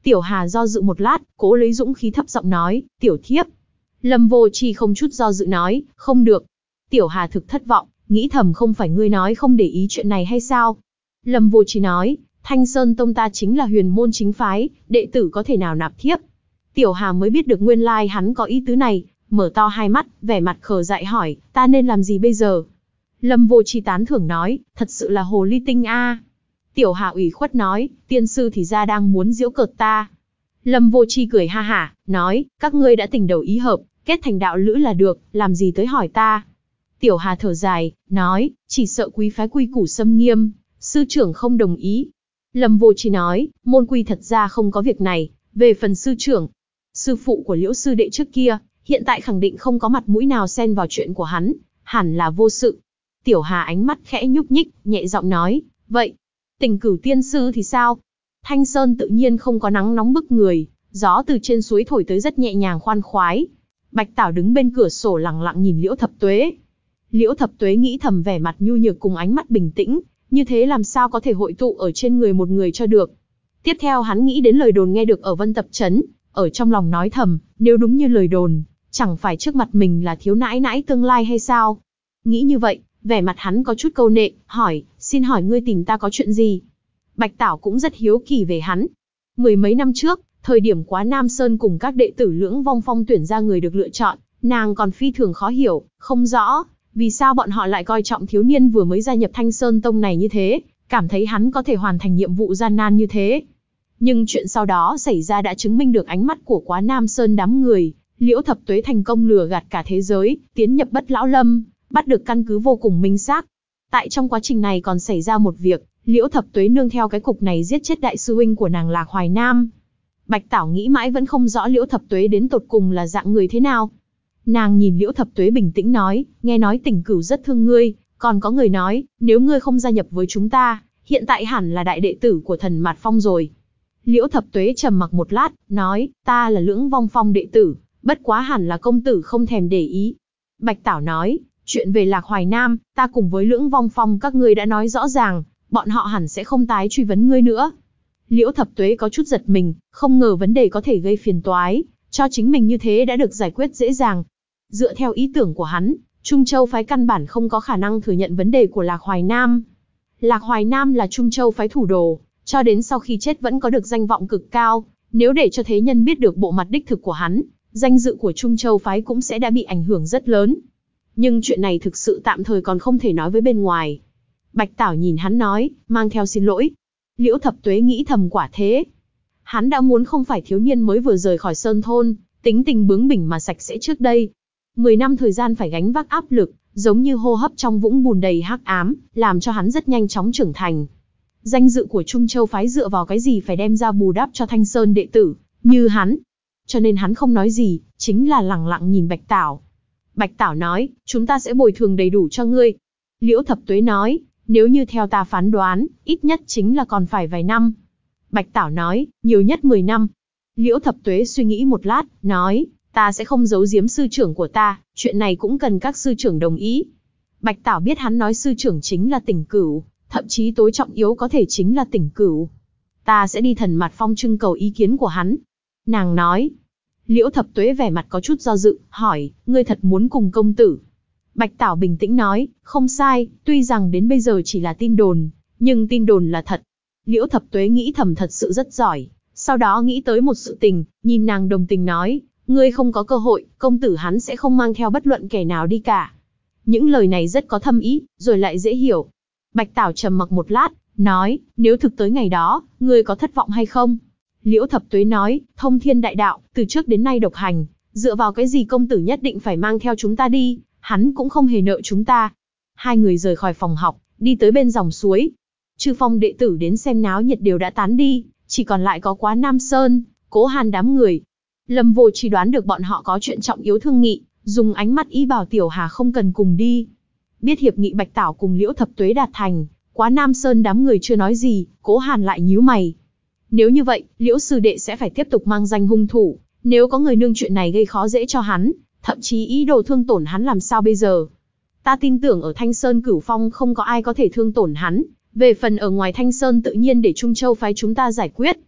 Speaker 1: Tiểu Hà do dự một lát, cố lấy dũng khí thấp giọng nói, tiểu thiếp. Lâm Vô Chi không chút do dự nói, không được. Tiểu Hà thực thất vọng, nghĩ thầm không phải ngươi nói không để ý chuyện này hay sao? Lâm Vô Chi nói, Thanh Sơn Tông ta chính là huyền môn chính phái, đệ tử có thể nào nạp thiếp? Tiểu Hà mới biết được nguyên lai hắn có ý tứ này, mở to hai mắt, vẻ mặt khờ dại hỏi, ta nên làm gì bây giờ? Lâm Vô Chi tán thưởng nói, thật sự là hồ ly tinh a. Tiểu Hà ủy khuất nói, tiên sư thì ra đang muốn giễu cợt ta. Lâm Vô Chi cười ha hả, nói, các ngươi đã tình đầu ý hợp, kết thành đạo lữ là được, làm gì tới hỏi ta? Tiểu Hà thở dài, nói, chỉ sợ quý phái quy củ xâm nghiêm, sư trưởng không đồng ý. Lâm Vô Chi nói, môn quy thật ra không có việc này, về phần sư trưởng, sư phụ của Liễu sư đệ trước kia, hiện tại khẳng định không có mặt mũi nào xen vào chuyện của hắn, hẳn là vô sự. Tiểu Hà ánh mắt khẽ nhúc nhích, nhẹ giọng nói, vậy, Tình Cửu tiên sư thì sao? Thanh Sơn tự nhiên không có nắng nóng bức người, gió từ trên suối thổi tới rất nhẹ nhàng khoan khoái. Bạch Tảo đứng bên cửa sổ lặng lặng nhìn Liễu Thập Tuế. Liễu Thập Tuế nghĩ thầm vẻ mặt nhu nhược cùng ánh mắt bình tĩnh, như thế làm sao có thể hội tụ ở trên người một người cho được. Tiếp theo hắn nghĩ đến lời đồn nghe được ở Vân Tập Trấn, ở trong lòng nói thầm, nếu đúng như lời đồn, chẳng phải trước mặt mình là thiếu nãi nãi tương lai hay sao? Nghĩ như vậy, vẻ mặt hắn có chút câu nệ, hỏi, xin hỏi ngươi tìm ta có chuyện gì? Bạch Tảo cũng rất hiếu kỳ về hắn. Mười mấy năm trước, thời điểm Quá Nam Sơn cùng các đệ tử Lưỡng Vong Phong tuyển ra người được lựa chọn, nàng còn phi thường khó hiểu, không rõ, vì sao bọn họ lại coi trọng thiếu niên vừa mới gia nhập Thanh Sơn Tông này như thế, cảm thấy hắn có thể hoàn thành nhiệm vụ gian nan như thế. Nhưng chuyện sau đó xảy ra đã chứng minh được ánh mắt của Quá Nam Sơn đám người, Liễu Thập Tuế thành công lừa gạt cả thế giới, tiến nhập Bất Lão Lâm, bắt được căn cứ vô cùng minh xác. Tại trong quá trình này còn xảy ra một việc, Liễu Thập Tuế nương theo cái cục này giết chết đại sư huynh của nàng Lạc Hoài Nam. Bạch Tảo nghĩ mãi vẫn không rõ Liễu Thập Tuế đến tột cùng là dạng người thế nào. Nàng nhìn Liễu Thập Tuế bình tĩnh nói, nghe nói Tình Cửu rất thương ngươi, còn có người nói, nếu ngươi không gia nhập với chúng ta, hiện tại hẳn là đại đệ tử của Thần Mạt Phong rồi. Liễu Thập Tuế trầm mặc một lát, nói, ta là Lưỡng Vong Phong đệ tử, bất quá hẳn là công tử không thèm để ý. Bạch Tảo nói, chuyện về Lạc Hoài Nam, ta cùng với Lưỡng Vong Phong các ngươi đã nói rõ ràng, bọn họ hẳn sẽ không tái truy vấn ngươi nữa. Liễu Thập Tuế có chút giật mình, không ngờ vấn đề có thể gây phiền toái, cho chính mình như thế đã được giải quyết dễ dàng. Dựa theo ý tưởng của hắn, Trung Châu phái căn bản không có khả năng thừa nhận vấn đề của Lạc Hoài Nam. Lạc Hoài Nam là Trung Châu phái thủ đồ, cho đến sau khi chết vẫn có được danh vọng cực cao, nếu để cho thế nhân biết được bộ mặt đích thực của hắn, danh dự của Trung Châu phái cũng sẽ đã bị ảnh hưởng rất lớn. Nhưng chuyện này thực sự tạm thời còn không thể nói với bên ngoài. Bạch Tảo nhìn hắn nói, mang theo xin lỗi. Liễu Thập Tuế nghĩ thầm quả thế. Hắn đã muốn không phải thiếu niên mới vừa rời khỏi Sơn Thôn, tính tình bướng bỉnh mà sạch sẽ trước đây. Mười năm thời gian phải gánh vác áp lực, giống như hô hấp trong vũng bùn đầy hắc ám, làm cho hắn rất nhanh chóng trưởng thành. Danh dự của Trung Châu phái dựa vào cái gì phải đem ra bù đắp cho Thanh Sơn đệ tử, như hắn. Cho nên hắn không nói gì, chính là lẳng lặng nhìn Bạch Tảo. Bạch Tảo nói, chúng ta sẽ bồi thường đầy đủ cho ngươi. Liễu Thập Tuế nói, nếu như theo ta phán đoán, ít nhất chính là còn phải vài năm. Bạch Tảo nói, nhiều nhất mười năm. Liễu Thập Tuế suy nghĩ một lát, nói, ta sẽ không giấu giếm sư trưởng của ta, chuyện này cũng cần các sư trưởng đồng ý. Bạch Tảo biết hắn nói sư trưởng chính là Tình Cửu, thậm chí tối trọng yếu có thể chính là Tình Cửu. Ta sẽ đi Thần Mạt Phong trưng cầu ý kiến của hắn. Nàng nói. Liễu Thập Tuế vẻ mặt có chút do dự, hỏi, ngươi thật muốn cùng công tử? Bạch Tảo bình tĩnh nói, không sai, tuy rằng đến bây giờ chỉ là tin đồn, nhưng tin đồn là thật. Liễu Thập Tuế nghĩ thầm thật sự rất giỏi, sau đó nghĩ tới một sự tình, nhìn nàng đồng tình nói, ngươi không có cơ hội, công tử hắn sẽ không mang theo bất luận kẻ nào đi cả. Những lời này rất có thâm ý, rồi lại dễ hiểu. Bạch Tảo trầm mặc một lát, nói, nếu thực tới ngày đó, ngươi có thất vọng hay không? Liễu Thập Tuế nói, thông thiên đại đạo, từ trước đến nay độc hành, dựa vào cái gì công tử nhất định phải mang theo chúng ta đi, hắn cũng không hề nợ chúng ta. Hai người rời khỏi phòng học, đi tới bên dòng suối. Chư Phong đệ tử đến xem náo nhiệt đều đã tán đi, chỉ còn lại có Quá Nam Sơn, Cố Hàn đám người. Lâm Vô Chi đoán được bọn họ có chuyện trọng yếu thương nghị, dùng ánh mắt ý bảo Tiểu Hà không cần cùng đi. Biết hiệp nghị Bạch Tảo cùng Liễu Thập Tuế đạt thành, Quá Nam Sơn đám người chưa nói gì, Cố Hàn lại nhíu mày. Nếu như vậy, Liễu sư đệ sẽ phải tiếp tục mang danh hung thủ, nếu có người nương chuyện này gây khó dễ cho hắn, thậm chí ý đồ thương tổn hắn làm sao bây giờ? Ta tin tưởng ở Thanh Sơn Cửu Phong không có ai có thể thương tổn hắn, về phần ở ngoài Thanh Sơn tự nhiên để Trung Châu phái chúng ta giải quyết.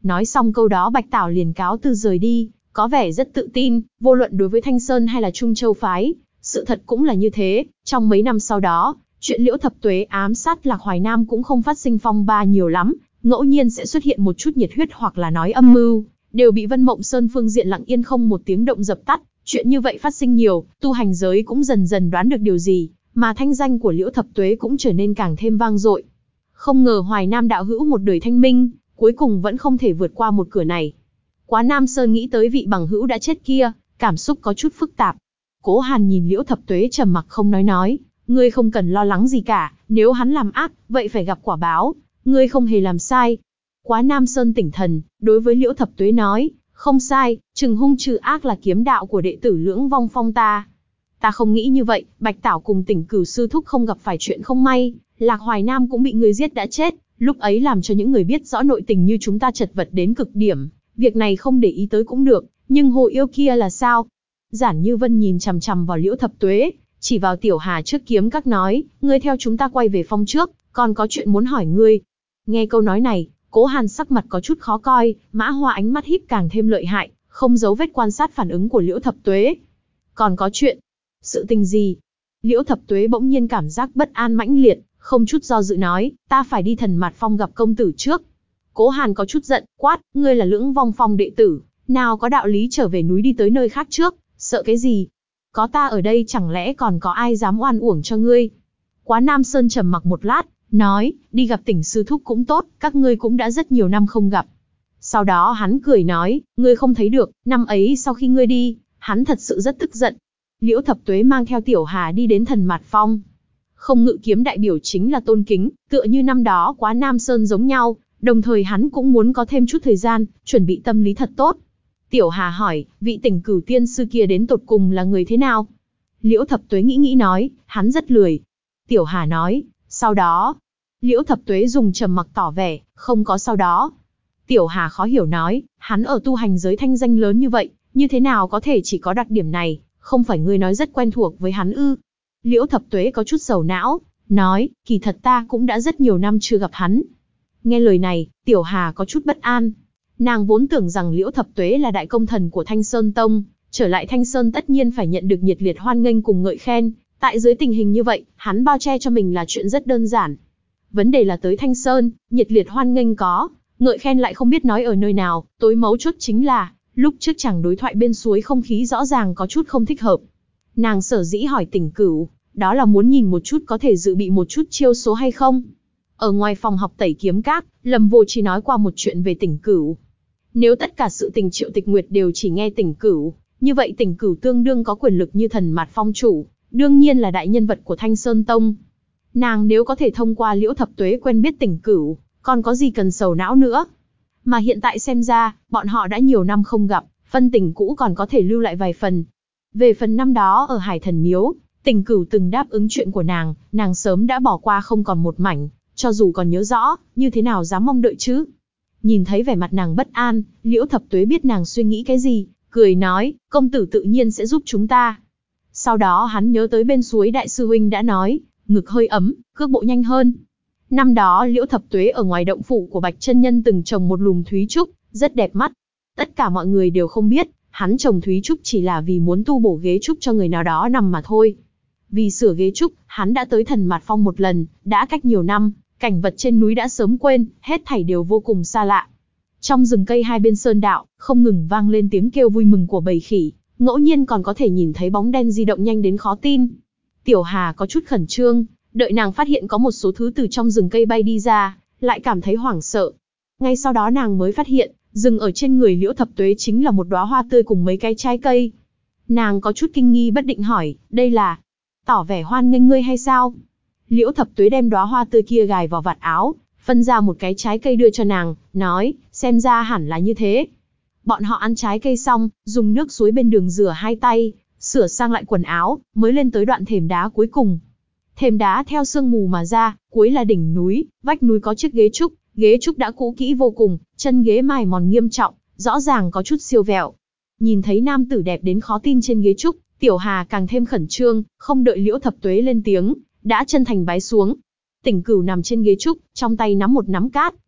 Speaker 1: Nói xong câu đó Bạch Tảo liền cáo từ rời đi, có vẻ rất tự tin, vô luận đối với Thanh Sơn hay là Trung Châu phái, sự thật cũng là như thế. Trong mấy năm sau đó, chuyện Liễu Thập Tuế ám sát Lạc Hoài Nam cũng không phát sinh phong ba nhiều lắm, ngẫu nhiên sẽ xuất hiện một chút nhiệt huyết hoặc là nói âm mưu, đều bị Vân Mộng Sơn phương diện lặng yên không một tiếng động dập tắt. Chuyện như vậy phát sinh nhiều, tu hành giới cũng dần dần đoán được điều gì, mà thanh danh của Liễu Thập Tuế cũng trở nên càng thêm vang dội. Không ngờ Hoài Nam đạo hữu một đời thanh minh, cuối cùng vẫn không thể vượt qua một cửa này. Quá Nam Sơn nghĩ tới vị bằng hữu đã chết kia, cảm xúc có chút phức tạp. Cố Hàn nhìn Liễu Thập Tuế trầm mặc không nói nói, ngươi không cần lo lắng gì cả, nếu hắn làm ác, vậy phải gặp quả báo, ngươi không hề làm sai. Quá Nam Sơn tỉnh thần, đối với Liễu Thập Tuế nói, không sai, trừng hung trừ ác là kiếm đạo của đệ tử Lưỡng Vong Phong ta. Ta không nghĩ như vậy, Bạch Tảo cùng Tỉnh Cửu sư thúc không gặp phải chuyện không may, Lạc Hoài Nam cũng bị người giết đã chết, lúc ấy làm cho những người biết rõ nội tình như chúng ta chật vật đến cực điểm, việc này không để ý tới cũng được, nhưng Hồ Yêu kia là sao? Giản Như Vân nhìn chằm chằm vào Liễu Thập Tuế, chỉ vào Tiểu Hà trước kiếm các nói, ngươi theo chúng ta quay về phong trước, còn có chuyện muốn hỏi ngươi. Nghe câu nói này, Cố Hàn sắc mặt có chút khó coi, Mã Hoa ánh mắt híp càng thêm lợi hại, không giấu vết quan sát phản ứng của Liễu Thập Tuế. Còn có chuyện? Sự tình gì? Liễu Thập Tuế bỗng nhiên cảm giác bất an mãnh liệt, không chút do dự nói, ta phải đi Thần Mạt Phong gặp công tử trước. Cố Hàn có chút giận, quát, ngươi là Lưỡng Vong Phong đệ tử, nào có đạo lý trở về núi đi tới nơi khác trước, sợ cái gì? Có ta ở đây chẳng lẽ còn có ai dám oan uổng cho ngươi? Quá Nam Sơn trầm mặc một lát, nói, đi gặp Tỉnh sư thúc cũng tốt, các ngươi cũng đã rất nhiều năm không gặp. Sau đó hắn cười nói, ngươi không thấy được, năm ấy sau khi ngươi đi, hắn thật sự rất tức giận. Liễu Thập Tuế mang theo Tiểu Hà đi đến Thần Mạt Phong. Không ngự kiếm đại biểu chính là tôn kính, tựa như năm đó Quá Nam Sơn giống nhau, đồng thời hắn cũng muốn có thêm chút thời gian, chuẩn bị tâm lý thật tốt. Tiểu Hà hỏi, vị Tỉnh Cửu tiên sư kia đến tột cùng là người thế nào? Liễu Thập Tuế nghĩ nghĩ nói, hắn rất lười. Tiểu Hà nói, sau đó. Liễu Thập Tuế dùng trầm mặc tỏ vẻ, không có sau đó. Tiểu Hà khó hiểu nói, hắn ở tu hành giới thanh danh lớn như vậy, như thế nào có thể chỉ có đặc điểm này, không phải ngươi nói rất quen thuộc với hắn ư? Liễu Thập Tuế có chút sầu não, nói, kỳ thật ta cũng đã rất nhiều năm chưa gặp hắn. Nghe lời này, Tiểu Hà có chút bất an. Nàng vốn tưởng rằng Liễu Thập Tuế là đại công thần của Thanh Sơn Tông, trở lại Thanh Sơn tất nhiên phải nhận được nhiệt liệt hoan nghênh cùng ngợi khen, tại dưới tình hình như vậy, hắn bao che cho mình là chuyện rất đơn giản. Vấn đề là tới Thanh Sơn, nhiệt liệt hoan nghênh có, ngợi khen lại không biết nói ở nơi nào, tối mấu chốt chính là, lúc trước chàng đối thoại bên suối không khí rõ ràng có chút không thích hợp. Nàng sở dĩ hỏi Tỉnh Cửu, đó là muốn nhìn một chút có thể dự bị một chút chiêu số hay không. Ở ngoài phòng học Tẩy Kiếm Các, Lâm Vô chỉ nói qua một chuyện về Tỉnh Cửu. Nếu tất cả sự tình Triệu Tịch Nguyệt đều chỉ nghe Tỉnh Cửu, như vậy Tỉnh Cửu tương đương có quyền lực như Thần Mạt Phong chủ, đương nhiên là đại nhân vật của Thanh Sơn Tông. Nàng nếu có thể thông qua Liễu Thập Tuế quen biết Tỉnh Cửu, còn có gì cần sầu não nữa. Mà hiện tại xem ra, bọn họ đã nhiều năm không gặp, phân tình cũ còn có thể lưu lại vài phần. Về phần năm đó ở Hải Thần Miếu, Tỉnh Cửu từng đáp ứng chuyện của nàng, nàng sớm đã bỏ qua không còn một mảnh, cho dù còn nhớ rõ, như thế nào dám mong đợi chứ. Nhìn thấy vẻ mặt nàng bất an, Liễu Thập Tuế biết nàng suy nghĩ cái gì, cười nói, công tử tự nhiên sẽ giúp chúng ta. Sau đó hắn nhớ tới bên suối đại sư huynh đã nói, ngực hơi ấm, cước bộ nhanh hơn. Năm đó Liễu Thập Tuế ở ngoài động phủ của Bạch Chân Nhân từng trồng một lùm thúy trúc, rất đẹp mắt. Tất cả mọi người đều không biết, hắn trồng thúy trúc chỉ là vì muốn tu bổ ghế trúc cho người nào đó nằm mà thôi. Vì sửa ghế trúc, hắn đã tới Thần Mạt Phong một lần, đã cách nhiều năm, cảnh vật trên núi đã sớm quên, hết thảy đều vô cùng xa lạ. Trong rừng cây hai bên sơn đạo, không ngừng vang lên tiếng kêu vui mừng của bầy khỉ, ngẫu nhiên còn có thể nhìn thấy bóng đen di động nhanh đến khó tin. Tiểu Hà có chút khẩn trương, đợi nàng phát hiện có một số thứ từ trong rừng cây bay đi ra, lại cảm thấy hoảng sợ. Ngay sau đó nàng mới phát hiện, dừng ở trên người Liễu Thập Tuế chính là một đóa hoa tươi cùng mấy cái trái cây. Nàng có chút kinh nghi bất định hỏi, đây là tỏ vẻ hoan nghênh ngươi hay sao? Liễu Thập Tuế đem đóa hoa tươi kia gài vào vạt áo, phân ra một cái trái cây đưa cho nàng, nói, xem ra hẳn là như thế. Bọn họ ăn trái cây xong, dùng nước suối bên đường rửa hai tay, sửa sang lại quần áo, mới lên tới đoạn thềm đá cuối cùng. Thềm đá theo sương mù mà ra, cuối là đỉnh núi, vách núi có chiếc ghế trúc, ghế trúc đã cũ kỹ vô cùng, chân ghế mài mòn nghiêm trọng, rõ ràng có chút siêu vẹo. Nhìn thấy nam tử đẹp đến khó tin trên ghế trúc, Tiểu Hà càng thêm khẩn trương, không đợi Liễu Thập Tuế lên tiếng, đã chân thành bái xuống. Tỉnh Cửu nằm trên ghế trúc, trong tay nắm một nắm cát,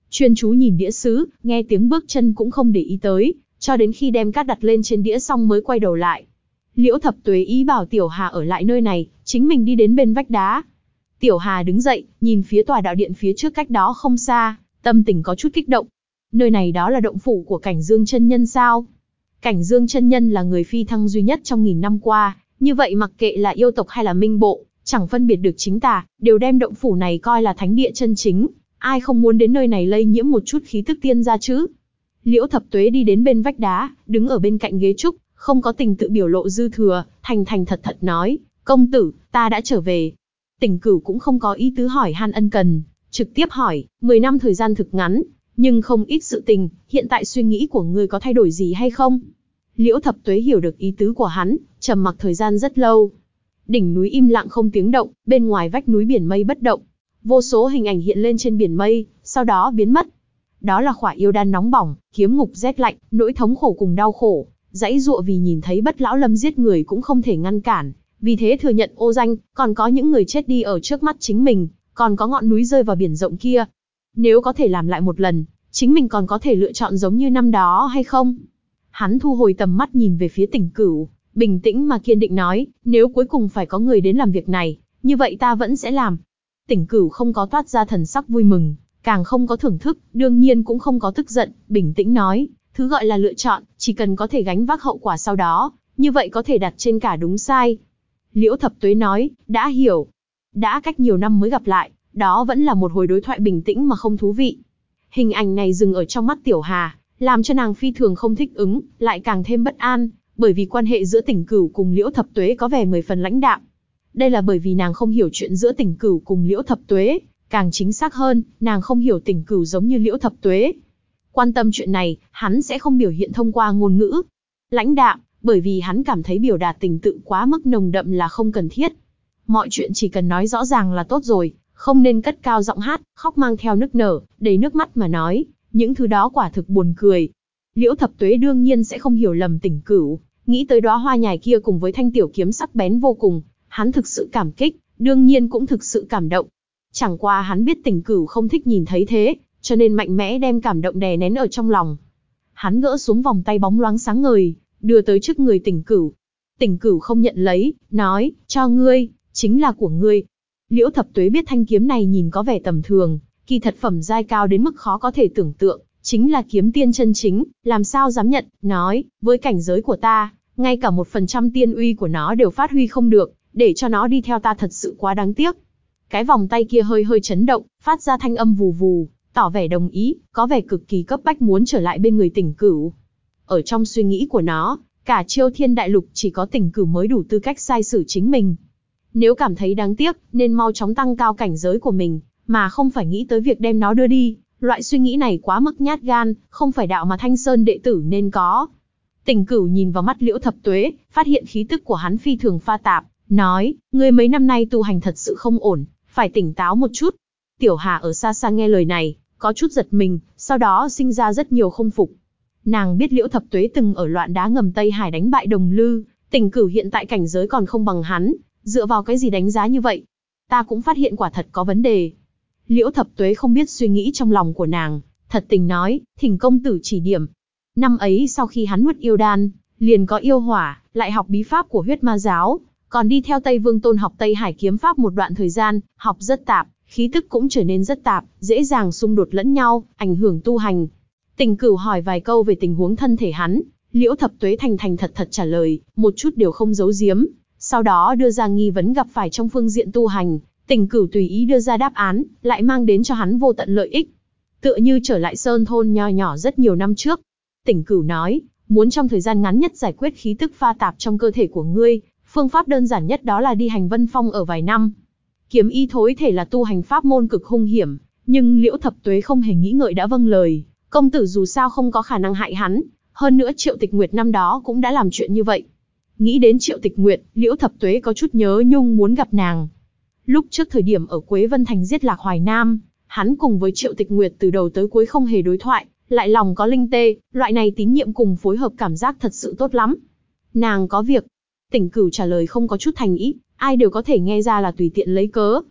Speaker 1: chuyên chú nhìn đĩa sứ, nghe tiếng bước chân cũng không để ý tới, cho đến khi đem cát đặt lên trên đĩa xong mới quay đầu lại. Liễu Thập Tuế ý bảo Tiểu Hà ở lại nơi này, chính mình đi đến bên vách đá. Tiểu Hà đứng dậy, nhìn phía tòa đạo điện phía trước cách đó không xa, tâm tình có chút kích động. Nơi này đó là động phủ của Cảnh Dương chân nhân sao? Cảnh Dương chân nhân là người phi thăng duy nhất trong nghìn năm qua, như vậy mặc kệ là yêu tộc hay là minh bộ, chẳng phân biệt được chính tà, đều đem động phủ này coi là thánh địa chân chính, ai không muốn đến nơi này lây nhiễm một chút khí tức tiên ra chứ? Liễu Thập Tuế đi đến bên vách đá, đứng ở bên cạnh ghế trúc, không có tình tự biểu lộ dư thừa, thành thành thật thật nói, công tử, ta đã trở về. Tỉnh Cửu cũng không có ý tứ hỏi han ân cần, trực tiếp hỏi, mười năm thời gian thực ngắn, nhưng không ít sự tình, hiện tại suy nghĩ của ngươi có thay đổi gì hay không? Liễu Thập Tuế hiểu được ý tứ của hắn, trầm mặc thời gian rất lâu. Đỉnh núi im lặng không tiếng động, bên ngoài vách núi biển mây bất động. Vô số hình ảnh hiện lên trên biển mây, sau đó biến mất. Đó là khỏa yêu đan nóng bỏng, kiếm ngục rét lạnh, nỗi thống khổ cùng đau khổ, dãy dụa vì nhìn thấy Bất Lão Lâm giết người cũng không thể ngăn cản, vì thế thừa nhận ô danh, còn có những người chết đi ở trước mắt chính mình, còn có ngọn núi rơi vào biển rộng kia. Nếu có thể làm lại một lần, chính mình còn có thể lựa chọn giống như năm đó hay không? Hắn thu hồi tầm mắt nhìn về phía Tỉnh Cửu, bình tĩnh mà kiên định nói, nếu cuối cùng phải có người đến làm việc này, như vậy ta vẫn sẽ làm. Tỉnh Cửu không có toát ra thần sắc vui mừng, càng không có thưởng thức, đương nhiên cũng không có tức giận, bình tĩnh nói, thứ gọi là lựa chọn, chỉ cần có thể gánh vác hậu quả sau đó, như vậy có thể đặt trên cả đúng sai. Liễu Thập Tuế nói, đã hiểu. Đã cách nhiều năm mới gặp lại, đó vẫn là một hồi đối thoại bình tĩnh mà không thú vị. Hình ảnh này dừng ở trong mắt Tiểu Hà, làm cho nàng phi thường không thích ứng, lại càng thêm bất an, bởi vì quan hệ giữa Tỉnh Cửu cùng Liễu Thập Tuế có vẻ mười phần lãnh đạm. Đây là bởi vì nàng không hiểu chuyện giữa Tỉnh Cửu cùng Liễu Thập Tuế, càng chính xác hơn, nàng không hiểu Tỉnh Cửu giống như Liễu Thập Tuế. Quan tâm chuyện này, hắn sẽ không biểu hiện thông qua ngôn ngữ. Lãnh đạm, bởi vì hắn cảm thấy biểu đạt tình tự quá mức nồng đậm là không cần thiết. Mọi chuyện chỉ cần nói rõ ràng là tốt rồi, không nên cất cao giọng hát, khóc mang theo nức nở, đầy nước mắt mà nói, những thứ đó quả thực buồn cười. Liễu Thập Tuế đương nhiên sẽ không hiểu lầm Tỉnh Cửu, nghĩ tới đóa hoa nhài kia cùng với thanh tiểu kiếm sắc bén vô cùng, hắn thực sự cảm kích, đương nhiên cũng thực sự cảm động. Chẳng qua hắn biết Tỉnh Cửu không thích nhìn thấy thế, cho nên mạnh mẽ đem cảm động đè nén ở trong lòng. Hắn gỡ xuống vòng tay bóng loáng sáng ngời, đưa tới trước người Tỉnh Cửu. Tỉnh Cửu không nhận lấy, nói, cho ngươi, chính là của ngươi. Liễu Thập Tuế biết thanh kiếm này nhìn có vẻ tầm thường, kỳ thật phẩm giai cao đến mức khó có thể tưởng tượng, chính là kiếm tiên chân chính, làm sao dám nhận, nói, với cảnh giới của ta, ngay cả một phần trăm tiên uy của nó đều phát huy không được, để cho nó đi theo ta thật sự quá đáng tiếc. Cái vòng tay kia hơi hơi chấn động, phát ra thanh âm vù vù, tỏ vẻ đồng ý, có vẻ cực kỳ cấp bách muốn trở lại bên người Tỉnh Cửu. Ở trong suy nghĩ của nó, cả Chiêu Thiên Đại Lục chỉ có Tỉnh Cửu mới đủ tư cách sai xử chính mình. Nếu cảm thấy đáng tiếc, nên mau chóng tăng cao cảnh giới của mình, mà không phải nghĩ tới việc đem nó đưa đi. Loại suy nghĩ này quá mức nhát gan, không phải đạo mà Thanh Sơn đệ tử nên có. Tỉnh Cửu nhìn vào mắt Liễu Thập Tuế, phát hiện khí tức của hắn phi thường pha tạp, nói, ngươi mấy năm nay tu hành thật sự không ổn, phải tỉnh táo một chút. Tiểu Hà ở xa xa nghe lời này, có chút giật mình, sau đó sinh ra rất nhiều không phục. Nàng biết Liễu Thập Tuế từng ở loạn đá ngầm Tây Hải đánh bại Đồng Lư, Tỉnh Cửu hiện tại cảnh giới còn không bằng hắn, dựa vào cái gì đánh giá như vậy? Ta cũng phát hiện quả thật có vấn đề. Liễu Thập Tuế không biết suy nghĩ trong lòng của nàng, thật tình nói, thỉnh công tử chỉ điểm. Năm ấy sau khi hắn nuốt yêu đan, liền có yêu hỏa, lại học bí pháp của huyết ma giáo, còn đi theo Tây Vương Tôn học Tây Hải kiếm pháp một đoạn thời gian, học rất tạp, khí tức cũng trở nên rất tạp, dễ dàng xung đột lẫn nhau, ảnh hưởng tu hành. Tỉnh Cửu hỏi vài câu về tình huống thân thể hắn, Liễu Thập Tuế thành thành thật thật trả lời, một chút đều không giấu giếm, sau đó đưa ra nghi vấn gặp phải trong phương diện tu hành. Tỉnh Cửu tùy ý đưa ra đáp án, lại mang đến cho hắn vô tận lợi ích. Tựa như trở lại sơn thôn nho nhỏ rất nhiều năm trước. Tỉnh Cửu nói, muốn trong thời gian ngắn nhất giải quyết khí tức pha tạp trong cơ thể của ngươi, phương pháp đơn giản nhất đó là đi hành vân phong ở vài năm. Kiếm y thối thể là tu hành pháp môn cực hung hiểm, nhưng Liễu Thập Tuế không hề nghĩ ngợi đã vâng lời. Công tử dù sao không có khả năng hại hắn, hơn nữa Triệu Tịch Nguyệt năm đó cũng đã làm chuyện như vậy. Nghĩ đến Triệu Tịch Nguyệt, Liễu Thập Tuế có chút nhớ nhung muốn gặp nàng. Lúc trước thời điểm ở Quế Vân Thành giết Lạc Hoài Nam, hắn cùng với Triệu Tịch Nguyệt từ đầu tới cuối không hề đối thoại, lại lòng có linh tê, loại này tín nhiệm cùng phối hợp cảm giác thật sự tốt lắm. Nàng có việc. Tỉnh Cửu trả lời không có chút thành ý, ai đều có thể nghe ra là tùy tiện lấy cớ.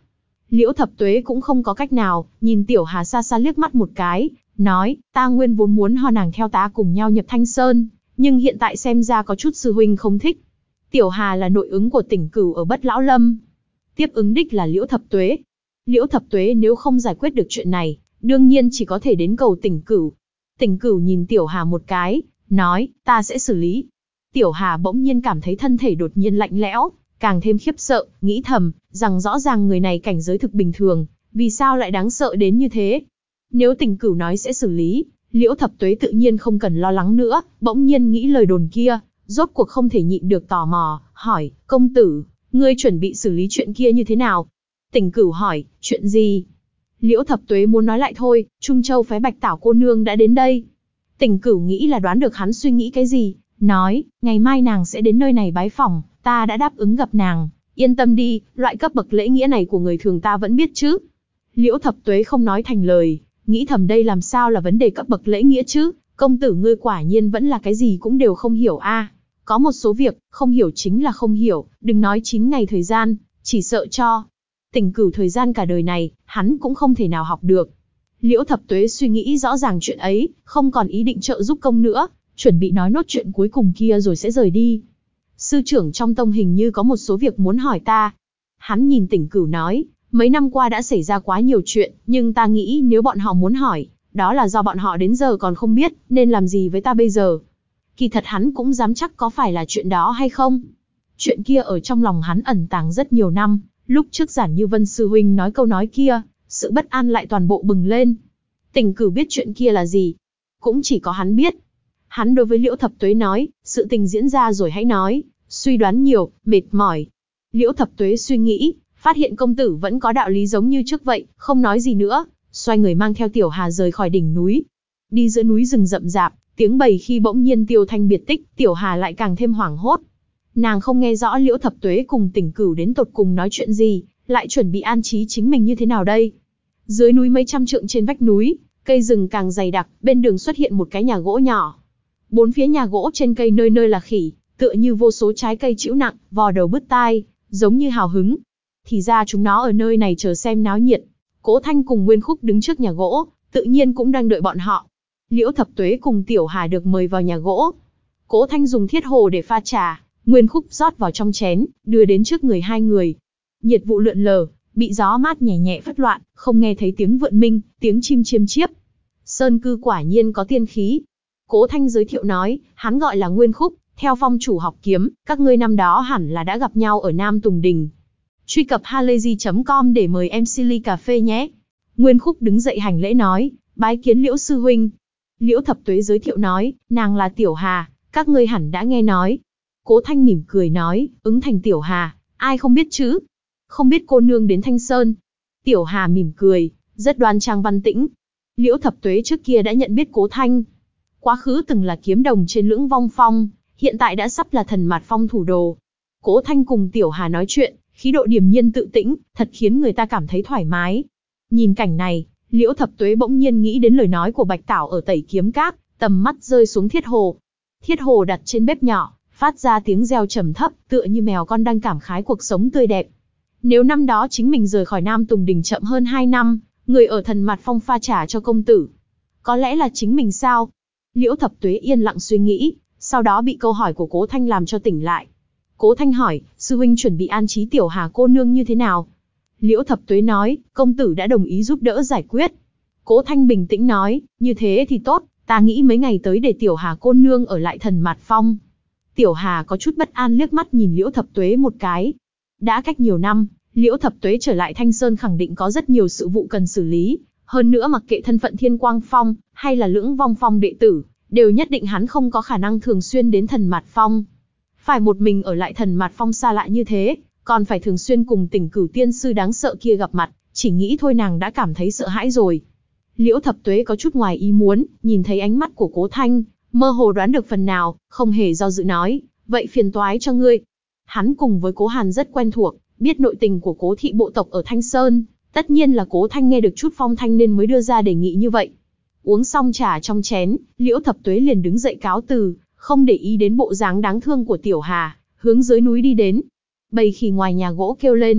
Speaker 1: Liễu Thập Tuế cũng không có cách nào, nhìn Tiểu Hà xa xa liếc mắt một cái, nói, ta nguyên vốn muốn ho nàng theo ta cùng nhau nhập Thanh Sơn, nhưng hiện tại xem ra có chút sư huynh không thích. Tiểu Hà là nội ứng của Tỉnh Cửu ở Bất Lão Lâm. Tiếp ứng đích là Liễu Thập Tuế. Liễu Thập Tuế nếu không giải quyết được chuyện này, đương nhiên chỉ có thể đến cầu Tỉnh Cửu. Tỉnh Cửu nhìn Tiểu Hà một cái, nói, ta sẽ xử lý. Tiểu Hà bỗng nhiên cảm thấy thân thể đột nhiên lạnh lẽo, càng thêm khiếp sợ, nghĩ thầm, rằng rõ ràng người này cảnh giới thực bình thường, vì sao lại đáng sợ đến như thế? Nếu Tỉnh Cửu nói sẽ xử lý, Liễu Thập Tuế tự nhiên không cần lo lắng nữa, bỗng nhiên nghĩ lời đồn kia, rốt cuộc không thể nhịn được tò mò, hỏi, công tử, ngươi chuẩn bị xử lý chuyện kia như thế nào? Tỉnh Cửu hỏi, chuyện gì? Liễu Thập Tuế muốn nói lại thôi, Trung Châu phái Bạch Tảo cô nương đã đến đây. Tỉnh Cửu nghĩ là đoán được hắn suy nghĩ cái gì, nói, ngày mai nàng sẽ đến nơi này bái phỏng, ta đã đáp ứng gặp nàng, yên tâm đi, loại cấp bậc lễ nghĩa này của người thường ta vẫn biết chứ. Liễu Thập Tuế không nói thành lời, nghĩ thầm đây làm sao là vấn đề cấp bậc lễ nghĩa chứ, công tử ngươi quả nhiên vẫn là cái gì cũng đều không hiểu a. À. Có một số việc, không hiểu chính là không hiểu, đừng nói chín ngày thời gian, chỉ sợ cho. Tỉnh Cửu thời gian cả đời này, hắn cũng không thể nào học được. Liễu Thập Tuế suy nghĩ rõ ràng chuyện ấy, không còn ý định trợ giúp công nữa, chuẩn bị nói nốt chuyện cuối cùng kia rồi sẽ rời đi. Sư trưởng trong tông hình như có một số việc muốn hỏi ta. Hắn nhìn Tỉnh Cửu nói, mấy năm qua đã xảy ra quá nhiều chuyện, nhưng ta nghĩ nếu bọn họ muốn hỏi, đó là do bọn họ đến giờ còn không biết, nên làm gì với ta bây giờ. Kỳ thật hắn cũng dám chắc có phải là chuyện đó hay không. Chuyện kia ở trong lòng hắn ẩn tàng rất nhiều năm, lúc trước Giản Như Vân sư huynh nói câu nói kia, sự bất an lại toàn bộ bừng lên. Tỉnh Cửu biết chuyện kia là gì? Cũng chỉ có hắn biết. Hắn đối với Liễu Thập Tuế nói, sự tình diễn ra rồi hãy nói, suy đoán nhiều, mệt mỏi. Liễu Thập Tuế suy nghĩ, phát hiện công tử vẫn có đạo lý giống như trước vậy, không nói gì nữa, xoay người mang theo Tiểu Hà rời khỏi đỉnh núi. Đi giữa núi rừng rậm rạp, tiếng bầy khi bỗng nhiên tiêu thanh biệt tích, Tiểu Hà lại càng thêm hoảng hốt. Nàng không nghe rõ Liễu Thập Tuế cùng Tỉnh Cửu đến tột cùng nói chuyện gì, lại chuẩn bị an trí chính mình như thế nào đây. Dưới núi mấy trăm trượng trên vách núi, cây rừng càng dày đặc, bên đường xuất hiện một cái nhà gỗ nhỏ. Bốn phía nhà gỗ trên cây nơi nơi là khỉ, tựa như vô số trái cây trĩu nặng, vò đầu bứt tai, giống như hào hứng. Thì ra chúng nó ở nơi này chờ xem náo nhiệt. Cố Thanh cùng Nguyên Khúc đứng trước nhà gỗ, tự nhiên cũng đang đợi bọn họ. Liễu Thập Tuế cùng Tiểu Hà được mời vào nhà gỗ. Cố Thanh dùng thiết hồ để pha trà, Nguyên Khúc rót vào trong chén, đưa đến trước người hai người. Nhiệt vụ lượn lờ, bị gió mát nhẹ nhẹ phất loạn, không nghe thấy tiếng vượn minh, tiếng chim chiêm chiếp. Sơn cư quả nhiên có tiên khí. Cố Thanh giới thiệu nói, hắn gọi là Nguyên Khúc, theo phong chủ học kiếm, các ngươi năm đó hẳn là đã gặp nhau ở Nam Tùng Đình. Truy cập halayzi chấm com để mời em xê ly cà phê nhé. Nguyên Khúc đứng dậy hành lễ nói, bái kiến Liễu sư huynh. Liễu Thập Tuế giới thiệu nói, nàng là Tiểu Hà, các ngươi hẳn đã nghe nói. Cố Thanh mỉm cười nói, ứng thành Tiểu Hà, ai không biết chứ? Không biết cô nương đến Thanh Sơn. Tiểu Hà mỉm cười, rất đoan trang văn tĩnh. Liễu Thập Tuế trước kia đã nhận biết Cố Thanh. Quá khứ từng là kiếm đồng trên Lưỡng Vong Phong, hiện tại đã sắp là Thần Mạt Phong thủ đồ. Cố Thanh cùng Tiểu Hà nói chuyện, khí độ điềm nhiên tự tĩnh, thật khiến người ta cảm thấy thoải mái. Nhìn cảnh này, Liễu Thập Tuế bỗng nhiên nghĩ đến lời nói của Bạch Tảo ở Tẩy Kiếm Các, tầm mắt rơi xuống thiết hồ. Thiết hồ đặt trên bếp nhỏ, phát ra tiếng reo trầm thấp, tựa như mèo con đang cảm khái cuộc sống tươi đẹp. Nếu năm đó chính mình rời khỏi Nam Tùng Đình chậm hơn hai năm, người ở Thần Mạt Phong pha trà cho công tử, có lẽ là chính mình sao? Liễu Thập Tuế yên lặng suy nghĩ, sau đó bị câu hỏi của Cố Thanh làm cho tỉnh lại. Cố Thanh hỏi, sư huynh chuẩn bị an trí Tiểu Hà cô nương như thế nào? Liễu Thập Tuế nói, công tử đã đồng ý giúp đỡ giải quyết. Cố Thanh bình tĩnh nói, như thế thì tốt, ta nghĩ mấy ngày tới để Tiểu Hà cô nương ở lại Thần Mạt Phong. Tiểu Hà có chút bất an liếc mắt nhìn Liễu Thập Tuế một cái. Đã cách nhiều năm, Liễu Thập Tuế trở lại Thanh Sơn khẳng định có rất nhiều sự vụ cần xử lý, hơn nữa mặc kệ thân phận Thiên Quang Phong hay là Lưỡng Vong Phong đệ tử, đều nhất định hắn không có khả năng thường xuyên đến Thần Mạt Phong. Phải một mình ở lại Thần Mạt Phong xa lạ như thế, còn phải thường xuyên cùng Tỉnh Cửu tiên sư đáng sợ kia gặp mặt, chỉ nghĩ thôi nàng đã cảm thấy sợ hãi rồi. Liễu Thập Tuế có chút ngoài ý muốn, nhìn thấy ánh mắt của Cố Thanh, mơ hồ đoán được phần nào, không hề do dự nói, vậy phiền toái cho ngươi. Hắn cùng với Cố Hàn rất quen thuộc, biết nội tình của Cố thị bộ tộc ở Thanh Sơn, tất nhiên là Cố Thanh nghe được chút phong thanh nên mới đưa ra đề nghị như vậy. Uống xong trà trong chén, Liễu Thập Tuế liền đứng dậy cáo từ, không để ý đến bộ dáng đáng thương của Tiểu Hà, hướng dưới núi đi đến. Bầy khỉ ngoài nhà gỗ kêu lên,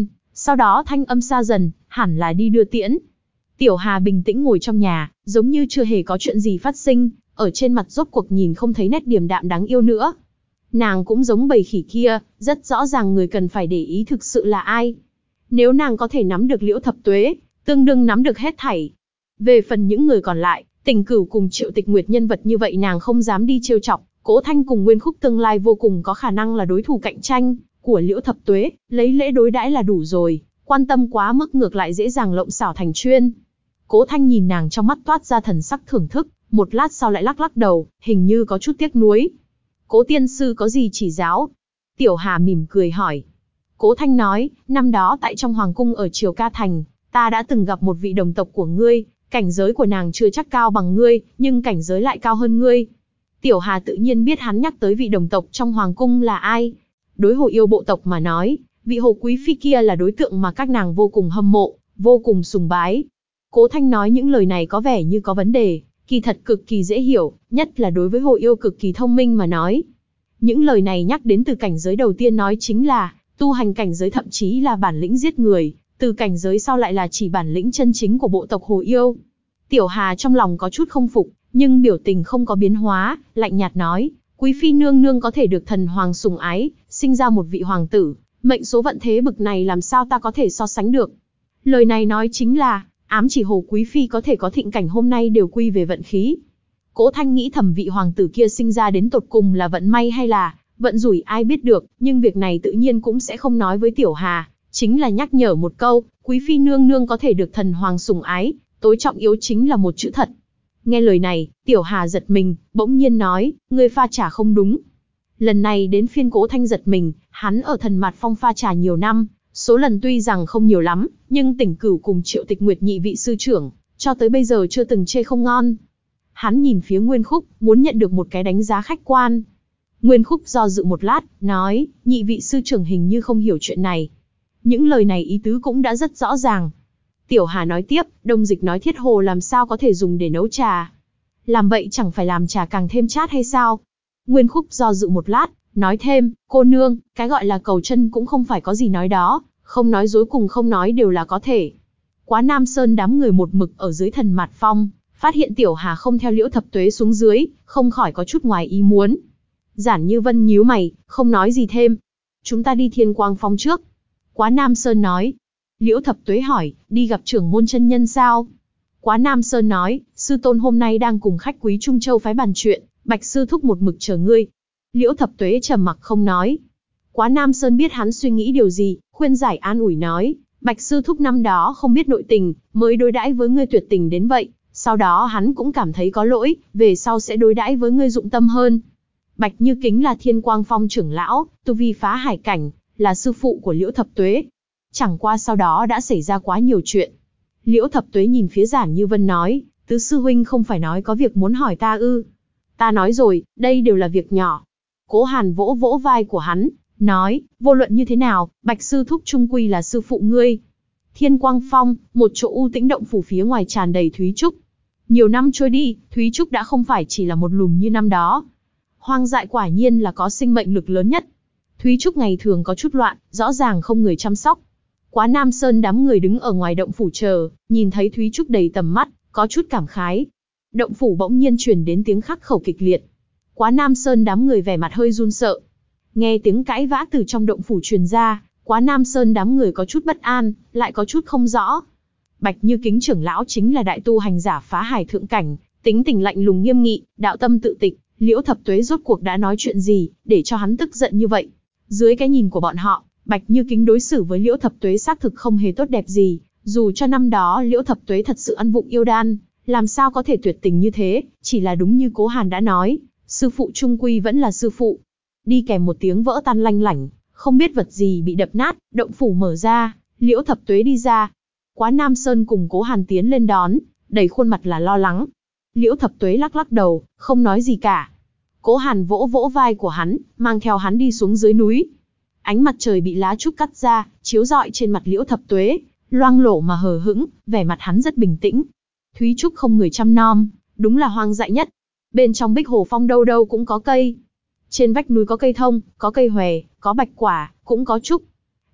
Speaker 1: Sau đó thanh âm xa dần, hẳn là đi đưa tiễn. Tiểu Hà bình tĩnh ngồi trong nhà, giống như chưa hề có chuyện gì phát sinh, ở trên mặt rốt cuộc nhìn không thấy nét điềm đạm đáng yêu nữa. Nàng cũng giống bầy khỉ kia, rất rõ ràng người cần phải để ý thực sự là ai. Nếu nàng có thể nắm được Liễu Thập Tuế, tương đương nắm được hết thảy. Về phần những người còn lại, Tình Cửu cùng Triệu Tịch Nguyệt nhân vật như vậy nàng không dám đi trêu chọc. Cố Thanh cùng Nguyên Khúc tương lai vô cùng có khả năng là đối thủ cạnh tranh của Liễu Thập Tuế, lấy lễ đối đãi là đủ rồi, quan tâm quá mức ngược lại dễ dàng lộng xảo thành chuyên. Cố Thanh nhìn nàng trong mắt toát ra thần sắc thưởng thức, một lát sau lại lắc lắc đầu, hình như có chút tiếc nuối. Cố tiên sư có gì chỉ giáo? Tiểu Hà mỉm cười hỏi. Cố Thanh nói, năm đó tại trong hoàng cung ở Triều Ca Thành, ta đã từng gặp một vị đồng tộc của ngươi, cảnh giới của nàng chưa chắc cao bằng ngươi, nhưng cảnh giới lại cao hơn ngươi. Tiểu Hà tự nhiên biết hắn nhắc tới vị đồng tộc trong hoàng cung là ai. Đối Hồ Yêu bộ tộc mà nói, vị Hồ Quý Phi kia là đối tượng mà các nàng vô cùng hâm mộ, vô cùng sùng bái. Cố Thanh nói những lời này có vẻ như có vấn đề, kỳ thật cực kỳ dễ hiểu, nhất là đối với Hồ Yêu cực kỳ thông minh mà nói. Những lời này nhắc đến từ cảnh giới đầu tiên nói chính là, tu hành cảnh giới thậm chí là bản lĩnh giết người, từ cảnh giới sau lại là chỉ bản lĩnh chân chính của bộ tộc Hồ Yêu. Tiểu Hà trong lòng có chút không phục, nhưng biểu tình không có biến hóa, lạnh nhạt nói, Quý Phi nương nương có thể được thần hoàng sủng ái, sinh ra một vị hoàng tử, mệnh số vận thế bực này làm sao ta có thể so sánh được. Lời này nói chính là, ám chỉ Hồ Quý Phi có thể có thịnh cảnh hôm nay đều quy về vận khí. Cố Thanh nghĩ thầm vị hoàng tử kia sinh ra đến tột cùng là vận may hay là vận rủi ai biết được, nhưng việc này tự nhiên cũng sẽ không nói với Tiểu Hà, chính là nhắc nhở một câu, Quý Phi nương nương có thể được thần hoàng sủng ái, tối trọng yếu chính là một chữ thật. Nghe lời này, Tiểu Hà giật mình, bỗng nhiên nói, ngươi pha trà không đúng. Lần này đến phiên Cố Thanh giật mình, hắn ở Thần Mạt Phong pha trà nhiều năm, số lần tuy rằng không nhiều lắm, nhưng Tỉnh Cửu cùng Triệu Tịch Nguyệt nhị vị sư trưởng, cho tới bây giờ chưa từng chê không ngon. Hắn nhìn phía Nguyên Khúc, muốn nhận được một cái đánh giá khách quan. Nguyên Khúc do dự một lát, nói, nhị vị sư trưởng hình như không hiểu chuyện này. Những lời này ý tứ cũng đã rất rõ ràng. Tiểu Hà nói tiếp, Đông Dịch nói thiết hồ làm sao có thể dùng để nấu trà. Làm vậy chẳng phải làm trà càng thêm chát hay sao? Nguyên Khúc do dự một lát, nói thêm, cô nương, cái gọi là cầu chân cũng không phải có gì nói đó, không nói dối cùng không nói đều là có thể. Quá Nam Sơn đám người một mực ở dưới Thần Mạt Phong, phát hiện Tiểu Hà không theo Liễu Thập Tuế xuống dưới, không khỏi có chút ngoài ý muốn. Giản Như Vân nhíu mày, không nói gì thêm. Chúng ta đi Thiên Quang Phong trước. Quá Nam Sơn nói. Liễu Thập Tuế hỏi, đi gặp trưởng môn chân nhân sao? Quá Nam Sơn nói, sư tôn hôm nay đang cùng khách quý Trung Châu phái bàn chuyện, Bạch sư thúc một mực chờ ngươi. Liễu Thập Tuế trầm mặc không nói. Quá Nam Sơn biết hắn suy nghĩ điều gì, khuyên giải an ủi nói, Bạch sư thúc năm đó không biết nội tình, mới đối đãi với ngươi tuyệt tình đến vậy, sau đó hắn cũng cảm thấy có lỗi, về sau sẽ đối đãi với ngươi dụng tâm hơn. Bạch Như Kính là Thiên Quang Phong trưởng lão, tu vi phá hải cảnh, là sư phụ của Liễu Thập Tuế. Chẳng qua sau đó đã xảy ra quá nhiều chuyện. Liễu Thập Tuế nhìn phía Giản Như Vân nói, tứ sư huynh không phải nói có việc muốn hỏi ta ư? Ta nói rồi, đây đều là việc nhỏ. Cố Hàn vỗ vỗ vai của hắn, nói, vô luận như thế nào, Bạch sư thúc trung quy là sư phụ ngươi. Thiên Quang Phong, một chỗ u tĩnh động phủ phía ngoài tràn đầy Thúy Trúc. Nhiều năm trôi đi, Thúy Trúc đã không phải chỉ là một lùm như năm đó. Hoang dại quả nhiên là có sinh mệnh lực lớn nhất. Thúy Trúc ngày thường có chút loạn, rõ ràng không người chăm sóc. Quá Nam Sơn đám người đứng ở ngoài động phủ chờ, nhìn thấy Thúy Trúc đầy tầm mắt, có chút cảm khái. Động phủ bỗng nhiên truyền đến tiếng khắc khẩu kịch liệt. Quá Nam Sơn đám người vẻ mặt hơi run sợ. Nghe tiếng cãi vã từ trong động phủ truyền ra, Quá Nam Sơn đám người có chút bất an, lại có chút không rõ. Bạch Như Kính trưởng lão chính là đại tu hành giả phá hải thượng cảnh, tính tình lạnh lùng nghiêm nghị, đạo tâm tự tịch. Liễu Thập Tuế rốt cuộc đã nói chuyện gì, để cho hắn tức giận như vậy? Dưới cái nhìn của bọn họ, Bạch Như Kính đối xử với Liễu Thập Tuế xác thực không hề tốt đẹp gì, dù cho năm đó Liễu Thập Tuế thật sự ăn vụng yêu đan, làm sao có thể tuyệt tình như thế, chỉ là đúng như Cố Hàn đã nói, sư phụ trung quy vẫn là sư phụ. Đi kèm một tiếng vỡ tan lanh lảnh, không biết vật gì bị đập nát, động phủ mở ra, Liễu Thập Tuế đi ra. Quá Nam Sơn cùng Cố Hàn tiến lên đón, đầy khuôn mặt là lo lắng. Liễu Thập Tuế lắc lắc đầu, không nói gì cả. Cố Hàn vỗ vỗ vai của hắn, mang theo hắn đi xuống dưới núi. Ánh mặt trời bị lá trúc cắt ra, chiếu rọi trên mặt Liễu Thập Tuế, loang lổ mà hờ hững, vẻ mặt hắn rất bình tĩnh. Thúy Trúc không người chăm nom, đúng là hoang dại nhất. Bên trong Bích Hồ Phong đâu đâu cũng có cây. Trên vách núi có cây thông, có cây hòe, có bạch quả, cũng có trúc.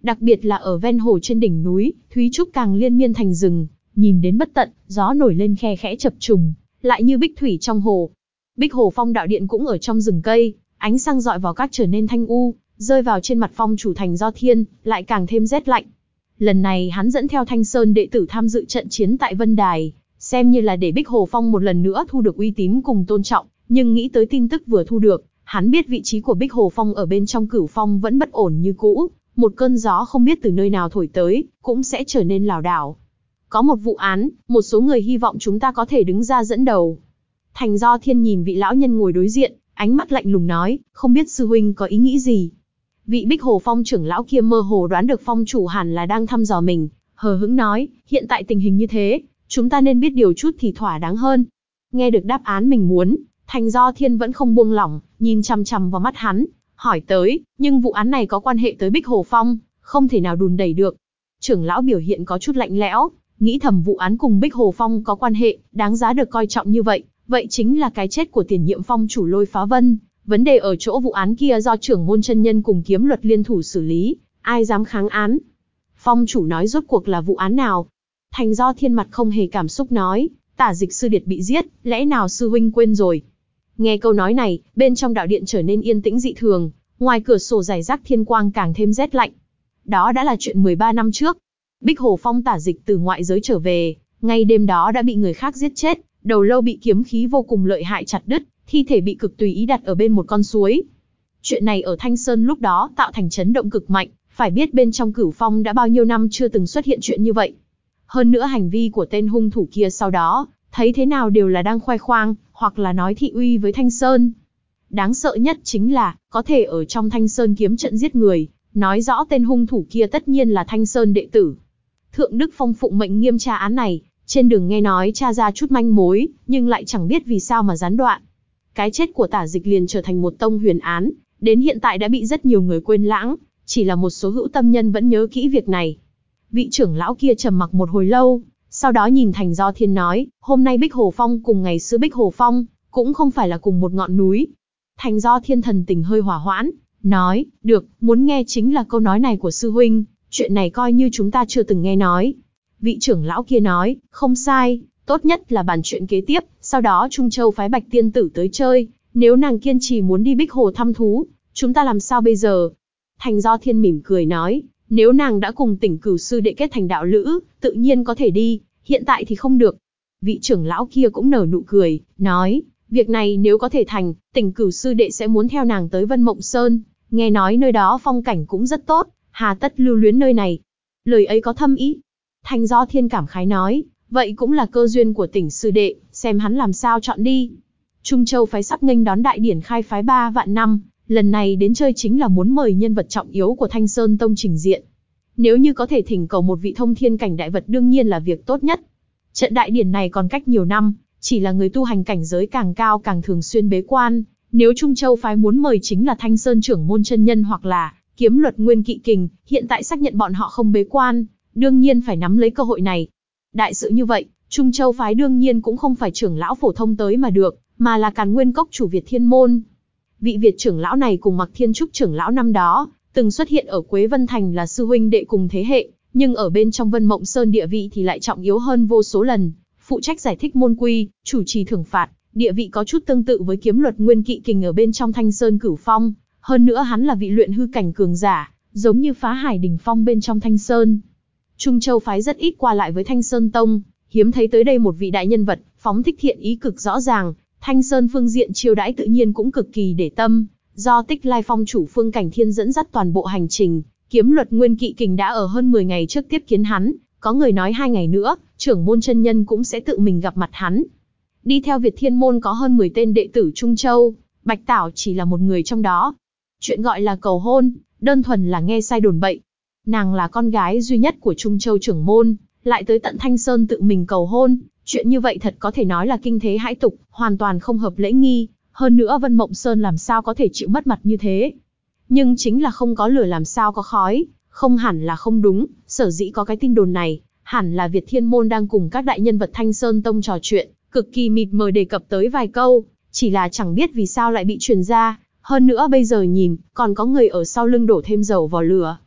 Speaker 1: Đặc biệt là ở ven hồ trên đỉnh núi, Thúy Trúc càng liên miên thành rừng, nhìn đến bất tận, gió nổi lên khe khẽ chập trùng, lại như bích thủy trong hồ. Bích Hồ Phong đạo điện cũng ở trong rừng cây, ánh sáng dọi vào các trở nên thanh u, rơi vào trên mặt phong chủ Thành Do Thiên, lại càng thêm rét lạnh. Lần này hắn dẫn theo Thanh Sơn đệ tử tham dự trận chiến tại Vân Đài, xem như là để Bích Hồ Phong một lần nữa thu được uy tín cùng tôn trọng, nhưng nghĩ tới tin tức vừa thu được, hắn biết vị trí của Bích Hồ Phong ở bên trong Cửu Phong vẫn bất ổn như cũ, một cơn gió không biết từ nơi nào thổi tới, cũng sẽ trở nên lảo đảo. Có một vụ án, một số người hy vọng chúng ta có thể đứng ra dẫn đầu. Thành Do Thiên nhìn vị lão nhân ngồi đối diện, ánh mắt lạnh lùng nói, không biết sư huynh có ý nghĩ gì. Vị Bích Hồ Phong trưởng lão kia mơ hồ đoán được phong chủ hẳn là đang thăm dò mình, hờ hững nói, hiện tại tình hình như thế, chúng ta nên biết điều chút thì thỏa đáng hơn. Nghe được đáp án mình muốn, Thành Do Thiên vẫn không buông lỏng, nhìn chằm chằm vào mắt hắn, hỏi tới, nhưng vụ án này có quan hệ tới Bích Hồ Phong, không thể nào đùn đẩy được. Trưởng lão biểu hiện có chút lạnh lẽo, nghĩ thầm vụ án cùng Bích Hồ Phong có quan hệ, đáng giá được coi trọng như vậy, vậy chính là cái chết của tiền nhiệm phong chủ Lôi Phá Vân. Vấn đề ở chỗ vụ án kia do trưởng môn chân nhân cùng kiếm luật liên thủ xử lý, ai dám kháng án. Phong chủ nói rốt cuộc là vụ án nào? Thành Do Thiên mặt không hề cảm xúc nói, Tả Dịch sư điệt bị giết, lẽ nào sư huynh quên rồi? Nghe câu nói này, bên trong đạo điện trở nên yên tĩnh dị thường, ngoài cửa sổ rải rác thiên quang càng thêm rét lạnh. Đó đã là chuyện mười ba năm trước. Bích Hồ Phong Tả Dịch từ ngoại giới trở về, ngay đêm đó đã bị người khác giết chết, đầu lâu bị kiếm khí vô cùng lợi hại chặt đứt, thi thể bị cực tùy ý đặt ở bên một con suối. Chuyện này ở Thanh Sơn lúc đó tạo thành chấn động cực mạnh, phải biết bên trong Cửu Phong đã bao nhiêu năm chưa từng xuất hiện chuyện như vậy. Hơn nữa hành vi của tên hung thủ kia sau đó, thấy thế nào đều là đang khoe khoang, hoặc là nói thị uy với Thanh Sơn. Đáng sợ nhất chính là, có thể ở trong Thanh Sơn kiếm trận giết người, nói rõ tên hung thủ kia tất nhiên là Thanh Sơn đệ tử. Thượng Đức Phong phụng mệnh nghiêm tra án này, trên đường nghe nói tra ra chút manh mối, nhưng lại chẳng biết vì sao mà gián đoạn. Cái chết của Tả Dịch liền trở thành một tông huyền án, đến hiện tại đã bị rất nhiều người quên lãng, chỉ là một số hữu tâm nhân vẫn nhớ kỹ việc này. Vị trưởng lão kia trầm mặc một hồi lâu, sau đó nhìn Thành Do Thiên nói, hôm nay Bích Hồ Phong cùng ngày xưa Bích Hồ Phong, cũng không phải là cùng một ngọn núi. Thành Do Thiên thần tình hơi hỏa hoãn, nói, được, muốn nghe chính là câu nói này của sư huynh, chuyện này coi như chúng ta chưa từng nghe nói. Vị trưởng lão kia nói, không sai, tốt nhất là bàn chuyện kế tiếp, sau đó Trung Châu phái Bạch Tiên Tử tới chơi, nếu nàng kiên trì muốn đi Bích Hồ thăm thú, chúng ta làm sao bây giờ? Thành Do Thiên mỉm cười nói, nếu nàng đã cùng Tỉnh Cửu sư đệ kết thành đạo lữ, tự nhiên có thể đi, hiện tại thì không được. Vị trưởng lão kia cũng nở nụ cười, nói, việc này nếu có thể thành, Tỉnh Cửu sư đệ sẽ muốn theo nàng tới Vân Mộng Sơn, nghe nói nơi đó phong cảnh cũng rất tốt, hà tất lưu luyến nơi này. Lời ấy có thâm ý. Thành Do Thiên cảm khái nói, vậy cũng là cơ duyên của Tỉnh sư đệ, xem hắn làm sao chọn đi. Trung Châu phái sắp nghênh đón đại điển khai phái ba vạn năm, lần này đến chơi chính là muốn mời nhân vật trọng yếu của Thanh Sơn Tông trình diện. Nếu như có thể thỉnh cầu một vị thông thiên cảnh đại vật đương nhiên là việc tốt nhất. Trận đại điển này còn cách nhiều năm, chỉ là người tu hành cảnh giới càng cao càng thường xuyên bế quan. Nếu Trung Châu phái muốn mời chính là Thanh Sơn trưởng môn chân nhân hoặc là kiếm luật nguyên kỵ kình, hiện tại xác nhận bọn họ không bế quan, đương nhiên phải nắm lấy cơ hội này. Đại sự như vậy, Trung Châu phái đương nhiên cũng không phải trưởng lão phổ thông tới mà được, mà là Càn Nguyên Cốc chủ Việt Thiên Môn. Vị Việt trưởng lão này cùng Mặc Thiên Trúc trưởng lão năm đó, từng xuất hiện ở Quế Vân Thành là sư huynh đệ cùng thế hệ, nhưng ở bên trong Vân Mộng Sơn địa vị thì lại trọng yếu hơn vô số lần, phụ trách giải thích môn quy, chủ trì thưởng phạt, địa vị có chút tương tự với kiếm luật nguyên kỵ kình ở bên trong Thanh Sơn Cửu Phong, hơn nữa hắn là vị luyện hư cảnh cường giả, giống như Phá Hải đỉnh phong bên trong Thanh Sơn. Trung Châu phái rất ít qua lại với Thanh Sơn Tông, hiếm thấy tới đây một vị đại nhân vật, phóng thích thiện ý cực rõ ràng, Thanh Sơn phương diện chiêu đãi tự nhiên cũng cực kỳ để tâm, do Tích Lai Phong chủ Phương Cảnh Thiên dẫn dắt toàn bộ hành trình, kiếm luật nguyên kỵ kình đã ở hơn mười ngày trước tiếp kiến hắn, có người nói hai ngày nữa, trưởng môn chân nhân cũng sẽ tự mình gặp mặt hắn. Đi theo Việt Thiên Môn có hơn mười tên đệ tử Trung Châu, Bạch Tảo chỉ là một người trong đó. Chuyện gọi là cầu hôn, đơn thuần là nghe sai đồn bậy. Nàng là con gái duy nhất của Trung Châu trưởng môn, lại tới tận Thanh Sơn tự mình cầu hôn, chuyện như vậy thật có thể nói là kinh thế hãi tục, hoàn toàn không hợp lễ nghi, hơn nữa Vân Mộng Sơn làm sao có thể chịu mất mặt như thế. Nhưng chính là không có lửa làm sao có khói, không hẳn là không đúng, sở dĩ có cái tin đồn này, hẳn là Việt Thiên Môn đang cùng các đại nhân vật Thanh Sơn Tông trò chuyện, cực kỳ mịt mờ đề cập tới vài câu, chỉ là chẳng biết vì sao lại bị truyền ra, hơn nữa bây giờ nhìn, còn có người ở sau lưng đổ thêm dầu vào lửa.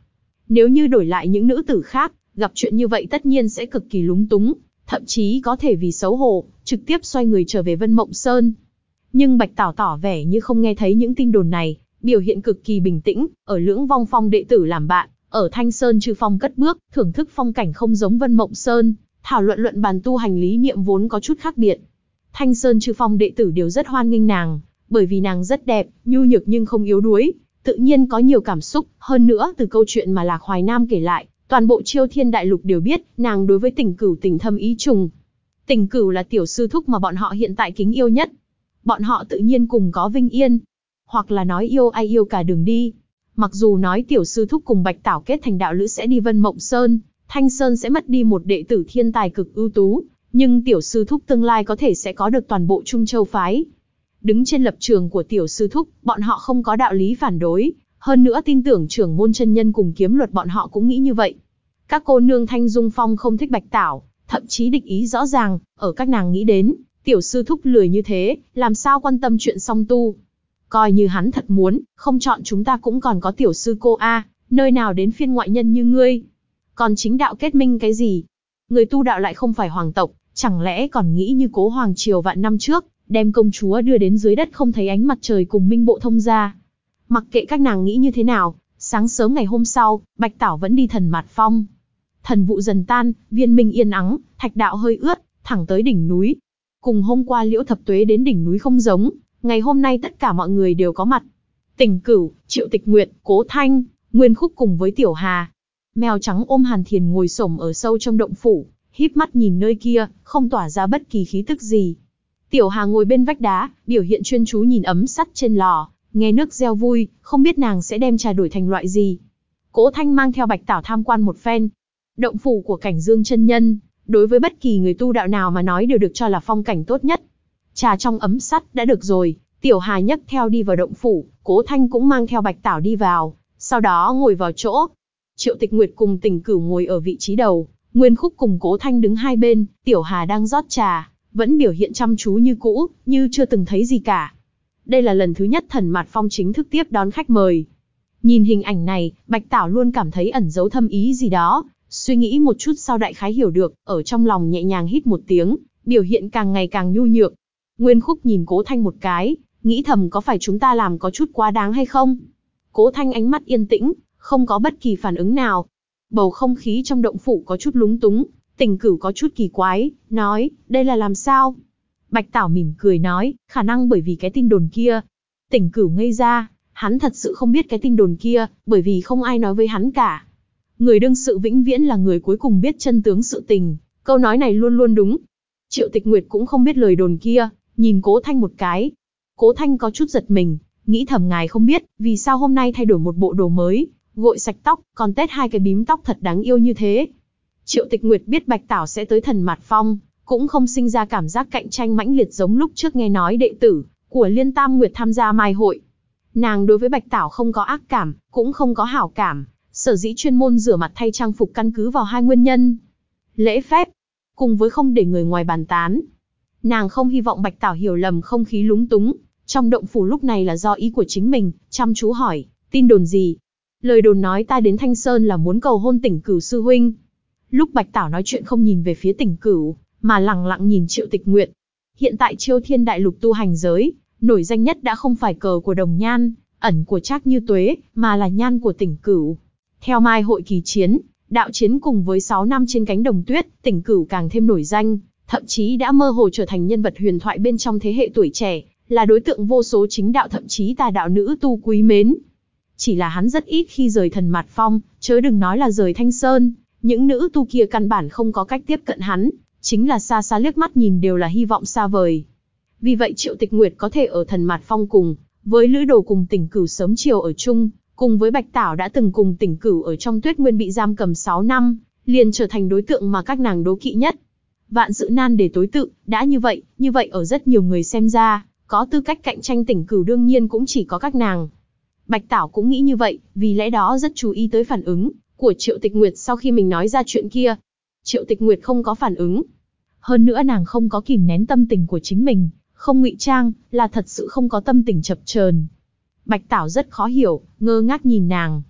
Speaker 1: Nếu như đổi lại những nữ tử khác, gặp chuyện như vậy tất nhiên sẽ cực kỳ lúng túng, thậm chí có thể vì xấu hổ, trực tiếp xoay người trở về Vân Mộng Sơn. Nhưng Bạch Tảo tỏ vẻ như không nghe thấy những tin đồn này, biểu hiện cực kỳ bình tĩnh, ở Lưỡng Vong Phong đệ tử làm bạn, ở Thanh Sơn Chư Phong cất bước, thưởng thức phong cảnh không giống Vân Mộng Sơn, thảo luận luận bàn tu hành lý niệm vốn có chút khác biệt. Thanh Sơn Chư Phong đệ tử đều rất hoan nghênh nàng, bởi vì nàng rất đẹp, nhu nhược nhưng không yếu đuối, tự nhiên có nhiều cảm xúc, hơn nữa từ câu chuyện mà Lạc Hoài Nam kể lại, toàn bộ Chiêu Thiên Đại Lục đều biết, nàng đối với Tỉnh Cửu tình thâm ý trùng. Tỉnh Cửu là tiểu sư thúc mà bọn họ hiện tại kính yêu nhất. Bọn họ tự nhiên cùng có vinh yên, hoặc là nói yêu ai yêu cả đường đi. Mặc dù nói tiểu sư thúc cùng Bạch Tảo kết thành đạo lữ sẽ đi Vân Mộng Sơn, Thanh Sơn sẽ mất đi một đệ tử thiên tài cực ưu tú, nhưng tiểu sư thúc tương lai có thể sẽ có được toàn bộ Trung Châu phái. Đứng trên lập trường của tiểu sư thúc, bọn họ không có đạo lý phản đối, hơn nữa tin tưởng trưởng môn chân nhân cùng kiếm luật bọn họ cũng nghĩ như vậy. Các cô nương Thanh Dung Phong không thích Bạch Tảo, thậm chí địch ý rõ ràng, ở các nàng nghĩ đến, tiểu sư thúc lười như thế, làm sao quan tâm chuyện song tu. Coi như hắn thật muốn, không chọn chúng ta cũng còn có tiểu sư cô a, nơi nào đến phiên ngoại nhân như ngươi. Còn chính đạo kết minh cái gì? Người tu đạo lại không phải hoàng tộc, chẳng lẽ còn nghĩ như Cố Hoàng Triều vạn năm trước, đem công chúa đưa đến dưới đất không thấy ánh mặt trời cùng Minh Bộ thông gia. Mặc kệ các nàng nghĩ như thế nào, sáng sớm ngày hôm sau, Bạch Tảo vẫn đi Thần Mạt Phong. Thần vụ dần tan, viên minh yên ắng, thạch đạo hơi ướt, thẳng tới đỉnh núi. Cùng hôm qua Liễu Thập Tuế đến đỉnh núi không giống, ngày hôm nay tất cả mọi người đều có mặt. Tỉnh Cửu, Triệu Tịch Nguyệt, Cố Thanh, Nguyên Khúc cùng với Tiểu Hà. Mèo trắng ôm Hàn Thiền ngồi xổm ở sâu trong động phủ, híp mắt nhìn nơi kia, không tỏa ra bất kỳ khí tức gì. Tiểu Hà ngồi bên vách đá, biểu hiện chuyên chú nhìn ấm sắt trên lò, nghe nước reo vui, không biết nàng sẽ đem trà đổi thành loại gì. Cố Thanh mang theo Bạch Tảo tham quan một phen. Động phủ của Cảnh Dương chân nhân, đối với bất kỳ người tu đạo nào mà nói đều được cho là phong cảnh tốt nhất. Trà trong ấm sắt đã được rồi, Tiểu Hà nhấc theo đi vào động phủ, Cố Thanh cũng mang theo Bạch Tảo đi vào, sau đó ngồi vào chỗ. Triệu Tịch Nguyệt cùng Tỉnh Cửu ngồi ở vị trí đầu, Nguyên Khúc cùng Cố Thanh đứng hai bên, Tiểu Hà đang rót trà, vẫn biểu hiện chăm chú như cũ, như chưa từng thấy gì cả. Đây là lần thứ nhất Thần Mạt Phong chính thức tiếp đón khách mời. Nhìn hình ảnh này, Bạch Tảo luôn cảm thấy ẩn giấu thâm ý gì đó, suy nghĩ một chút sau đại khái hiểu được, ở trong lòng nhẹ nhàng hít một tiếng, biểu hiện càng ngày càng nhu nhược. Nguyên Khúc nhìn Cố Thanh một cái, nghĩ thầm có phải chúng ta làm có chút quá đáng hay không? Cố Thanh ánh mắt yên tĩnh, không có bất kỳ phản ứng nào. Bầu không khí trong động phủ có chút lúng túng, Tỉnh Cửu có chút kỳ quái, nói, đây là làm sao? Bạch Tảo mỉm cười nói, khả năng bởi vì cái tin đồn kia. Tỉnh Cửu ngây ra, hắn thật sự không biết cái tin đồn kia, bởi vì không ai nói với hắn cả. Người đương sự vĩnh viễn là người cuối cùng biết chân tướng sự tình, câu nói này luôn luôn đúng. Triệu Tịch Nguyệt cũng không biết lời đồn kia, nhìn Cố Thanh một cái. Cố Thanh có chút giật mình, nghĩ thầm ngài không biết, vì sao hôm nay thay đổi một bộ đồ mới, gội sạch tóc, còn tết hai cái bím tóc thật đáng yêu như thế. Triệu Tịch Nguyệt biết Bạch Tảo sẽ tới Thần Mạt Phong, cũng không sinh ra cảm giác cạnh tranh mãnh liệt giống lúc trước nghe nói đệ tử của Liên Tam Nguyệt tham gia mai hội. Nàng đối với Bạch Tảo không có ác cảm, cũng không có hảo cảm, sở dĩ chuyên môn rửa mặt thay trang phục căn cứ vào hai nguyên nhân. Lễ phép, cùng với không để người ngoài bàn tán. Nàng không hy vọng Bạch Tảo hiểu lầm không khí lúng túng, trong động phủ lúc này là do ý của chính mình, chăm chú hỏi, tin đồn gì? Lời đồn nói ta đến Thanh Sơn là muốn cầu hôn Tỉnh Cửu sư huynh. Lúc Bạch Tảo nói chuyện không nhìn về phía Tỉnh Cửu, mà lẳng lặng nhìn Triệu Tịch Nguyệt. Hiện tại Chiêu Thiên Đại Lục tu hành giới, nổi danh nhất đã không phải cờ của Đồng Nhan, ẩn của Trác Như Tuế, mà là nhan của Tỉnh Cửu. Theo mai hội kỳ chiến, đạo chiến cùng với sáu năm trên cánh đồng tuyết, Tỉnh Cửu càng thêm nổi danh, thậm chí đã mơ hồ trở thành nhân vật huyền thoại bên trong thế hệ tuổi trẻ, là đối tượng vô số chính đạo thậm chí tà đạo nữ tu quý mến. Chỉ là hắn rất ít khi rời Thần Mạt Phong, chớ đừng nói là rời Thanh Sơn, những nữ tu kia căn bản không có cách tiếp cận hắn, chính là xa xa liếc mắt nhìn đều là hy vọng xa vời. Vì vậy Triệu Tịch Nguyệt có thể ở Thần Mạt Phong cùng với Lữ Đồ cùng Tỉnh Cửu sớm chiều ở chung, cùng với Bạch Tảo đã từng cùng Tỉnh Cửu ở trong Tuyết Nguyên bị giam cầm sáu năm, liền trở thành đối tượng mà các nàng đố kỵ nhất. Vạn sự nan để tối tự, đã như vậy, như vậy ở rất nhiều người xem ra, có tư cách cạnh tranh Tỉnh Cửu đương nhiên cũng chỉ có các nàng. Bạch Tảo cũng nghĩ như vậy, vì lẽ đó rất chú ý tới phản ứng của Triệu Tịch Nguyệt sau khi mình nói ra chuyện kia. Triệu Tịch Nguyệt không có phản ứng. Hơn nữa nàng không có kìm nén tâm tình của chính mình, không ngụy trang, là thật sự không có tâm tình chập chờn. Bạch Tảo rất khó hiểu, ngơ ngác nhìn nàng.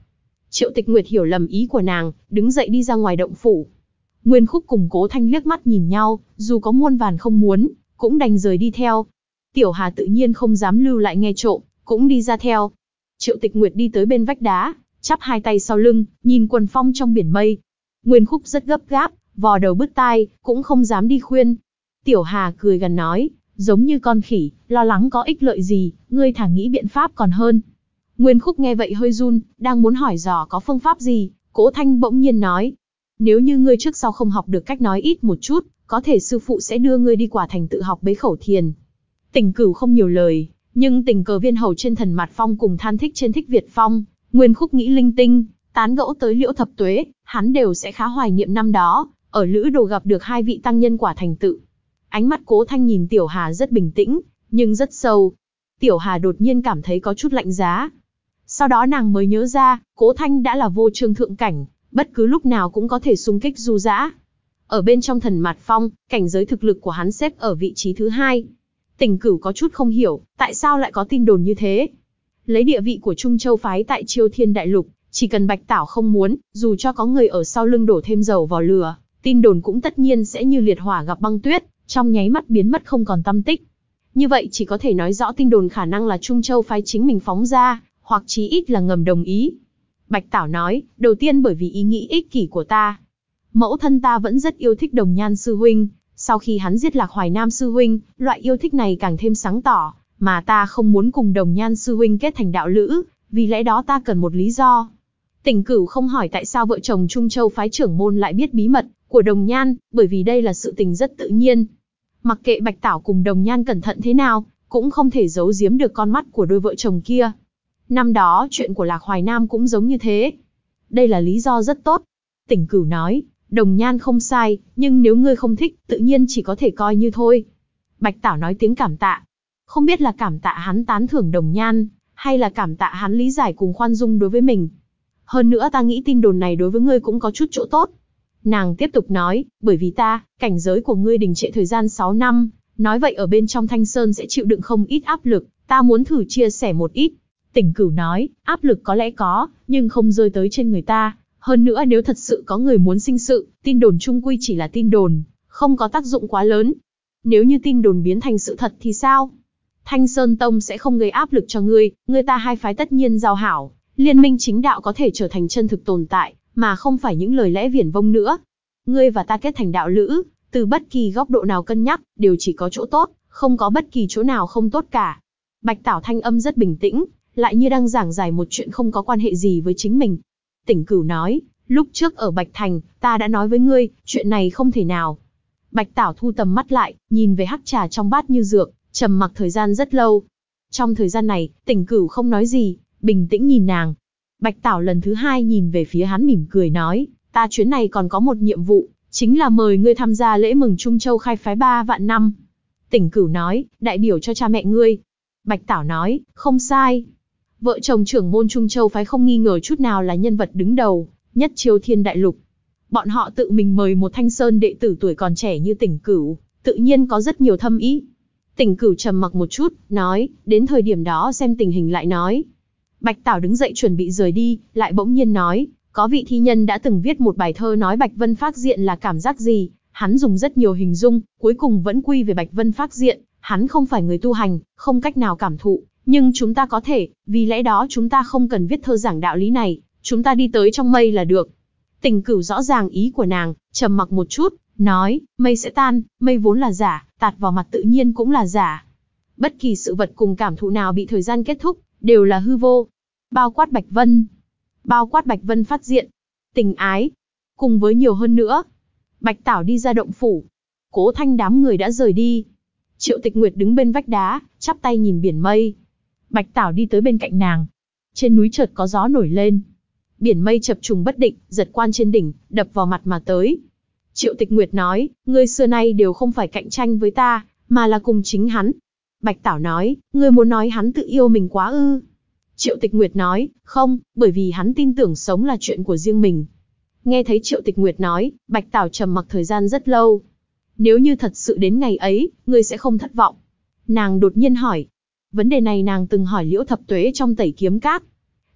Speaker 1: Triệu Tịch Nguyệt hiểu lầm ý của nàng, đứng dậy đi ra ngoài động phủ. Nguyên Khúc cùng Cố Thanh liếc mắt nhìn nhau, dù có muôn vàn không muốn, cũng đành rời đi theo. Tiểu Hà tự nhiên không dám lưu lại nghe trộm, cũng đi ra theo. Triệu Tịch Nguyệt đi tới bên vách đá, chắp hai tay sau lưng, nhìn quần phong trong biển mây. Nguyên Khúc rất gấp gáp, vò đầu bứt tai, cũng không dám đi khuyên. Tiểu Hà cười gần nói, giống như con khỉ, lo lắng có ích lợi gì, ngươi thả nghĩ biện pháp còn hơn. Nguyên Khúc nghe vậy hơi run, đang muốn hỏi dò có phương pháp gì, Cố Thanh bỗng nhiên nói. Nếu như ngươi trước sau không học được cách nói ít một chút, có thể sư phụ sẽ đưa ngươi đi Quả Thành tự học bế khẩu thiền. Tỉnh Cửu không nhiều lời, nhưng tình cờ viên hầu trên Thần Mạt Phong cùng Than Thích trên Thích Việt Phong, Nguyên Khúc nghĩ linh tinh, tán gẫu tới Liễu Thập Tuế, hắn đều sẽ khá hoài niệm năm đó, ở Lữ Đồ gặp được hai vị tăng nhân Quả Thành tự. Ánh mắt Cố Thanh nhìn Tiểu Hà rất bình tĩnh, nhưng rất sâu. Tiểu Hà đột nhiên cảm thấy có chút lạnh giá. Sau đó nàng mới nhớ ra, Cố Thanh đã là vô trương thượng cảnh, bất cứ lúc nào cũng có thể xung kích du dã. Ở bên trong Thần Mạt Phong, cảnh giới thực lực của hắn xếp ở vị trí thứ hai. Tỉnh Cửu có chút không hiểu, tại sao lại có tin đồn như thế. Lấy địa vị của Trung Châu phái tại Chiêu Thiên Đại Lục, chỉ cần Bạch Tảo không muốn, dù cho có người ở sau lưng đổ thêm dầu vào lửa, tin đồn cũng tất nhiên sẽ như liệt hỏa gặp băng tuyết, trong nháy mắt biến mất không còn tăm tích. Như vậy chỉ có thể nói rõ tin đồn khả năng là Trung Châu phái chính mình phóng ra, hoặc chí ít là ngầm đồng ý. Bạch Tảo nói, đầu tiên bởi vì ý nghĩ ích kỷ của ta. Mẫu thân ta vẫn rất yêu thích Đồng Nhan sư huynh, sau khi hắn giết Lạc Hoài Nam sư huynh, loại yêu thích này càng thêm sáng tỏ, mà ta không muốn cùng Đồng Nhan sư huynh kết thành đạo lữ, vì lẽ đó ta cần một lý do. Tỉnh Cửu không hỏi tại sao vợ chồng Trung Châu phái trưởng môn lại biết bí mật của Đồng Nhan, bởi vì đây là sự tình rất tự nhiên. Mặc kệ Bạch Tảo cùng Đồng Nhan cẩn thận thế nào, cũng không thể giấu giếm được con mắt của đôi vợ chồng kia. Năm đó chuyện của Lạc Hoài Nam cũng giống như thế. Đây là lý do rất tốt. Tỉnh Cửu nói, Đồng Nhan không sai, nhưng nếu ngươi không thích, tự nhiên chỉ có thể coi như thôi. Bạch Tảo nói tiếng cảm tạ. Không biết là cảm tạ hắn tán thưởng Đồng Nhan, hay là cảm tạ hắn lý giải cùng khoan dung đối với mình. Hơn nữa ta nghĩ tin đồn này đối với ngươi cũng có chút chỗ tốt. Nàng tiếp tục nói, bởi vì ta, cảnh giới của ngươi đình trệ thời gian sáu năm, nói vậy ở bên trong Thanh Sơn sẽ chịu đựng không ít áp lực, ta muốn thử chia sẻ một ít. Tỉnh Cửu nói, áp lực có lẽ có, nhưng không rơi tới trên người ta. Hơn nữa nếu thật sự có người muốn sinh sự, tin đồn chung quy chỉ là tin đồn, không có tác dụng quá lớn. Nếu như tin đồn biến thành sự thật thì sao? Thanh Sơn Tông sẽ không gây áp lực cho ngươi, ngươi ta hai phái tất nhiên giao hảo, liên minh chính đạo có thể trở thành chân thực tồn tại, mà không phải những lời lẽ viển vông nữa. Ngươi và ta kết thành đạo lữ, từ bất kỳ góc độ nào cân nhắc, đều chỉ có chỗ tốt, không có bất kỳ chỗ nào không tốt cả. Bạch Tảo thanh âm rất bình tĩnh, lại như đang giảng giải một chuyện không có quan hệ gì với chính mình. Tỉnh Cửu nói, lúc trước ở Bạch Thành, ta đã nói với ngươi, chuyện này không thể nào. Bạch Tảo thu tầm mắt lại, nhìn về hắc trà trong bát như dược, trầm mặc thời gian rất lâu. Trong thời gian này, Tỉnh Cửu không nói gì, bình tĩnh nhìn nàng. Bạch Tảo lần thứ hai nhìn về phía hắn mỉm cười nói, ta chuyến này còn có một nhiệm vụ, chính là mời ngươi tham gia lễ mừng Trung Châu khai phái ba vạn năm. Tỉnh Cửu nói, đại biểu cho cha mẹ ngươi. Bạch Tảo nói, không sai. Vợ chồng trưởng môn Trung Châu phái không nghi ngờ chút nào là nhân vật đứng đầu, nhất Chiêu Thiên Đại Lục. Bọn họ tự mình mời một Thanh Sơn đệ tử tuổi còn trẻ như Tỉnh Cửu, tự nhiên có rất nhiều thâm ý. Tỉnh Cửu trầm mặc một chút, nói, đến thời điểm đó xem tình hình lại nói. Bạch Tảo đứng dậy chuẩn bị rời đi, lại bỗng nhiên nói, có vị thi nhân đã từng viết một bài thơ nói Bạch Vân Phác Diện là cảm giác gì, hắn dùng rất nhiều hình dung, cuối cùng vẫn quy về Bạch Vân Phác Diện, hắn không phải người tu hành, không cách nào cảm thụ, nhưng chúng ta có thể, vì lẽ đó chúng ta không cần viết thơ giảng đạo lý này, chúng ta đi tới trong mây là được. Tỉnh Cửu rõ ràng ý của nàng, trầm mặc một chút, nói, mây sẽ tan, mây vốn là giả, tạt vào mặt tự nhiên cũng là giả. Bất kỳ sự vật cùng cảm thụ nào bị thời gian kết thúc, đều là hư vô. Bao quát Bạch Vân, bao quát Bạch Vân Phát Diện, tình ái, cùng với nhiều hơn nữa. Bạch Tảo đi ra động phủ, Cố Thanh đám người đã rời đi. Triệu Tịch Nguyệt đứng bên vách đá, chắp tay nhìn biển mây. Bạch Tảo đi tới bên cạnh nàng. Trên núi chợt có gió nổi lên. Biển mây chập trùng bất định, giật quan trên đỉnh, đập vào mặt mà tới. Triệu Tịch Nguyệt nói, ngươi xưa nay đều không phải cạnh tranh với ta, mà là cùng chính hắn. Bạch Tảo nói, ngươi muốn nói hắn tự yêu mình quá ư? Triệu Tịch Nguyệt nói, không, bởi vì hắn tin tưởng sống là chuyện của riêng mình. Nghe thấy Triệu Tịch Nguyệt nói, Bạch Tảo trầm mặc thời gian rất lâu. Nếu như thật sự đến ngày ấy, ngươi sẽ không thất vọng. Nàng đột nhiên hỏi. Vấn đề này nàng từng hỏi Liễu Thập Tuế trong Tẩy Kiếm Các.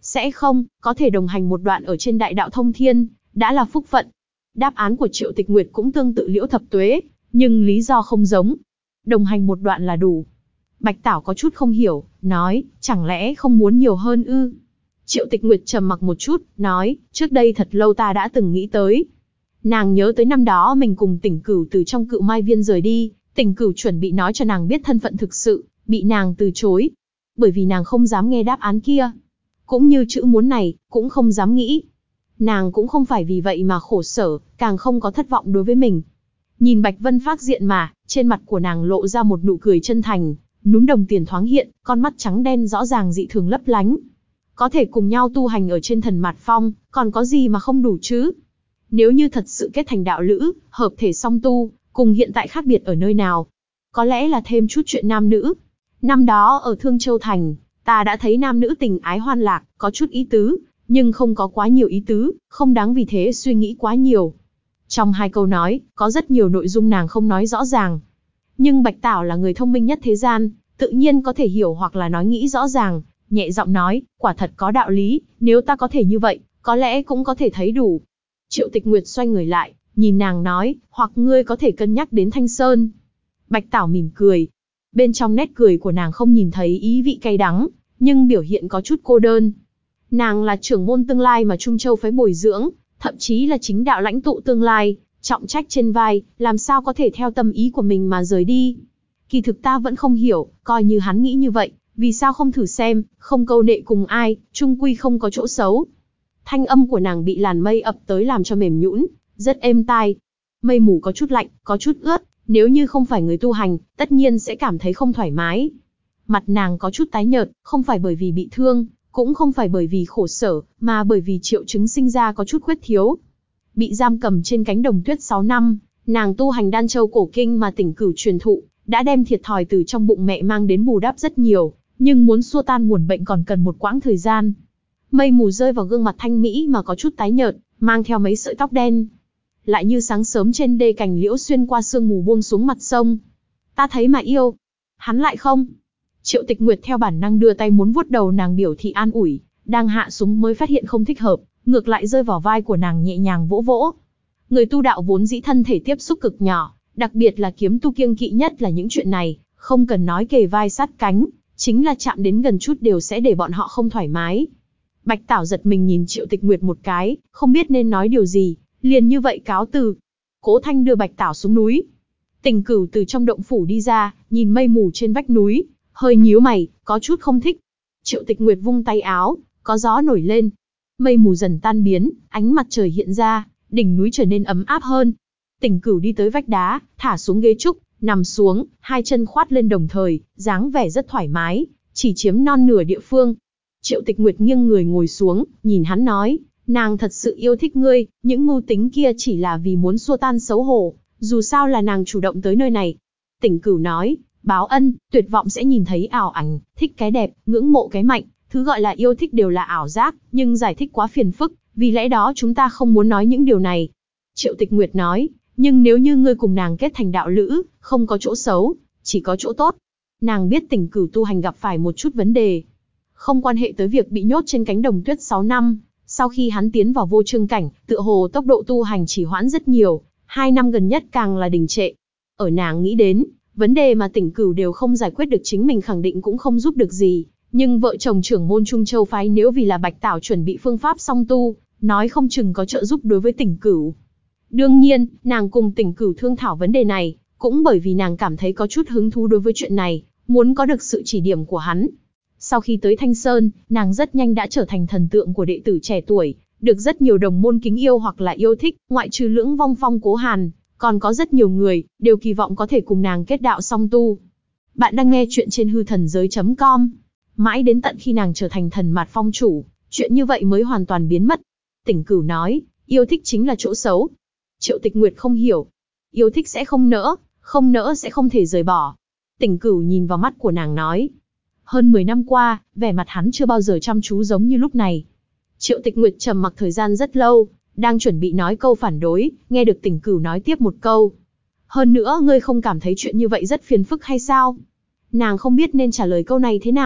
Speaker 1: Sẽ không, có thể đồng hành một đoạn ở trên đại đạo thông thiên, đã là phúc phận. Đáp án của Triệu Tịch Nguyệt cũng tương tự Liễu Thập Tuế, nhưng lý do không giống. Đồng hành một đoạn là đủ. Bạch Tảo có chút không hiểu, nói, chẳng lẽ không muốn nhiều hơn ư? Triệu Tịch Nguyệt trầm mặc một chút, nói, trước đây thật lâu ta đã từng nghĩ tới. Nàng nhớ tới năm đó mình cùng Tỉnh Cửu từ trong Cựu Mai Viên rời đi, Tỉnh Cửu chuẩn bị nói cho nàng biết thân phận thực sự, bị nàng từ chối. Bởi vì nàng không dám nghe đáp án kia. Cũng như chữ muốn này, cũng không dám nghĩ. Nàng cũng không phải vì vậy mà khổ sở, càng không có thất vọng đối với mình. Nhìn Bạch Vân phác diện mà, trên mặt của nàng lộ ra một nụ cười chân thành, núm đồng tiền thoáng hiện, con mắt trắng đen rõ ràng dị thường lấp lánh. Có thể cùng nhau tu hành ở trên thần mạt phong, còn có gì mà không đủ chứ? Nếu như thật sự kết thành đạo lữ, hợp thể song tu, cùng hiện tại khác biệt ở nơi nào? Có lẽ là thêm chút chuyện nam nữ. Năm đó ở Thương Châu Thành, ta đã thấy nam nữ tình ái hoan lạc, có chút ý tứ, nhưng không có quá nhiều ý tứ, không đáng vì thế suy nghĩ quá nhiều. Trong hai câu nói, có rất nhiều nội dung nàng không nói rõ ràng. Nhưng Bạch Tảo là người thông minh nhất thế gian, tự nhiên có thể hiểu hoặc là nói nghĩ rõ ràng, nhẹ giọng nói, quả thật có đạo lý, nếu ta có thể như vậy, có lẽ cũng có thể thấy đủ. Triệu Tịch Nguyệt xoay người lại, nhìn nàng nói, hoặc ngươi có thể cân nhắc đến Thanh Sơn. Bạch Tảo mỉm cười. Bên trong nét cười của nàng không nhìn thấy ý vị cay đắng, nhưng biểu hiện có chút cô đơn. Nàng là trưởng môn tương lai mà Trung Châu phái bồi dưỡng, thậm chí là chính đạo lãnh tụ tương lai, trọng trách trên vai, làm sao có thể theo tâm ý của mình mà rời đi. Kỳ thực ta vẫn không hiểu, coi như hắn nghĩ như vậy, vì sao không thử xem, không câu nệ cùng ai, chung quy không có chỗ xấu. Thanh âm của nàng bị làn mây ập tới làm cho mềm nhũn, rất êm tai. Mây mù có chút lạnh, có chút ướt, nếu như không phải người tu hành, tất nhiên sẽ cảm thấy không thoải mái. Mặt nàng có chút tái nhợt, không phải bởi vì bị thương, cũng không phải bởi vì khổ sở, mà bởi vì triệu chứng sinh ra có chút khuyết thiếu. Bị giam cầm trên cánh đồng tuyết sáu năm, nàng tu hành Đan Châu cổ kinh mà Tỉnh Cửu truyền thụ, đã đem thiệt thòi từ trong bụng mẹ mang đến bù đắp rất nhiều, nhưng muốn xua tan nguồn bệnh còn cần một quãng thời gian. Mây mù rơi vào gương mặt thanh mỹ mà có chút tái nhợt, mang theo mấy sợi tóc đen. Lại như sáng sớm trên đê cành liễu xuyên qua sương mù buông xuống mặt sông. Ta thấy mà yêu. Hắn lại không. Triệu Tịch Nguyệt theo bản năng đưa tay muốn vuốt đầu nàng biểu thị an ủi, đang hạ xuống mới phát hiện không thích hợp, ngược lại rơi vào vai của nàng nhẹ nhàng vỗ vỗ. Người tu đạo vốn dĩ thân thể tiếp xúc cực nhỏ, đặc biệt là kiếm tu kiêng kỵ nhất là những chuyện này, không cần nói kề vai sát cánh, chính là chạm đến gần chút đều sẽ để bọn họ không thoải mái. Bạch Tảo giật mình nhìn Triệu Tịch Nguyệt một cái, không biết nên nói điều gì, liền như vậy cáo từ. Cố Thanh đưa Bạch Tảo xuống núi. Tỉnh Cửu từ trong động phủ đi ra, nhìn mây mù trên vách núi, hơi nhíu mày, có chút không thích. Triệu Tịch Nguyệt vung tay áo, có gió nổi lên. Mây mù dần tan biến, ánh mặt trời hiện ra, đỉnh núi trở nên ấm áp hơn. Tỉnh Cửu đi tới vách đá, thả xuống ghế trúc, nằm xuống, hai chân khoát lên đồng thời, dáng vẻ rất thoải mái, chỉ chiếm non nửa địa phương. Triệu Tịch Nguyệt nghiêng người ngồi xuống, nhìn hắn nói, nàng thật sự yêu thích ngươi, những mưu tính kia chỉ là vì muốn xua tan xấu hổ, dù sao là nàng chủ động tới nơi này. Tỉnh Cửu nói, báo ân, tuyệt vọng sẽ nhìn thấy ảo ảnh, thích cái đẹp, ngưỡng mộ cái mạnh, thứ gọi là yêu thích đều là ảo giác, nhưng giải thích quá phiền phức, vì lẽ đó chúng ta không muốn nói những điều này. Triệu Tịch Nguyệt nói, nhưng nếu như ngươi cùng nàng kết thành đạo lữ, không có chỗ xấu, chỉ có chỗ tốt. Nàng biết Tỉnh Cửu tu hành gặp phải một chút vấn đề, không quan hệ tới việc bị nhốt trên cánh đồng tuyết sáu năm, sau khi hắn tiến vào vô chương cảnh, tựa hồ tốc độ tu hành chỉ hoãn rất nhiều, hai năm gần nhất càng là đình trệ. Ở nàng nghĩ đến, vấn đề mà Tỉnh Cửu đều không giải quyết được chính mình khẳng định cũng không giúp được gì, nhưng vợ chồng trưởng môn Trung Châu phái nếu vì là Bạch Tảo chuẩn bị phương pháp song tu, nói không chừng có trợ giúp đối với Tỉnh Cửu. Đương nhiên, nàng cùng Tỉnh Cửu thương thảo vấn đề này, cũng bởi vì nàng cảm thấy có chút hứng thú đối với chuyện này, muốn có được sự chỉ điểm của hắn. Sau khi tới Thanh Sơn, nàng rất nhanh đã trở thành thần tượng của đệ tử trẻ tuổi, được rất nhiều đồng môn kính yêu hoặc là yêu thích, ngoại trừ Lưỡng Vong Phong Cố Hàn, còn có rất nhiều người, đều kỳ vọng có thể cùng nàng kết đạo song tu. Bạn đang nghe chuyện trên hư thần giới chấm com. Mãi đến tận khi nàng trở thành thần mạt phong chủ, chuyện như vậy mới hoàn toàn biến mất. Tỉnh Cửu nói, yêu thích chính là chỗ xấu. Triệu Tịch Nguyệt không hiểu. Yêu thích sẽ không nỡ, không nỡ sẽ không thể rời bỏ. Tỉnh Cửu nhìn vào mắt của nàng nói. Hơn mười năm qua, vẻ mặt hắn chưa bao giờ chăm chú giống như lúc này. Triệu Tịch Nguyệt trầm mặc thời gian rất lâu, đang chuẩn bị nói câu phản đối, nghe được Tỉnh Cửu nói tiếp một câu. Hơn nữa ngươi không cảm thấy chuyện như vậy rất phiền phức hay sao? Nàng không biết nên trả lời câu này thế nào,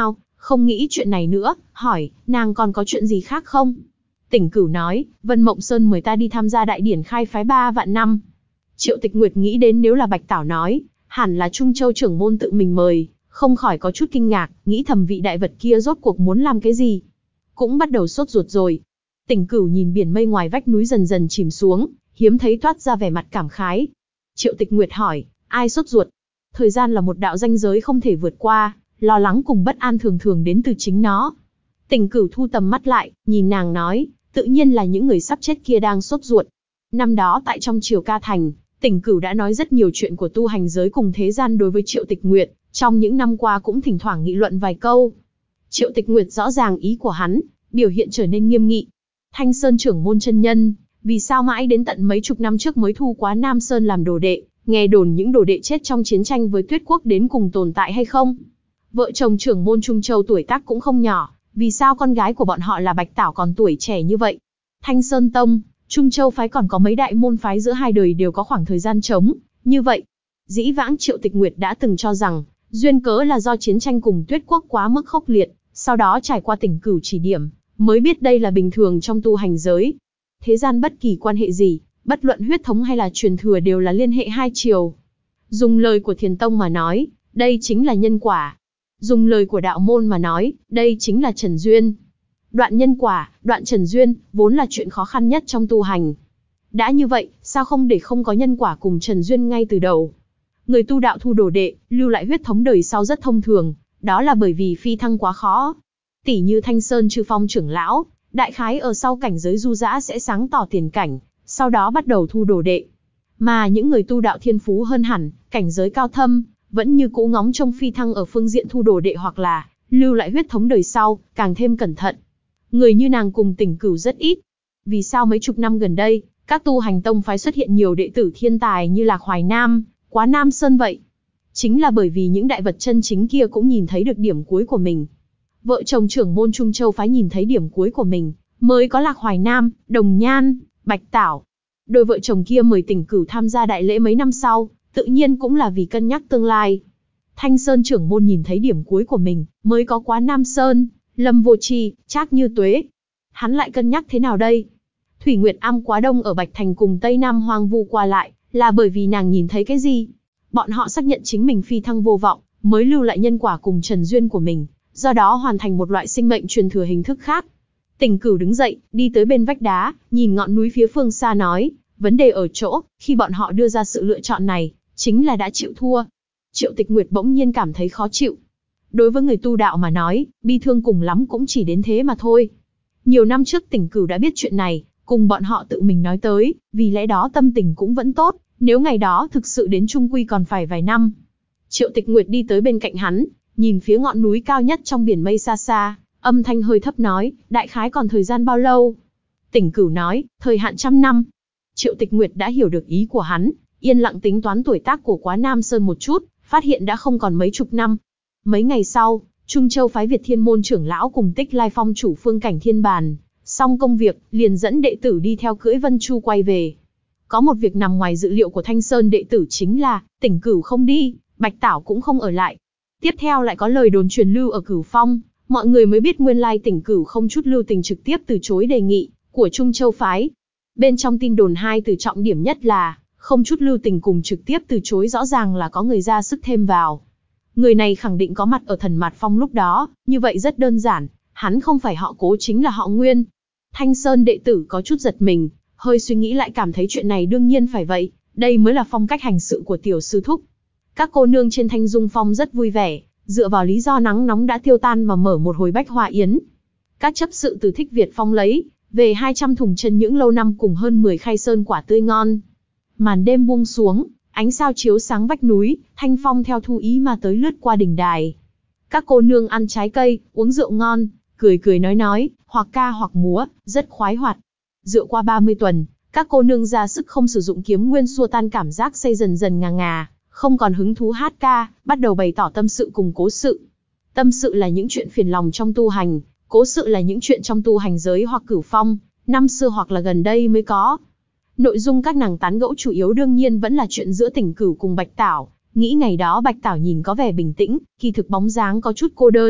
Speaker 1: không nghĩ chuyện này nữa, hỏi, nàng còn có chuyện gì khác không? Tỉnh Cửu nói, Vân Mộng Sơn mời ta đi tham gia đại điển khai phái ba vạn năm. Triệu Tịch Nguyệt nghĩ đến nếu là Bạch Tảo nói, hẳn là Trung Châu trưởng môn tự mình mời, không khỏi có chút kinh ngạc, nghĩ thầm vị đại vật kia rốt cuộc muốn làm cái gì. Cũng bắt đầu sốt ruột rồi. Tỉnh Cửu nhìn biển mây ngoài vách núi dần dần chìm xuống, hiếm thấy toát ra vẻ mặt cảm khái. Triệu Tịch Nguyệt hỏi, ai sốt ruột? Thời gian là một đạo ranh giới không thể vượt qua, lo lắng cùng bất an thường thường đến từ chính nó. Tỉnh Cửu thu tầm mắt lại, nhìn nàng nói, tự nhiên là những người sắp chết kia đang sốt ruột. Năm đó tại trong Triều Ca Thành, Tỉnh Cửu đã nói rất nhiều chuyện của tu hành giới cùng thế gian đối với Triệu Tịch Nguyệt, trong những năm qua cũng thỉnh thoảng nghị luận vài câu. Triệu Tịch Nguyệt rõ ràng ý của hắn, biểu hiện trở nên nghiêm nghị. Thanh Sơn trưởng môn chân nhân, vì sao mãi đến tận mấy chục năm trước mới thu quá Nam Sơn làm đồ đệ, nghe đồn những đồ đệ chết trong chiến tranh với Tuyết Quốc đến cùng tồn tại hay không? Vợ chồng trưởng môn Trung Châu tuổi tác cũng không nhỏ, vì sao con gái của bọn họ là Bạch Tảo còn tuổi trẻ như vậy? Thanh Sơn Tông, Trung Châu phái còn có mấy đại môn phái giữa hai đời đều có khoảng thời gian trống, như vậy. Dĩ vãng Triệu Tịch Nguyệt đã từng cho rằng, duyên cớ là do chiến tranh cùng Tuyết Quốc quá mức khốc liệt, sau đó trải qua Tỉnh Cửu chỉ điểm, mới biết đây là bình thường trong tu hành giới. Thế gian bất kỳ quan hệ gì, bất luận huyết thống hay là truyền thừa đều là liên hệ hai chiều. Dùng lời của Thiền Tông mà nói, đây chính là nhân quả. Dùng lời của đạo môn mà nói, đây chính là trần duyên. Đoạn nhân quả, đoạn trần duyên, vốn là chuyện khó khăn nhất trong tu hành. Đã như vậy, sao không để không có nhân quả cùng trần duyên ngay từ đầu? Người tu đạo thu đồ đệ, lưu lại huyết thống đời sau rất thông thường, đó là bởi vì phi thăng quá khó. Tỷ như Thanh Sơn Chư Phong trưởng lão, đại khái ở sau cảnh giới du dã sẽ sáng tỏ tiền cảnh, sau đó bắt đầu thu đồ đệ. Mà những người tu đạo thiên phú hơn hẳn, cảnh giới cao thâm, vẫn như cũ ngóng trông phi thăng ở phương diện thu đồ đệ hoặc là lưu lại huyết thống đời sau, càng thêm cẩn thận. Người như nàng cùng Tỉnh Cửu rất ít. Vì sao mấy chục năm gần đây, các tu hành tông phái xuất hiện nhiều đệ tử thiên tài như Lạc Hoài Nam, Quá Nam Sơn vậy? Chính là bởi vì những đại vật chân chính kia cũng nhìn thấy được điểm cuối của mình. Vợ chồng trưởng môn Trung Châu phái nhìn thấy điểm cuối của mình, mới có Lạc Hoài Nam, Đồng Nhan, Bạch Tảo. Đôi vợ chồng kia mời Tỉnh Cửu tham gia đại lễ mấy năm sau, tự nhiên cũng là vì cân nhắc tương lai. Thanh Sơn trưởng môn nhìn thấy điểm cuối của mình, mới có Quá Nam Sơn, Lâm Vô Tri, Trác Như Tuế. Hắn lại cân nhắc thế nào đây? Thủy Nguyệt Am Quá Đông ở Bạch Thành cùng Tây Nam hoang vu qua lại, là bởi vì nàng nhìn thấy cái gì? Bọn họ xác nhận chính mình phi thăng vô vọng, mới lưu lại nhân quả cùng trần duyên của mình, do đó hoàn thành một loại sinh mệnh truyền thừa hình thức khác. Tỉnh Cửu đứng dậy, đi tới bên vách đá, nhìn ngọn núi phía phương xa nói, vấn đề ở chỗ, khi bọn họ đưa ra sự lựa chọn này, chính là đã chịu thua. Triệu Tịch Nguyệt bỗng nhiên cảm thấy khó chịu. Đối với người tu đạo mà nói, bi thương cùng lắm cũng chỉ đến thế mà thôi. Nhiều năm trước Tỉnh Cửu đã biết chuyện này, cùng bọn họ tự mình nói tới, vì lẽ đó tâm tình cũng vẫn tốt, nếu ngày đó thực sự đến chung quy còn phải vài năm. Triệu Tịch Nguyệt đi tới bên cạnh hắn, nhìn phía ngọn núi cao nhất trong biển mây xa xa, âm thanh hơi thấp nói, đại khái còn thời gian bao lâu? Tỉnh Cửu nói, thời hạn trăm năm. Triệu Tịch Nguyệt đã hiểu được ý của hắn, yên lặng tính toán tuổi tác của Quá Nam Sơn một chút, phát hiện đã không còn mấy chục năm. Mấy ngày sau, Trung Châu phái Việt Thiên môn trưởng lão cùng Tích Lai Phong chủ Phương Cảnh Thiên bàn, xong công việc, liền dẫn đệ tử đi theo cưỡi Vân Chu quay về. Có một việc nằm ngoài dự liệu của Thanh Sơn đệ tử chính là, Tỉnh Cửu không đi, Bạch Tảo cũng không ở lại. Tiếp theo lại có lời đồn truyền lưu ở Cửu Phong, mọi người mới biết nguyên lai Tỉnh Cửu không chút lưu tình trực tiếp từ chối đề nghị của Trung Châu phái. Bên trong tin đồn hai từ trọng điểm nhất là, không chút lưu tình cùng trực tiếp từ chối rõ ràng là có người ra sức thêm vào. Người này khẳng định có mặt ở Thần Mạt Phong lúc đó, như vậy rất đơn giản, hắn không phải họ Cố chính là họ Nguyên. Thanh Sơn đệ tử có chút giật mình, hơi suy nghĩ lại cảm thấy chuyện này đương nhiên phải vậy, đây mới là phong cách hành sự của tiểu sư thúc. Các cô nương trên Thanh Dung Phong rất vui vẻ, dựa vào lý do nắng nóng đã tiêu tan mà mở một hồi bách hoa yến. Các chấp sự từ Thích Việt Phong lấy về hai trăm thùng chân những lâu năm cùng hơn mười khay sơn quả tươi ngon. Màn đêm buông xuống, ánh sao chiếu sáng vách núi, thanh phong theo thu ý mà tới lướt qua đỉnh đài. Các cô nương ăn trái cây, uống rượu ngon, cười cười nói nói, hoặc ca hoặc múa, rất khoái hoạt. Dựa qua ba mươi tuần, các cô nương ra sức không sử dụng kiếm nguyên xua tan cảm giác say dần dần ngà ngà, không còn hứng thú hát ca, bắt đầu bày tỏ tâm sự cùng cố sự. Tâm sự là những chuyện phiền lòng trong tu hành, cố sự là những chuyện trong tu hành giới hoặc Cửu Phong, năm xưa hoặc là gần đây mới có. Nội dung các nàng tán gẫu chủ yếu đương nhiên vẫn là chuyện giữa Tỉnh Cửu cùng Bạch Tảo, nghĩ ngày đó Bạch Tảo nhìn có vẻ bình tĩnh, kỳ thực bóng dáng có chút cô đơn,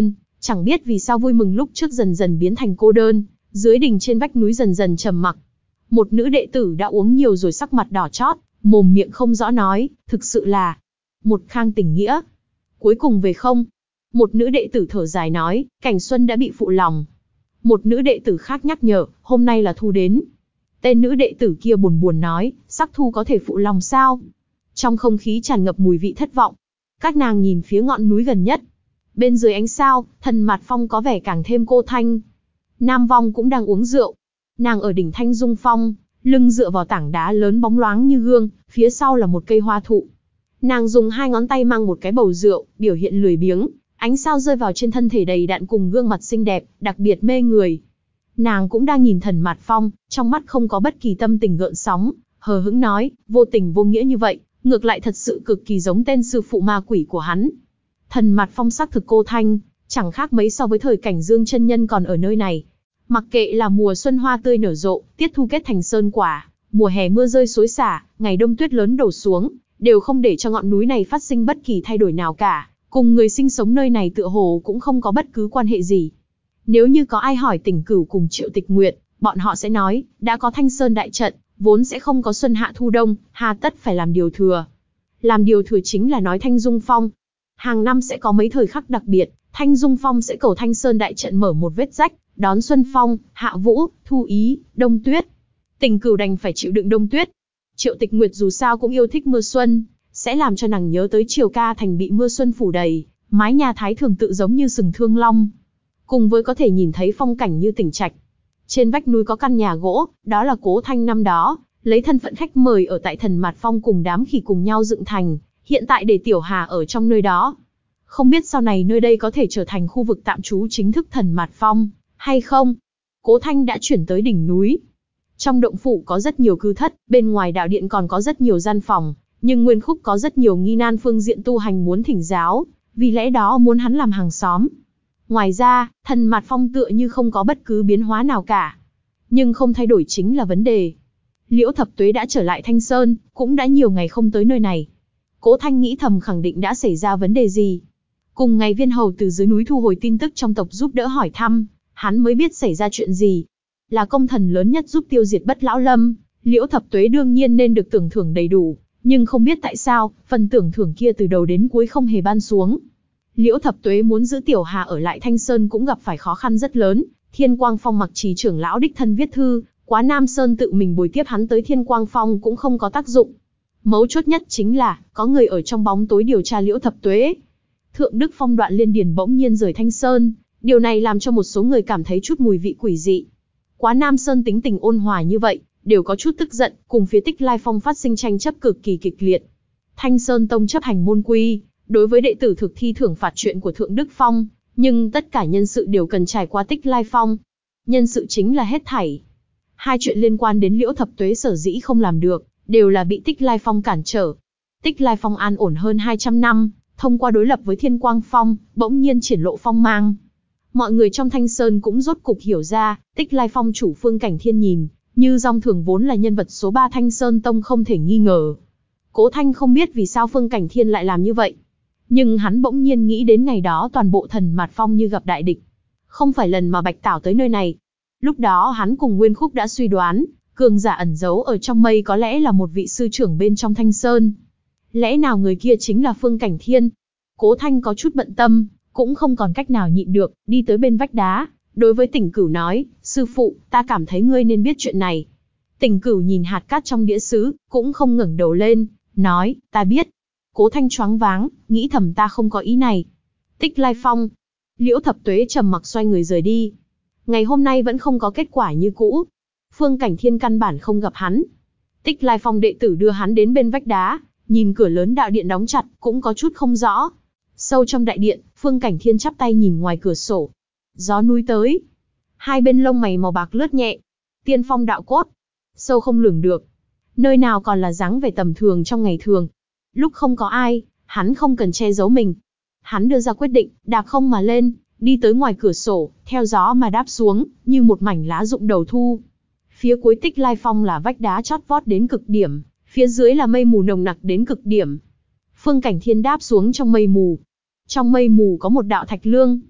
Speaker 1: Chẳng biết vì sao vui mừng lúc trước dần dần biến thành cô đơn, dưới đỉnh trên vách núi dần dần trầm mặc. Một nữ đệ tử đã uống nhiều rồi sắc mặt đỏ chót, mồm miệng không rõ nói, thực sự là một khang tình nghĩa. Cuối cùng về không? Một nữ đệ tử thở dài nói, Cảnh Xuân đã bị phụ lòng. Một nữ đệ tử khác nhắc nhở, hôm nay là thu đến. Tên nữ đệ tử kia buồn buồn nói, sắc thu có thể phụ lòng sao? Trong không khí tràn ngập mùi vị thất vọng. Các nàng nhìn phía ngọn núi gần nhất. Bên dưới ánh sao, Thần Mạt Phong có vẻ càng thêm cô thanh. Nam Vong cũng đang uống rượu. Nàng ở đỉnh Thanh Dung Phong, lưng dựa vào tảng đá lớn bóng loáng như gương, phía sau là một cây hoa thụ. Nàng dùng hai ngón tay mang một cái bầu rượu, biểu hiện lười biếng, ánh sao rơi vào trên thân thể đầy đặn cùng gương mặt xinh đẹp, đặc biệt mê người. Nàng cũng đang nhìn Thần Mạt Phong, trong mắt không có bất kỳ tâm tình gợn sóng, hờ hững nói, vô tình vô nghĩa như vậy, ngược lại thật sự cực kỳ giống tên sư phụ ma quỷ của hắn. Thần Mạt Phong sắc thực cô thanh, chẳng khác mấy so với thời Cảnh Dương chân nhân còn ở nơi này. Mặc kệ là mùa xuân hoa tươi nở rộ, tiết thu kết thành sơn quả, mùa hè mưa rơi xối xả, ngày đông tuyết lớn đổ xuống, đều không để cho ngọn núi này phát sinh bất kỳ thay đổi nào cả, cùng người sinh sống nơi này tựa hồ cũng không có bất cứ quan hệ gì. Nếu như có ai hỏi Tỉnh Cửu cùng Triệu Tịch Nguyệt, bọn họ sẽ nói, đã có Thanh Sơn đại trận, vốn sẽ không có xuân hạ thu đông, hà tất phải làm điều thừa. Làm điều thừa chính là nói Thanh Dung Phong. Hàng năm sẽ có mấy thời khắc đặc biệt, Thanh Dung Phong sẽ cầu Thanh Sơn đại trận mở một vết rách, đón Xuân Phong, Hạ Vũ, Thu Ý, Đông Tuyết. Tỉnh Cửu đành phải chịu đựng đông tuyết. Triệu Tịch Nguyệt dù sao cũng yêu thích mưa xuân, sẽ làm cho nàng nhớ tới Triều Ca thành bị mưa xuân phủ đầy, mái nhà thái thường tự giống như sừng thương long. Cùng với có thể nhìn thấy phong cảnh như Tỉnh Trạch. Trên vách núi có căn nhà gỗ, đó là Cố Thanh năm đó, lấy thân phận khách mời ở tại Thần Mạt Phong cùng đám khỉ cùng nhau dựng thành, hiện tại để Tiểu Hà ở trong nơi đó. Không biết sau này nơi đây có thể trở thành khu vực tạm trú chính thức Thần Mạt Phong, hay không? Cố Thanh đã chuyển tới đỉnh núi. Trong động phủ có rất nhiều cư thất, bên ngoài đạo điện còn có rất nhiều gian phòng, nhưng Nguyên Khúc có rất nhiều nghi nan phương diện tu hành muốn thỉnh giáo, vì lẽ đó muốn hắn làm hàng xóm. Ngoài ra, Thần Mạt Phong tựa như không có bất cứ biến hóa nào cả. Nhưng không thay đổi chính là vấn đề. Liễu Thập Tuế đã trở lại Thanh Sơn, cũng đã nhiều ngày không tới nơi này. Cố Thanh nghĩ thầm khẳng định đã xảy ra vấn đề gì. Cùng ngày Viên Hầu từ dưới núi thu hồi tin tức trong tộc giúp đỡ hỏi thăm, hắn mới biết xảy ra chuyện gì. Là công thần lớn nhất giúp tiêu diệt Bất Lão Lâm, Liễu Thập Tuế đương nhiên nên được tưởng thưởng đầy đủ, nhưng không biết tại sao, phần tưởng thưởng kia từ đầu đến cuối không hề ban xuống. Liễu Thập Tuế muốn giữ Tiểu Hà ở lại Thanh Sơn cũng gặp phải khó khăn rất lớn, Thiên Quang Phong Mặc Trì trưởng lão đích thân viết thư, Quá Nam Sơn tự mình bồi tiếp hắn tới Thiên Quang Phong cũng không có tác dụng. Mấu chốt nhất chính là, có người ở trong bóng tối điều tra Liễu Thập Tuế. Thượng Đức Phong Đoạn Liên Điền bỗng nhiên rời Thanh Sơn, điều này làm cho một số người cảm thấy chút mùi vị quỷ dị. Quá Nam Sơn tính tình ôn hòa như vậy, đều có chút tức giận, cùng phía Tích Lai Phong phát sinh tranh chấp cực kỳ kịch liệt. Thanh Sơn Tông chấp hành môn quy, đối với đệ tử thực thi thưởng phạt chuyện của Thượng Đức Phong, nhưng tất cả nhân sự đều cần trải qua Tích Lai Phong. Nhân sự chính là hết thảy. Hai chuyện liên quan đến Liễu Thập Tuế sở dĩ không làm được, đều là bị Tích Lai Phong cản trở. Tích Lai Phong an ổn hơn hai trăm năm, thông qua đối lập với Thiên Quang Phong, bỗng nhiên triển lộ phong mang. Mọi người trong Thanh Sơn cũng rốt cục hiểu ra, Tích Lai Phong chủ Phương Cảnh Thiên nhìn, như Dòng Thường vốn là nhân vật số ba Thanh Sơn Tông không thể nghi ngờ. Cố Thanh không biết vì sao Phương Cảnh Thiên lại làm như vậy. Nhưng hắn bỗng nhiên nghĩ đến ngày đó toàn bộ Thần Mạt Phong như gặp đại địch. Không phải lần mà Bạch Tảo tới nơi này. Lúc đó hắn cùng Nguyên Khúc đã suy đoán, cường giả ẩn giấu ở trong mây có lẽ là một vị sư trưởng bên trong Thanh Sơn. Lẽ nào người kia chính là Phương Cảnh Thiên? Cố Thanh có chút bận tâm, cũng không còn cách nào nhịn được, đi tới bên vách đá, đối với Tỉnh Cửu nói, sư phụ, ta cảm thấy ngươi nên biết chuyện này. Tỉnh Cửu nhìn hạt cát trong đĩa sứ, cũng không ngẩng đầu lên, nói, ta biết. Cố Thanh choáng váng, nghĩ thầm ta không có ý này. Tích Lai Phong. Liễu Thập Tuế trầm mặc xoay người rời đi. Ngày hôm nay vẫn không có kết quả như cũ. Phương Cảnh Thiên căn bản không gặp hắn. Tích Lai Phong đệ tử đưa hắn đến bên vách đá, nhìn cửa lớn đạo điện đóng chặt, cũng có chút không rõ. Sâu trong đại điện, Phương Cảnh Thiên chắp tay nhìn ngoài cửa sổ. Gió núi tới. Hai bên lông mày màu bạc lướt nhẹ. Tiên phong đạo cốt. Sâu không lường được. Nơi nào còn là dáng vẻ tầm thường trong ngày thường. Lúc không có ai, hắn không cần che giấu mình. Hắn đưa ra quyết định, đạp không mà lên, đi tới ngoài cửa sổ, theo gió mà đáp xuống, như một mảnh lá rụng đầu thu. Phía cuối Tích Lai Phong là vách đá chót vót đến cực điểm, phía dưới là mây mù nồng nặc đến cực điểm. Phương Cảnh Thiên đáp xuống trong mây mù. Trong mây mù có một đạo thạch lương.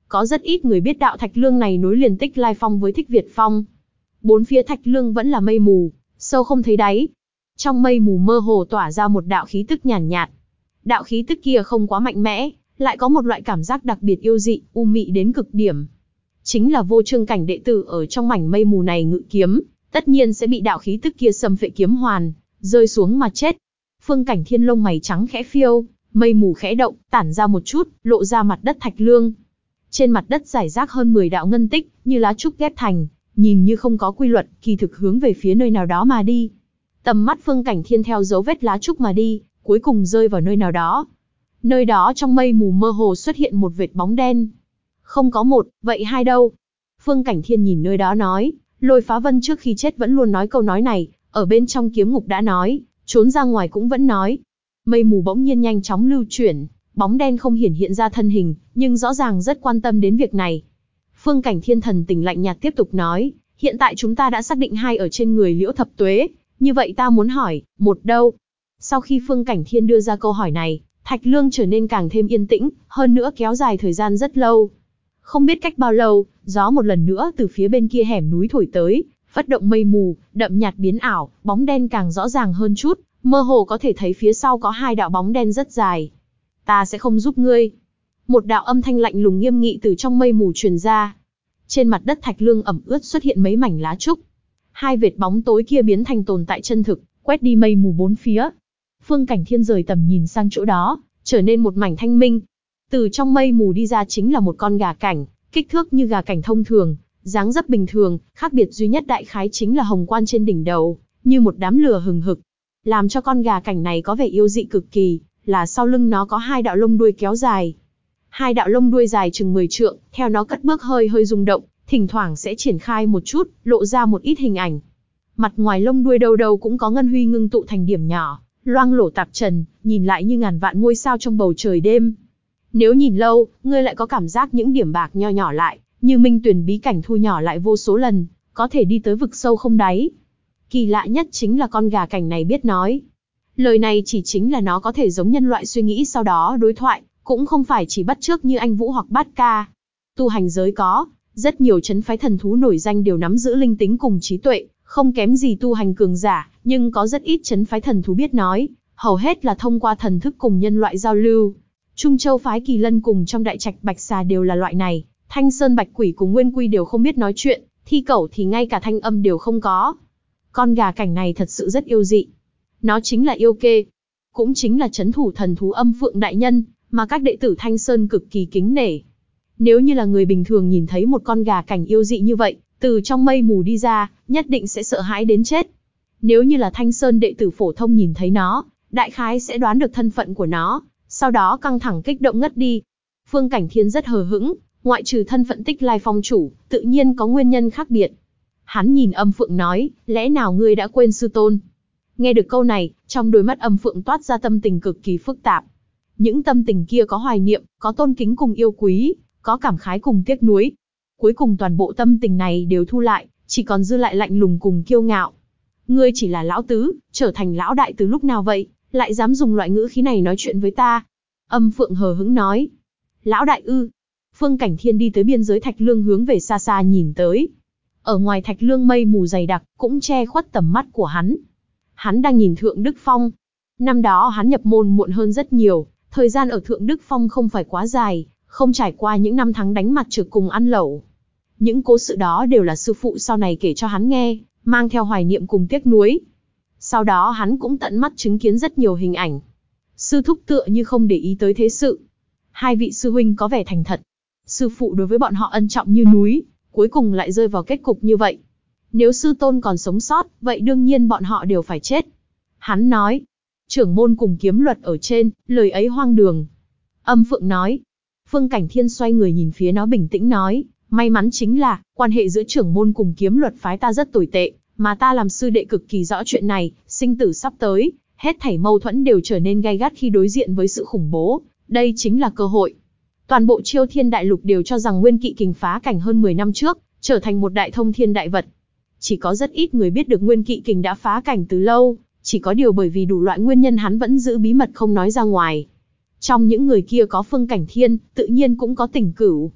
Speaker 1: Có rất ít người biết đạo Thạch Lương này nối liền Tích Lai Phong với Thích Việt Phong. Bốn phía Thạch Lương vẫn là mây mù, sâu không thấy đáy. Trong mây mù mơ hồ tỏa ra một đạo khí tức nhàn nhạt, nhạt. Đạo khí tức kia không quá mạnh mẽ, lại có một loại cảm giác đặc biệt yêu dị, u mị đến cực điểm. Chính là vô trương cảnh đệ tử ở trong mảnh mây mù này ngự kiếm, tất nhiên sẽ bị đạo khí tức kia xâm phệ kiếm hoàn, rơi xuống mà chết. Phương Cảnh Thiên lông mày trắng khẽ phiêu, mây mù khẽ động, tản ra một chút, lộ ra mặt đất Thạch Lương. Trên mặt đất rải rác hơn mười đạo ngân tích, như lá trúc ghép thành, nhìn như không có quy luật, kỳ thực hướng về phía nơi nào đó mà đi. Tầm mắt Phương Cảnh Thiên theo dấu vết lá trúc mà đi, cuối cùng rơi vào nơi nào đó. Nơi đó trong mây mù mơ hồ xuất hiện một vệt bóng đen. Không có một, vậy hai đâu? Phương Cảnh Thiên nhìn nơi đó nói, Lôi Phá Vân trước khi chết vẫn luôn nói câu nói này, ở bên trong kiếm ngục đã nói, trốn ra ngoài cũng vẫn nói. Mây mù bỗng nhiên nhanh chóng lưu chuyển, bóng đen không hiển hiện ra thân hình, nhưng rõ ràng rất quan tâm đến việc này. Phương Cảnh Thiên thần tình lạnh nhạt tiếp tục nói, hiện tại chúng ta đã xác định hai ở trên người Liễu Thập Tuế, như vậy ta muốn hỏi, một đâu? Sau khi Phương Cảnh Thiên đưa ra câu hỏi này, Thạch Lương trở nên càng thêm yên tĩnh, hơn nữa kéo dài thời gian rất lâu. Không biết cách bao lâu, gió một lần nữa từ phía bên kia hẻm núi thổi tới, phất động mây mù, đậm nhạt biến ảo, bóng đen càng rõ ràng hơn chút, mơ hồ có thể thấy phía sau có hai đạo bóng đen rất dài. Ta sẽ không giúp ngươi. Một đạo âm thanh lạnh lùng nghiêm nghị từ trong mây mù truyền ra. Trên mặt đất Thạch Lương ẩm ướt xuất hiện mấy mảnh lá trúc. Hai vệt bóng tối kia biến thành tồn tại chân thực, quét đi mây mù bốn phía. Phương Cảnh Thiên rời tầm nhìn sang chỗ đó, trở nên một mảnh thanh minh. Từ trong mây mù đi ra chính là một con gà cảnh, kích thước như gà cảnh thông thường, dáng dấp bình thường, khác biệt duy nhất đại khái chính là hồng quan trên đỉnh đầu, như một đám lửa hừng hực. Làm cho con gà cảnh này có vẻ yêu dị cực kỳ, là sau lưng nó có hai đạo lông đuôi kéo dài. Hai đạo lông đuôi dài chừng mười trượng, theo nó cất bước hơi hơi rung động, thỉnh thoảng sẽ triển khai một chút, lộ ra một ít hình ảnh. Mặt ngoài lông đuôi đâu đâu cũng có ngân huy ngưng tụ thành điểm nhỏ, loang lổ tạp trần, nhìn lại như ngàn vạn ngôi sao trong bầu trời đêm. Nếu nhìn lâu, ngươi lại có cảm giác những điểm bạc nho nhỏ lại, như minh tuyển bí cảnh thu nhỏ lại vô số lần, có thể đi tới vực sâu không đáy. Kỳ lạ nhất chính là con gà cảnh này biết nói. Lời này chỉ chính là nó có thể giống nhân loại suy nghĩ sau đó đối thoại, cũng không phải chỉ bắt chước như anh Vũ hoặc Bát Ca. Tu hành giới có, rất nhiều trấn phái thần thú nổi danh đều nắm giữ linh tính cùng trí tuệ, không kém gì tu hành cường giả, nhưng có rất ít trấn phái thần thú biết nói, hầu hết là thông qua thần thức cùng nhân loại giao lưu. Trung Châu phái Kỳ Lân cùng trong đại trạch Bạch Xà đều là loại này, Thanh Sơn Bạch Quỷ cùng Nguyên Quy đều không biết nói chuyện, Thi Cẩu thì ngay cả thanh âm đều không có. Con gà cảnh này thật sự rất yêu dị. Nó chính là Yêu Kê, cũng chính là trấn thủ thần thú Âm Phượng đại nhân, mà các đệ tử Thanh Sơn cực kỳ kính nể. Nếu như là người bình thường nhìn thấy một con gà cảnh yêu dị như vậy, từ trong mây mù đi ra, nhất định sẽ sợ hãi đến chết. Nếu như là Thanh Sơn đệ tử phổ thông nhìn thấy nó, đại khái sẽ đoán được thân phận của nó, sau đó căng thẳng kích động ngất đi. Phương Cảnh Thiên rất hờ hững, ngoại trừ thân phận Tích Lai Phong chủ, tự nhiên có nguyên nhân khác biệt. Hắn nhìn Âm Phượng nói, lẽ nào ngươi đã quên sư tôn? Nghe được câu này, trong đôi mắt Âm Phượng toát ra tâm tình cực kỳ phức tạp. Những tâm tình kia có hoài niệm, có tôn kính cùng yêu quý, có cảm khái cùng tiếc nuối. Cuối cùng toàn bộ tâm tình này đều thu lại, chỉ còn dư lại lạnh lùng cùng kiêu ngạo. Ngươi chỉ là lão tứ, trở thành lão đại từ lúc nào vậy, lại dám dùng loại ngữ khí này nói chuyện với ta? Âm Phượng hờ hững nói. Lão đại ư? Phương Cảnh Thiên đi tới biên giới Thạch Lương hướng về xa xa nhìn tới. Ở ngoài Thạch Lương mây mù dày đặc, cũng che khuất tầm mắt của hắn. Hắn đang nhìn Thượng Đức Phong. Năm đó hắn nhập môn muộn hơn rất nhiều, thời gian ở Thượng Đức Phong không phải quá dài, không trải qua những năm tháng đánh mặt trực cùng ăn lẩu. Những cố sự đó đều là sư phụ sau này kể cho hắn nghe, mang theo hoài niệm cùng tiếc nuối. Sau đó hắn cũng tận mắt chứng kiến rất nhiều hình ảnh. Sư thúc tựa như không để ý tới thế sự. Hai vị sư huynh có vẻ thành thật. Sư phụ đối với bọn họ ân trọng như núi, cuối cùng lại rơi vào kết cục như vậy. Nếu sư tôn còn sống sót, vậy đương nhiên bọn họ đều phải chết. Hắn nói, trưởng môn cùng kiếm luật ở trên, lời ấy hoang đường. Âm Phượng nói. Phương Cảnh Thiên xoay người nhìn phía nó bình tĩnh nói, may mắn chính là, quan hệ giữa trưởng môn cùng kiếm luật phái ta rất tồi tệ, mà ta làm sư đệ cực kỳ rõ chuyện này, sinh tử sắp tới, hết thảy mâu thuẫn đều trở nên gay gắt khi đối diện với sự khủng bố, đây chính là cơ hội. Toàn bộ Chiêu Thiên Đại Lục đều cho rằng Nguyên Kỵ Kình phá cảnh hơn mười năm trước, trở thành một đại thông thiên đại vật. Chỉ có rất ít người biết được Nguyên Kỵ Kình đã phá cảnh từ lâu, chỉ có điều bởi vì đủ loại nguyên nhân hắn vẫn giữ bí mật không nói ra ngoài. Trong những người kia có Phương Cảnh Thiên, tự nhiên cũng có Tỉnh Cửu.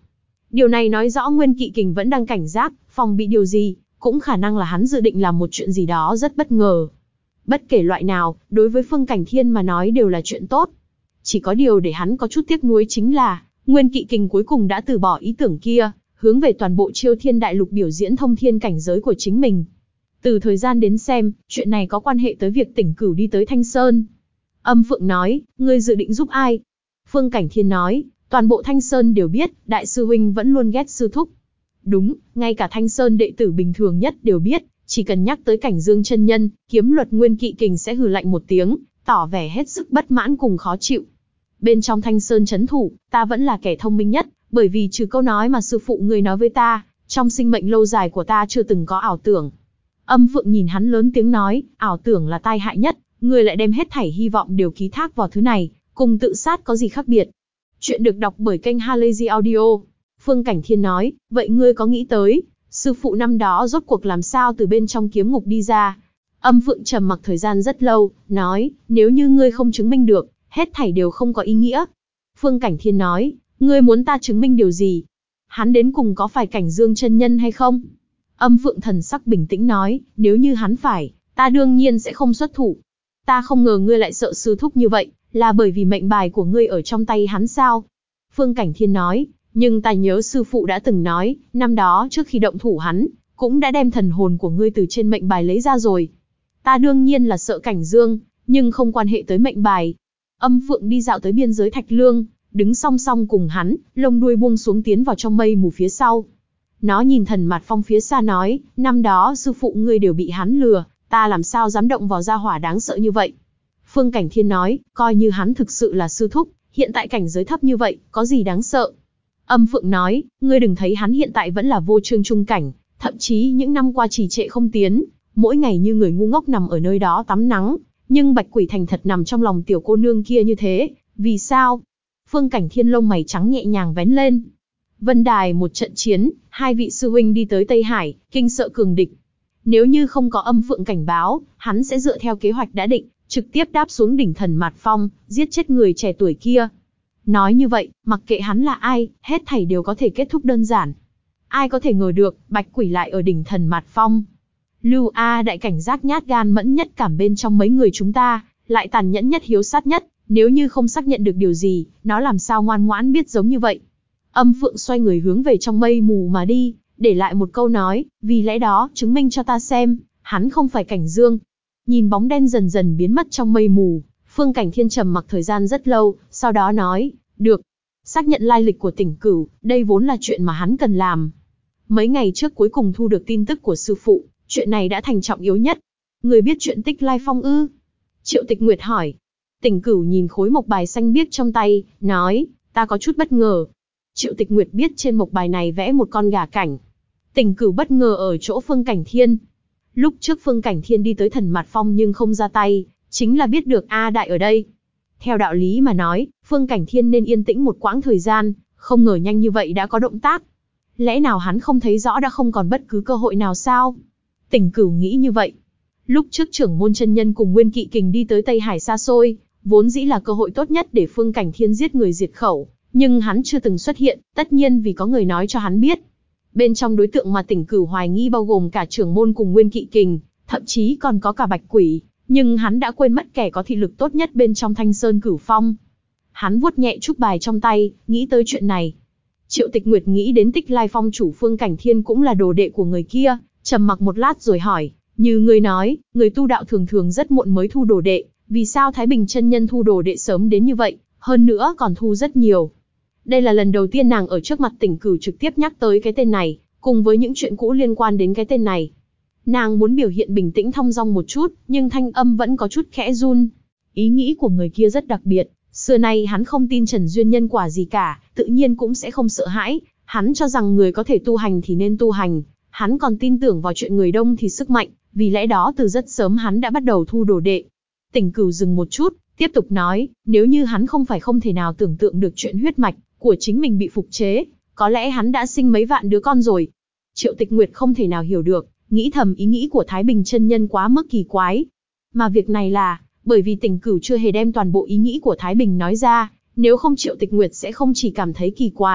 Speaker 1: Điều này nói rõ Nguyên Kỵ Kình vẫn đang cảnh giác, phòng bị điều gì, cũng khả năng là hắn dự định làm một chuyện gì đó rất bất ngờ. Bất kể loại nào, đối với Phương Cảnh Thiên mà nói đều là chuyện tốt. Chỉ có điều để hắn có chút tiếc nuối chính là, Nguyên Kỵ Kình cuối cùng đã từ bỏ ý tưởng kia, hướng về toàn bộ Chiêu Thiên Đại Lục biểu diễn thông thiên cảnh giới của chính mình. Từ thời gian đến xem, chuyện này có quan hệ tới việc Tỉnh Cửu đi tới Thanh Sơn. Âm Phượng nói, ngươi dự định giúp ai? Phương Cảnh Thiên nói, toàn bộ Thanh Sơn đều biết, đại sư huynh vẫn luôn ghét sư thúc. Đúng, ngay cả Thanh Sơn đệ tử bình thường nhất đều biết, chỉ cần nhắc tới Cảnh Dương chân nhân, kiếm luật Nguyên Kỵ Kình sẽ hừ lạnh một tiếng, tỏ vẻ hết sức bất mãn cùng khó chịu. Bên trong Thanh Sơn trấn thủ, ta vẫn là kẻ thông minh nhất, bởi vì trừ câu nói mà sư phụ ngươi nói với ta, trong sinh mệnh lâu dài của ta chưa từng có ảo tưởng. Âm Phượng nhìn hắn lớn tiếng nói, ảo tưởng là tai hại nhất, ngươi lại đem hết thảy hy vọng đều ký thác vào thứ này, cùng tự sát có gì khác biệt. Chuyện được đọc bởi kênh Halazy Audio. Phương Cảnh Thiên nói, vậy ngươi có nghĩ tới, sư phụ năm đó rốt cuộc làm sao từ bên trong kiếm ngục đi ra? Âm Phượng trầm mặc thời gian rất lâu, nói, nếu như ngươi không chứng minh được, hết thảy đều không có ý nghĩa. Phương Cảnh Thiên nói, ngươi muốn ta chứng minh điều gì? Hắn đến cùng có phải Cảnh Dương chân nhân hay không? Âm Phượng thần sắc bình tĩnh nói, nếu như hắn phải, ta đương nhiên sẽ không xuất thủ. Ta không ngờ ngươi lại sợ sư thúc như vậy, là bởi vì mệnh bài của ngươi ở trong tay hắn sao? Phương Cảnh Thiên nói, nhưng ta nhớ sư phụ đã từng nói, năm đó trước khi động thủ hắn, cũng đã đem thần hồn của ngươi từ trên mệnh bài lấy ra rồi. Ta đương nhiên là sợ Cảnh Dương, nhưng không quan hệ tới mệnh bài. Âm Phượng đi dạo tới biên giới Thạch Lương, đứng song song cùng hắn, lông đuôi buông xuống tiến vào trong mây mù phía sau. Nó nhìn Thần Mạt Phong phía xa nói, năm đó sư phụ ngươi đều bị hắn lừa, ta làm sao dám động vào gia hỏa đáng sợ như vậy. Phương Cảnh Thiên nói, coi như hắn thực sự là sư thúc, hiện tại cảnh giới thấp như vậy, có gì đáng sợ. Âm Phượng nói, ngươi đừng thấy hắn hiện tại vẫn là vô chương trung cảnh, thậm chí những năm qua trì trệ không tiến, mỗi ngày như người ngu ngốc nằm ở nơi đó tắm nắng, nhưng Bạch Quỷ thành thật nằm trong lòng tiểu cô nương kia như thế, vì sao? Phương Cảnh Thiên lông mày trắng nhẹ nhàng vén lên. Vân Đài một trận chiến, hai vị sư huynh đi tới Tây Hải, kinh sợ cường địch. Nếu như không có Âm Phượng cảnh báo, hắn sẽ dựa theo kế hoạch đã định, trực tiếp đáp xuống đỉnh Thần Mạt Phong, giết chết người trẻ tuổi kia. Nói như vậy, mặc kệ hắn là ai, hết thảy đều có thể kết thúc đơn giản. Ai có thể ngờ được, Bạch Quỷ lại ở đỉnh Thần Mạt Phong. Lưu A đại cảnh giác nhát gan mẫn nhất cảm bên trong mấy người chúng ta, lại tàn nhẫn nhất hiếu sát nhất, nếu như không xác nhận được điều gì, nó làm sao ngoan ngoãn biết giống như vậy. Âm Phượng xoay người hướng về trong mây mù mà đi, để lại một câu nói, vì lẽ đó, chứng minh cho ta xem, hắn không phải Cảnh Dương. Nhìn bóng đen dần dần biến mất trong mây mù, Phương Cảnh Thiên trầm mặc thời gian rất lâu, sau đó nói, được. Xác nhận lai lịch của Tỉnh Cửu, đây vốn là chuyện mà hắn cần làm. Mấy ngày trước cuối cùng thu được tin tức của sư phụ, chuyện này đã thành trọng yếu nhất. Người biết chuyện Tích Lai Phong ư? Triệu Tịch Nguyệt hỏi. Tỉnh Cửu nhìn khối mộc bài xanh biếc trong tay, nói, ta có chút bất ngờ. Triệu Tịch Nguyệt biết trên mộc bài này vẽ một con gà cảnh. Tỉnh Cửu bất ngờ ở chỗ Phương Cảnh Thiên. Lúc trước Phương Cảnh Thiên đi tới Thần Mạt Phong nhưng không ra tay, chính là biết được A Đại ở đây. Theo đạo lý mà nói, Phương Cảnh Thiên nên yên tĩnh một quãng thời gian, không ngờ nhanh như vậy đã có động tác. Lẽ nào hắn không thấy rõ đã không còn bất cứ cơ hội nào sao? Tỉnh Cửu nghĩ như vậy. Lúc trước trưởng môn chân nhân cùng Nguyên Kỵ Kình đi tới Tây Hải xa xôi, vốn dĩ là cơ hội tốt nhất để Phương Cảnh Thiên giết người diệt khẩu, nhưng hắn chưa từng xuất hiện, tất nhiên vì có người nói cho hắn biết. Bên trong đối tượng mà Tỉnh Cửu hoài nghi bao gồm cả trưởng môn cùng Nguyên Kỵ Kình, thậm chí còn có cả Bạch Quỷ, nhưng hắn đã quên mất kẻ có thị lực tốt nhất bên trong Thanh Sơn Cửu Phong. Hắn vuốt nhẹ trúc bài trong tay, nghĩ tới chuyện này. Triệu Tịch Nguyệt nghĩ đến Tích Lai Phong chủ Phương Cảnh Thiên cũng là đồ đệ của người kia, trầm mặc một lát rồi hỏi, như người nói, người tu đạo thường thường rất muộn mới thu đồ đệ, vì sao Thái Bình chân nhân thu đồ đệ sớm đến như vậy, hơn nữa còn thu rất nhiều. Đây là lần đầu tiên nàng ở trước mặt Tỉnh Cửu trực tiếp nhắc tới cái tên này, cùng với những chuyện cũ liên quan đến cái tên này. Nàng muốn biểu hiện bình tĩnh thong dong một chút, nhưng thanh âm vẫn có chút khẽ run. Ý nghĩ của người kia rất đặc biệt, xưa nay hắn không tin Trần Duyên nhân quả gì cả, tự nhiên cũng sẽ không sợ hãi, hắn cho rằng người có thể tu hành thì nên tu hành, hắn còn tin tưởng vào chuyện người đông thì sức mạnh, vì lẽ đó từ rất sớm hắn đã bắt đầu thu đồ đệ. Tỉnh Cửu dừng một chút, tiếp tục nói, nếu như hắn không phải không thể nào tưởng tượng được chuyện huyết mạch của chính mình bị phục chế, có lẽ hắn đã sinh mấy vạn đứa con rồi. Triệu Tịch Nguyệt không thể nào hiểu được, nghĩ thầm ý nghĩ của Thái Bình chân nhân quá mức kỳ quái. Mà việc này là, bởi vì Tỉnh Cửu chưa hề đem toàn bộ ý nghĩ của Thái Bình nói ra, nếu không Triệu Tịch Nguyệt sẽ không chỉ cảm thấy kỳ quái,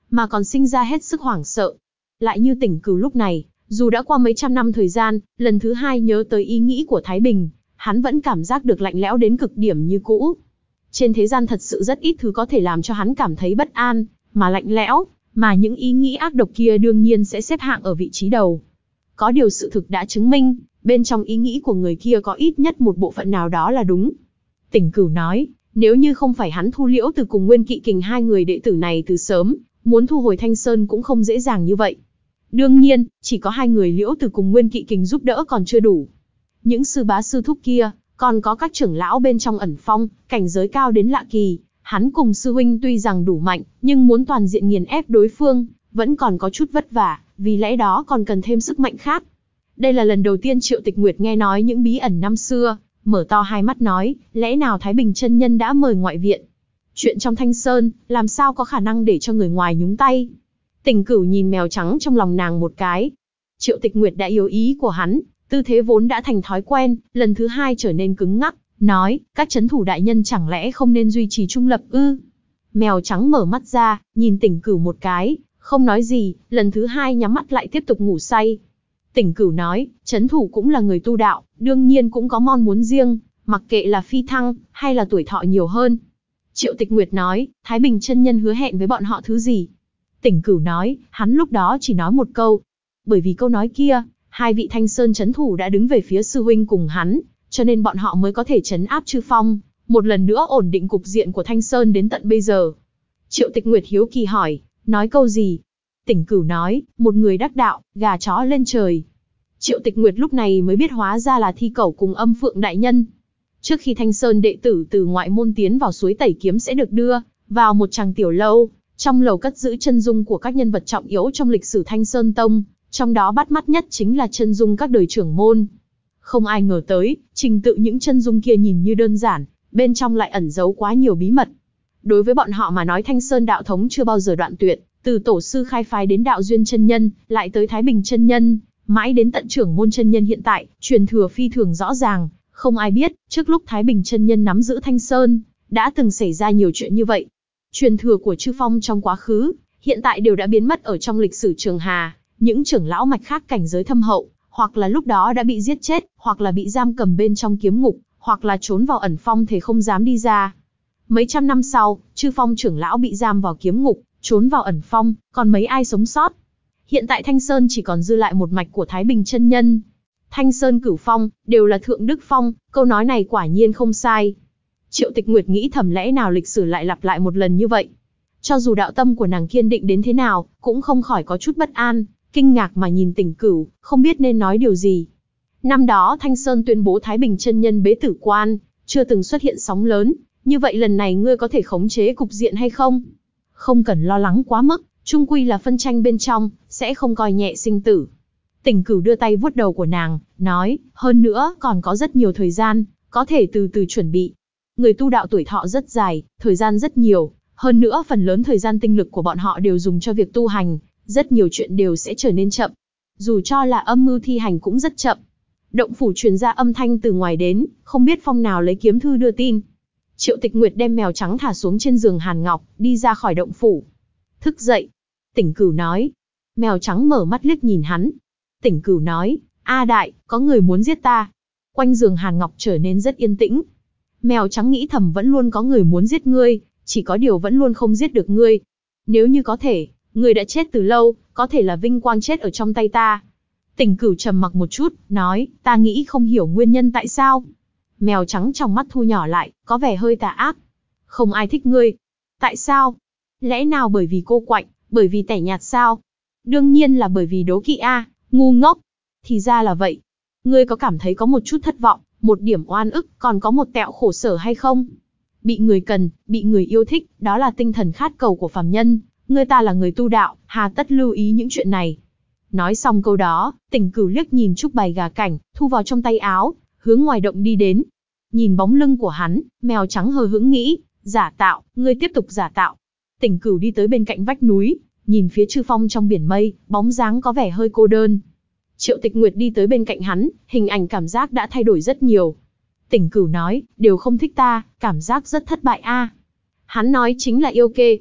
Speaker 1: mà còn sinh ra hết sức hoảng sợ. Lại như Tỉnh Cửu lúc này, dù đã qua mấy trăm năm thời gian, lần thứ hai nhớ tới ý nghĩ của Thái Bình, hắn vẫn cảm giác được lạnh lẽo đến cực điểm như cũ. Trên thế gian thật sự rất ít thứ có thể làm cho hắn cảm thấy bất an, mà lạnh lẽo, mà những ý nghĩ ác độc kia đương nhiên sẽ xếp hạng ở vị trí đầu. Có điều sự thực đã chứng minh, bên trong ý nghĩ của người kia có ít nhất một bộ phận nào đó là đúng. Tỉnh Cửu nói, nếu như không phải hắn thu Liễu Từ cùng Nguyên Kỵ Kình hai người đệ tử này từ sớm, muốn thu hồi Thanh Sơn cũng không dễ dàng như vậy. Đương nhiên, chỉ có hai người Liễu Từ cùng Nguyên Kỵ Kình giúp đỡ còn chưa đủ. Những sư bá sư thúc kia, còn có các trưởng lão bên trong ẩn phong, cảnh giới cao đến lạ kỳ, hắn cùng sư huynh tuy rằng đủ mạnh, nhưng muốn toàn diện nghiền ép đối phương, vẫn còn có chút vất vả, vì lẽ đó còn cần thêm sức mạnh khác. Đây là lần đầu tiên Triệu Tịch Nguyệt nghe nói những bí ẩn năm xưa, mở to hai mắt nói, lẽ nào Thái Bình chân nhân đã mời ngoại viện? Chuyện trong Thanh Sơn, làm sao có khả năng để cho người ngoài nhúng tay? Tỉnh Cửu nhìn mèo trắng trong lòng nàng một cái. Triệu Tịch Nguyệt đã yếu ý của hắn, tư thế vốn đã thành thói quen, lần thứ hai trở nên cứng ngắc, nói, các chấn thủ đại nhân chẳng lẽ không nên duy trì trung lập ư? Mèo trắng mở mắt ra, nhìn Tỉnh Cửu một cái, không nói gì, lần thứ hai nhắm mắt lại tiếp tục ngủ say. Tỉnh Cửu nói, chấn thủ cũng là người tu đạo, đương nhiên cũng có mong muốn riêng, mặc kệ là phi thăng, hay là tuổi thọ nhiều hơn. Triệu Tịch Nguyệt nói, Thái Bình chân nhân hứa hẹn với bọn họ thứ gì? Tỉnh Cửu nói, hắn lúc đó chỉ nói một câu. Bởi vì câu nói kia, hai vị Thanh Sơn chấn thủ đã đứng về phía sư huynh cùng hắn, cho nên bọn họ mới có thể trấn áp Chư Phong, một lần nữa ổn định cục diện của Thanh Sơn đến tận bây giờ. Triệu Tịch Nguyệt hiếu kỳ hỏi, nói câu gì? Tỉnh Cửu nói, một người đắc đạo, gà chó lên trời. Triệu Tịch Nguyệt lúc này mới biết hóa ra là Thi Cẩu cùng Âm Phượng đại nhân. Trước khi Thanh Sơn đệ tử từ ngoại môn tiến vào suối Tẩy Kiếm sẽ được đưa vào một tràng tiểu lâu, trong lầu cất giữ chân dung của các nhân vật trọng yếu trong lịch sử Thanh Sơn Tông, trong đó bắt mắt nhất chính là chân dung các đời trưởng môn. Không ai ngờ tới, trình tự những chân dung kia nhìn như đơn giản, bên trong lại ẩn giấu quá nhiều bí mật. Đối với bọn họ mà nói Thanh Sơn đạo thống chưa bao giờ đoạn tuyệt, từ tổ sư khai phái đến đạo duyên chân nhân, lại tới Thái Bình chân nhân, mãi đến tận trưởng môn chân nhân hiện tại, truyền thừa phi thường rõ ràng, không ai biết, trước lúc Thái Bình chân nhân nắm giữ Thanh Sơn, đã từng xảy ra nhiều chuyện như vậy. Truyền thừa của Chư Phong trong quá khứ, hiện tại đều đã biến mất ở trong lịch sử Trường Hà, những trưởng lão mạch khác cảnh giới thâm hậu, hoặc là lúc đó đã bị giết chết, hoặc là bị giam cầm bên trong kiếm ngục, hoặc là trốn vào ẩn phong thể không dám đi ra. Mấy trăm năm sau, Chư Phong trưởng lão bị giam vào kiếm ngục, trốn vào ẩn phong, còn mấy ai sống sót? Hiện tại Thanh Sơn chỉ còn dư lại một mạch của Thái Bình chân nhân. Thanh Sơn Cửu Phong, đều là Thượng Đức Phong, câu nói này quả nhiên không sai. Triệu Tịch Nguyệt nghĩ thầm lẽ nào lịch sử lại lặp lại một lần như vậy. Cho dù đạo tâm của nàng kiên định đến thế nào, cũng không khỏi có chút bất an, kinh ngạc mà nhìn Tỉnh Cửu, không biết nên nói điều gì. Năm đó Thanh Sơn tuyên bố Thái Bình chân nhân bế tử quan, chưa từng xuất hiện sóng lớn, như vậy lần này ngươi có thể khống chế cục diện hay không? Không cần lo lắng quá mức, chung quy là phân tranh bên trong, sẽ không coi nhẹ sinh tử. Tỉnh Cửu đưa tay vuốt đầu của nàng, nói, hơn nữa còn có rất nhiều thời gian, có thể từ từ chuẩn bị. Người tu đạo tuổi thọ rất dài, thời gian rất nhiều, hơn nữa phần lớn thời gian tinh lực của bọn họ đều dùng cho việc tu hành, rất nhiều chuyện đều sẽ trở nên chậm. Dù cho là âm mưu thi hành cũng rất chậm. Động phủ truyền ra âm thanh từ ngoài đến, không biết phong nào lấy kiếm thư đưa tin. Triệu Tịch Nguyệt đem mèo trắng thả xuống trên giường hàn ngọc, đi ra khỏi động phủ. Thức dậy. Tỉnh Cửu nói. Mèo trắng mở mắt liếc nhìn hắn. Tỉnh Cửu nói, A đại, có người muốn giết ta. Quanh giường hàn ngọc trở nên rất yên tĩnh. Mèo trắng nghĩ thầm vẫn luôn có người muốn giết ngươi, chỉ có điều vẫn luôn không giết được ngươi. Nếu như có thể, ngươi đã chết từ lâu, có thể là vinh quang chết ở trong tay ta. Tỉnh Cửu trầm mặc một chút, nói, ta nghĩ không hiểu nguyên nhân tại sao. Mèo trắng trong mắt thu nhỏ lại, có vẻ hơi tà ác. Không ai thích ngươi. Tại sao? Lẽ nào bởi vì cô quạnh, bởi vì tẻ nhạt sao? Đương nhiên là bởi vì đố kỵ a, ngu ngốc. Thì ra là vậy. Ngươi có cảm thấy có một chút thất vọng, một điểm oan ức, còn có một tẹo khổ sở hay không? Bị người cần, bị người yêu thích, đó là tinh thần khát cầu của phàm nhân. Ngươi ta là người tu đạo, hà tất lưu ý những chuyện này. Nói xong câu đó, Tỉnh Cửu liếc nhìn trúc bài gà cảnh, thu vào trong tay áo, hướng ngoài động đi đến. Nhìn bóng lưng của hắn, mèo trắng hờ hững nghĩ, giả tạo, ngươi tiếp tục giả tạo. Tỉnh Cửu đi tới bên cạnh vách núi, nhìn phía Chư Phong trong biển mây, bóng dáng có vẻ hơi cô đơn. Triệu Tịch Nguyệt đi tới bên cạnh hắn, hình ảnh cảm giác đã thay đổi rất nhiều. Tỉnh Cửu nói, đều không thích ta, cảm giác rất thất bại a. Hắn nói chính là yêu kê.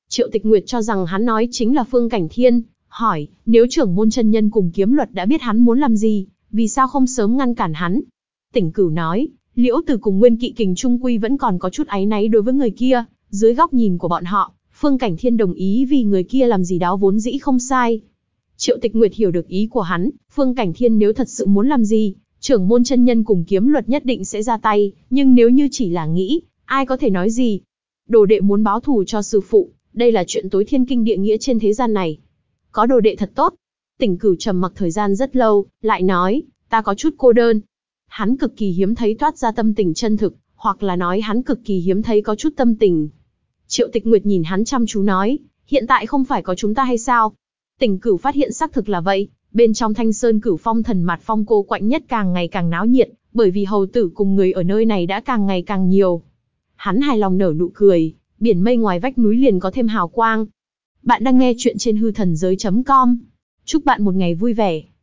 Speaker 1: Triệu Tịch Nguyệt cho rằng hắn nói chính là Phương Cảnh Thiên, hỏi, nếu trưởng môn chân nhân cùng kiếm luật đã biết hắn muốn làm gì, vì sao không sớm ngăn cản hắn? Tỉnh Cửu nói, Liễu Từ cùng Nguyên Kỵ Kình trung quy vẫn còn có chút áy náy đối với người kia, dưới góc nhìn của bọn họ, Phương Cảnh Thiên đồng ý vì người kia làm gì đó vốn dĩ không sai. Triệu Tịch Nguyệt hiểu được ý của hắn, Phương Cảnh Thiên nếu thật sự muốn làm gì, trưởng môn chân nhân cùng kiếm luật nhất định sẽ ra tay, nhưng nếu như chỉ là nghĩ, ai có thể nói gì? Đồ đệ muốn báo thù cho sư phụ, đây là chuyện tối thiên kinh địa nghĩa trên thế gian này. Có đồ đệ thật tốt. Tỉnh Cửu trầm mặc thời gian rất lâu, lại nói, ta có chút cô đơn. Hắn cực kỳ hiếm thấy toát ra tâm tình chân thực, hoặc là nói hắn cực kỳ hiếm thấy có chút tâm tình. Triệu Tịch Nguyệt nhìn hắn chăm chú nói, hiện tại không phải có chúng ta hay sao? Tỉnh Cửu phát hiện xác thực là vậy, bên trong Thanh Sơn Cửu Phong Thần Mạt Phong cô quạnh nhất càng ngày càng náo nhiệt, bởi vì hầu tử cùng người ở nơi này đã càng ngày càng nhiều. Hắn hài lòng nở nụ cười, biển mây ngoài vách núi liền có thêm hào quang. Bạn đang nghe chuyện trên hư thần giới chấm com. Chúc bạn một ngày vui vẻ.